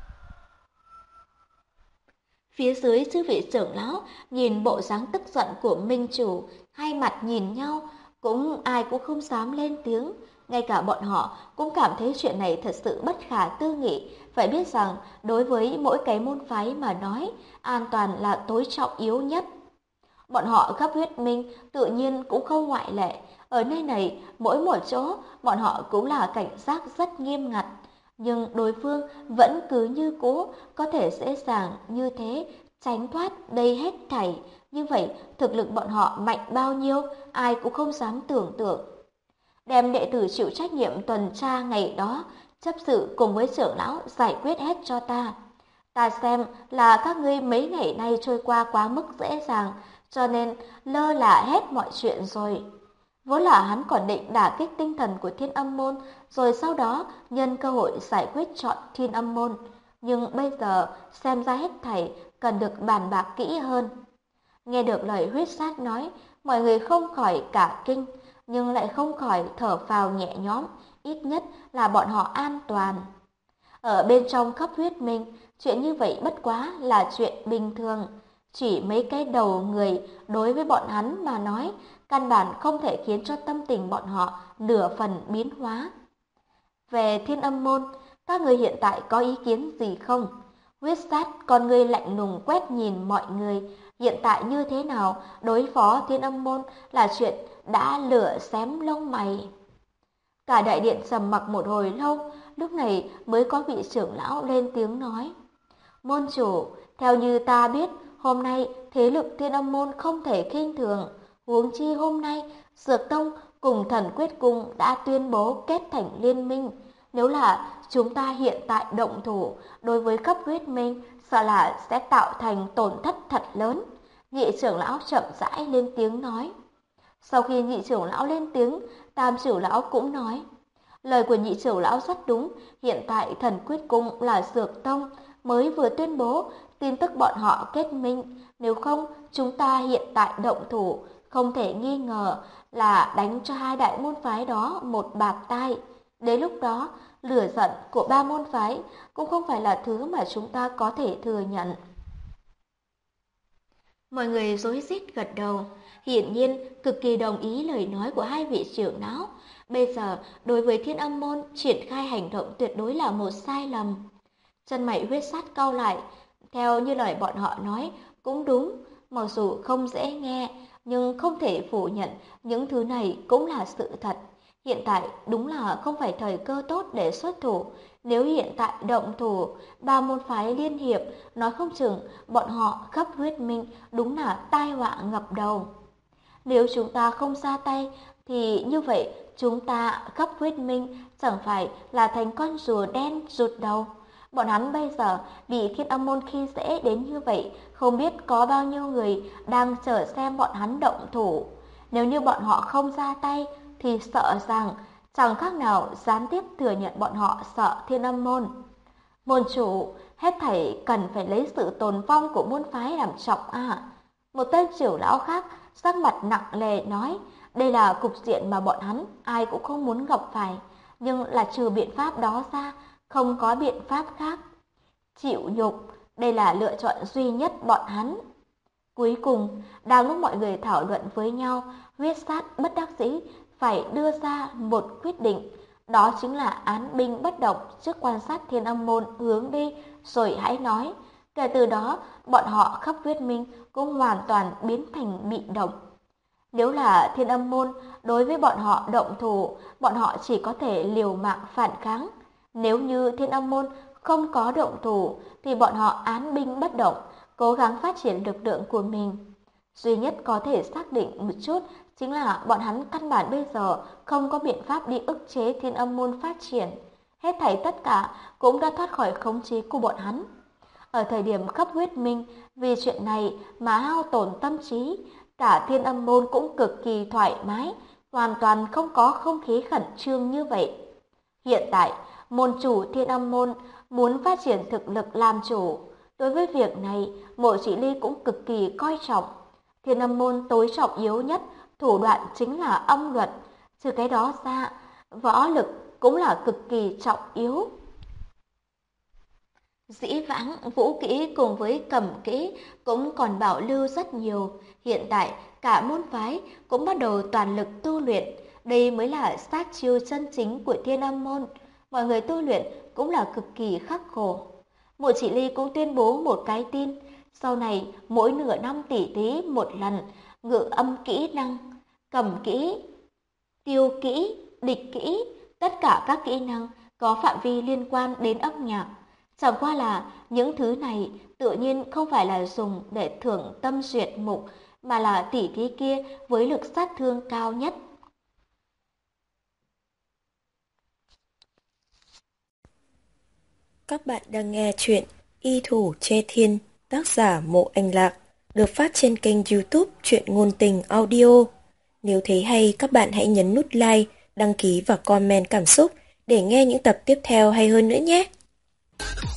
Phía dưới chư vị trưởng lão nhìn bộ dáng tức giận của minh chủ, hai mặt nhìn nhau, ai cũng không dám lên tiếng. Ngay cả bọn họ cũng cảm thấy chuyện này thật sự bất khả tư nghị. Phải biết rằng đối với mỗi cái môn phái mà nói, an toàn là tối trọng yếu nhất. Bọn họ Khắp Huyết Minh tự nhiên cũng không ngoại lệ. Ở nơi này, mỗi một chỗ, bọn họ cũng là cảnh giác rất nghiêm ngặt. Nhưng đối phương vẫn cứ như cũ, có thể dễ dàng như thế, tránh thoát đây hết thảy. Như vậy, thực lực bọn họ mạnh bao nhiêu, ai cũng không dám tưởng tượng. Đem đệ tử chịu trách nhiệm tuần tra ngày đó, chấp sự cùng với trưởng lão giải quyết hết cho ta. Ta xem là các ngươi mấy ngày nay trôi qua quá mức dễ dàng, cho nên lơ là hết mọi chuyện rồi. Vốn là hắn còn định đả kích tinh thần của Thiên Âm môn, rồi sau đó nhân cơ hội giải quyết trọn Thiên Âm môn. Nhưng bây giờ xem ra hết thảy cần được bàn bạc kỹ hơn. Nghe được lời Huyết Sát nói, mọi người không khỏi cả kinh, nhưng lại không khỏi thở phào nhẹ nhõm, ít nhất là bọn họ an toàn. Ở bên trong Khắp Huyết Minh, chuyện như vậy bất quá là chuyện bình thường. Chỉ mấy cái đầu người đối với bọn hắn mà nói, căn bản không thể khiến cho tâm tình bọn họ nửa phần biến hóa. Về Thiên Âm môn, các người hiện tại có ý kiến gì không? Huyết Sát con người lạnh lùng quét nhìn mọi người, hiện tại như thế nào đối phó Thiên Âm môn là chuyện đã lửa xém lông mày. Cả đại điện trầm mặc một hồi lâu, lúc này mới có vị trưởng lão lên tiếng nói. Môn chủ, theo như ta biết, hôm nay thế lực Thiên Âm môn không thể khinh thường. Huống chi hôm nay, Dược Tông cùng Thần Quyết Cung đã tuyên bố kết thành liên minh. Nếu là chúng ta hiện tại động thủ, đối với Khắp Huyết Minh, sợ là sẽ tạo thành tổn thất thật lớn. Nhị trưởng lão chậm rãi lên tiếng nói. Sau khi nhị trưởng lão lên tiếng, tam trưởng lão cũng nói. Lời của nhị trưởng lão rất đúng, hiện tại Thần Quyết Cung là Dược Tông mới vừa tuyên bố tin tức bọn họ kết minh, nếu không chúng ta hiện tại động thủ, không thể nghi ngờ là đánh cho hai đại môn phái đó một bạt tai. Đến lúc đó, lửa giận của ba môn phái cũng không phải là thứ mà chúng ta có thể thừa nhận. Mọi người rối rít gật đầu, hiển nhiên cực kỳ đồng ý lời nói của hai vị trưởng lão. Bây giờ, đối với Thiên Âm môn, triển khai hành động tuyệt đối là một sai lầm. Chân mày Huyết Sát cau lại, theo như lời bọn họ nói, cũng đúng, mặc dù không dễ nghe, nhưng không thể phủ nhận những thứ này cũng là sự thật. Hiện tại đúng là không phải thời cơ tốt để xuất thủ. Nếu hiện tại động thủ, ba môn phái liên hiệp, nói không chừng bọn họ Khắp Huyết Minh đúng là tai họa ngập đầu. Nếu chúng ta không ra tay, thì như vậy chúng ta Khắp Huyết Minh chẳng phải là thành con rùa đen rụt đầu. Bọn hắn bây giờ bị Thiên Âm môn khi dễ đến như vậy, không biết có bao nhiêu người đang chờ xem bọn hắn động thủ. Nếu như bọn họ không ra tay, thì sợ rằng chẳng khác nào gián tiếp thừa nhận bọn họ sợ Thiên Âm môn. Môn chủ, hết thảy cần phải lấy sự tồn vong của môn phái làm trọng à. Một tên trưởng lão khác sắc mặt nặng nề nói, đây là cục diện mà bọn hắn ai cũng không muốn gặp phải, nhưng là trừ biện pháp đó ra, không có biện pháp khác. chịu nhục, đây là lựa chọn duy nhất bọn hắn. Cuối cùng, đang lúc mọi người thảo luận với nhau, huyết sát bất đắc dĩ phải đưa ra một quyết định, đó chính là án binh bất động trước quan sát Thiên Âm môn hướng đi rồi hãy nói. Kể từ đó, bọn họ khắp huyết minh cũng hoàn toàn biến thành bị động. Nếu là Thiên Âm môn, đối với bọn họ động thủ, bọn họ chỉ có thể liều mạng phản kháng. Nếu như Thiên Âm môn không có động thủ, thì bọn họ án binh bất động, cố gắng phát triển lực lượng của mình. Duy nhất có thể xác định một chút chính là bọn hắn căn bản bây giờ không có biện pháp đi ức chế Thiên Âm môn phát triển. Hết thảy tất cả cũng đã thoát khỏi khống chế của bọn hắn. Ở thời điểm khắp huyết minh, vì chuyện này mà hao tổn tâm trí, cả Thiên Âm môn cũng cực kỳ thoải mái, hoàn toàn không có không khí khẩn trương như vậy. Hiện tại, môn chủ Thiên Âm môn muốn phát triển thực lực làm chủ. Đối với việc này, Mộ Chỉ Ly cũng cực kỳ coi trọng. Thiên Âm môn tối trọng yếu nhất, thủ đoạn chính là âm luật. Trừ cái đó ra, võ lực cũng là cực kỳ trọng yếu. Dĩ vãng, vũ kỹ cùng với cầm kỹ cũng còn bảo lưu rất nhiều. Hiện tại, cả môn phái cũng bắt đầu toàn lực tu luyện. Đây mới là sát chiêu chân chính của Thiên Âm môn. Mọi người tu luyện cũng là cực kỳ khắc khổ. Mộ Chỉ Ly cũng tuyên bố một cái tin. Sau này, mỗi nửa năm tỉ thí một lần, ngự âm kỹ năng, cầm kỹ, tiêu kỹ, địch kỹ, tất cả các kỹ năng có phạm vi liên quan đến âm nhạc. Chẳng qua là những thứ này tự nhiên không phải là dùng để thưởng tâm duyệt mục, mà là tỉ thí kia với lực sát thương cao nhất. Các bạn đang nghe chuyện Y Thủ Chê Thiên, tác giả Mộ Anh Lạc, được phát trên kênh YouTube Truyện Ngôn Tình Audio. Nếu thấy hay, các bạn hãy nhấn nút like, đăng ký và comment cảm xúc để nghe những tập tiếp theo hay hơn nữa nhé.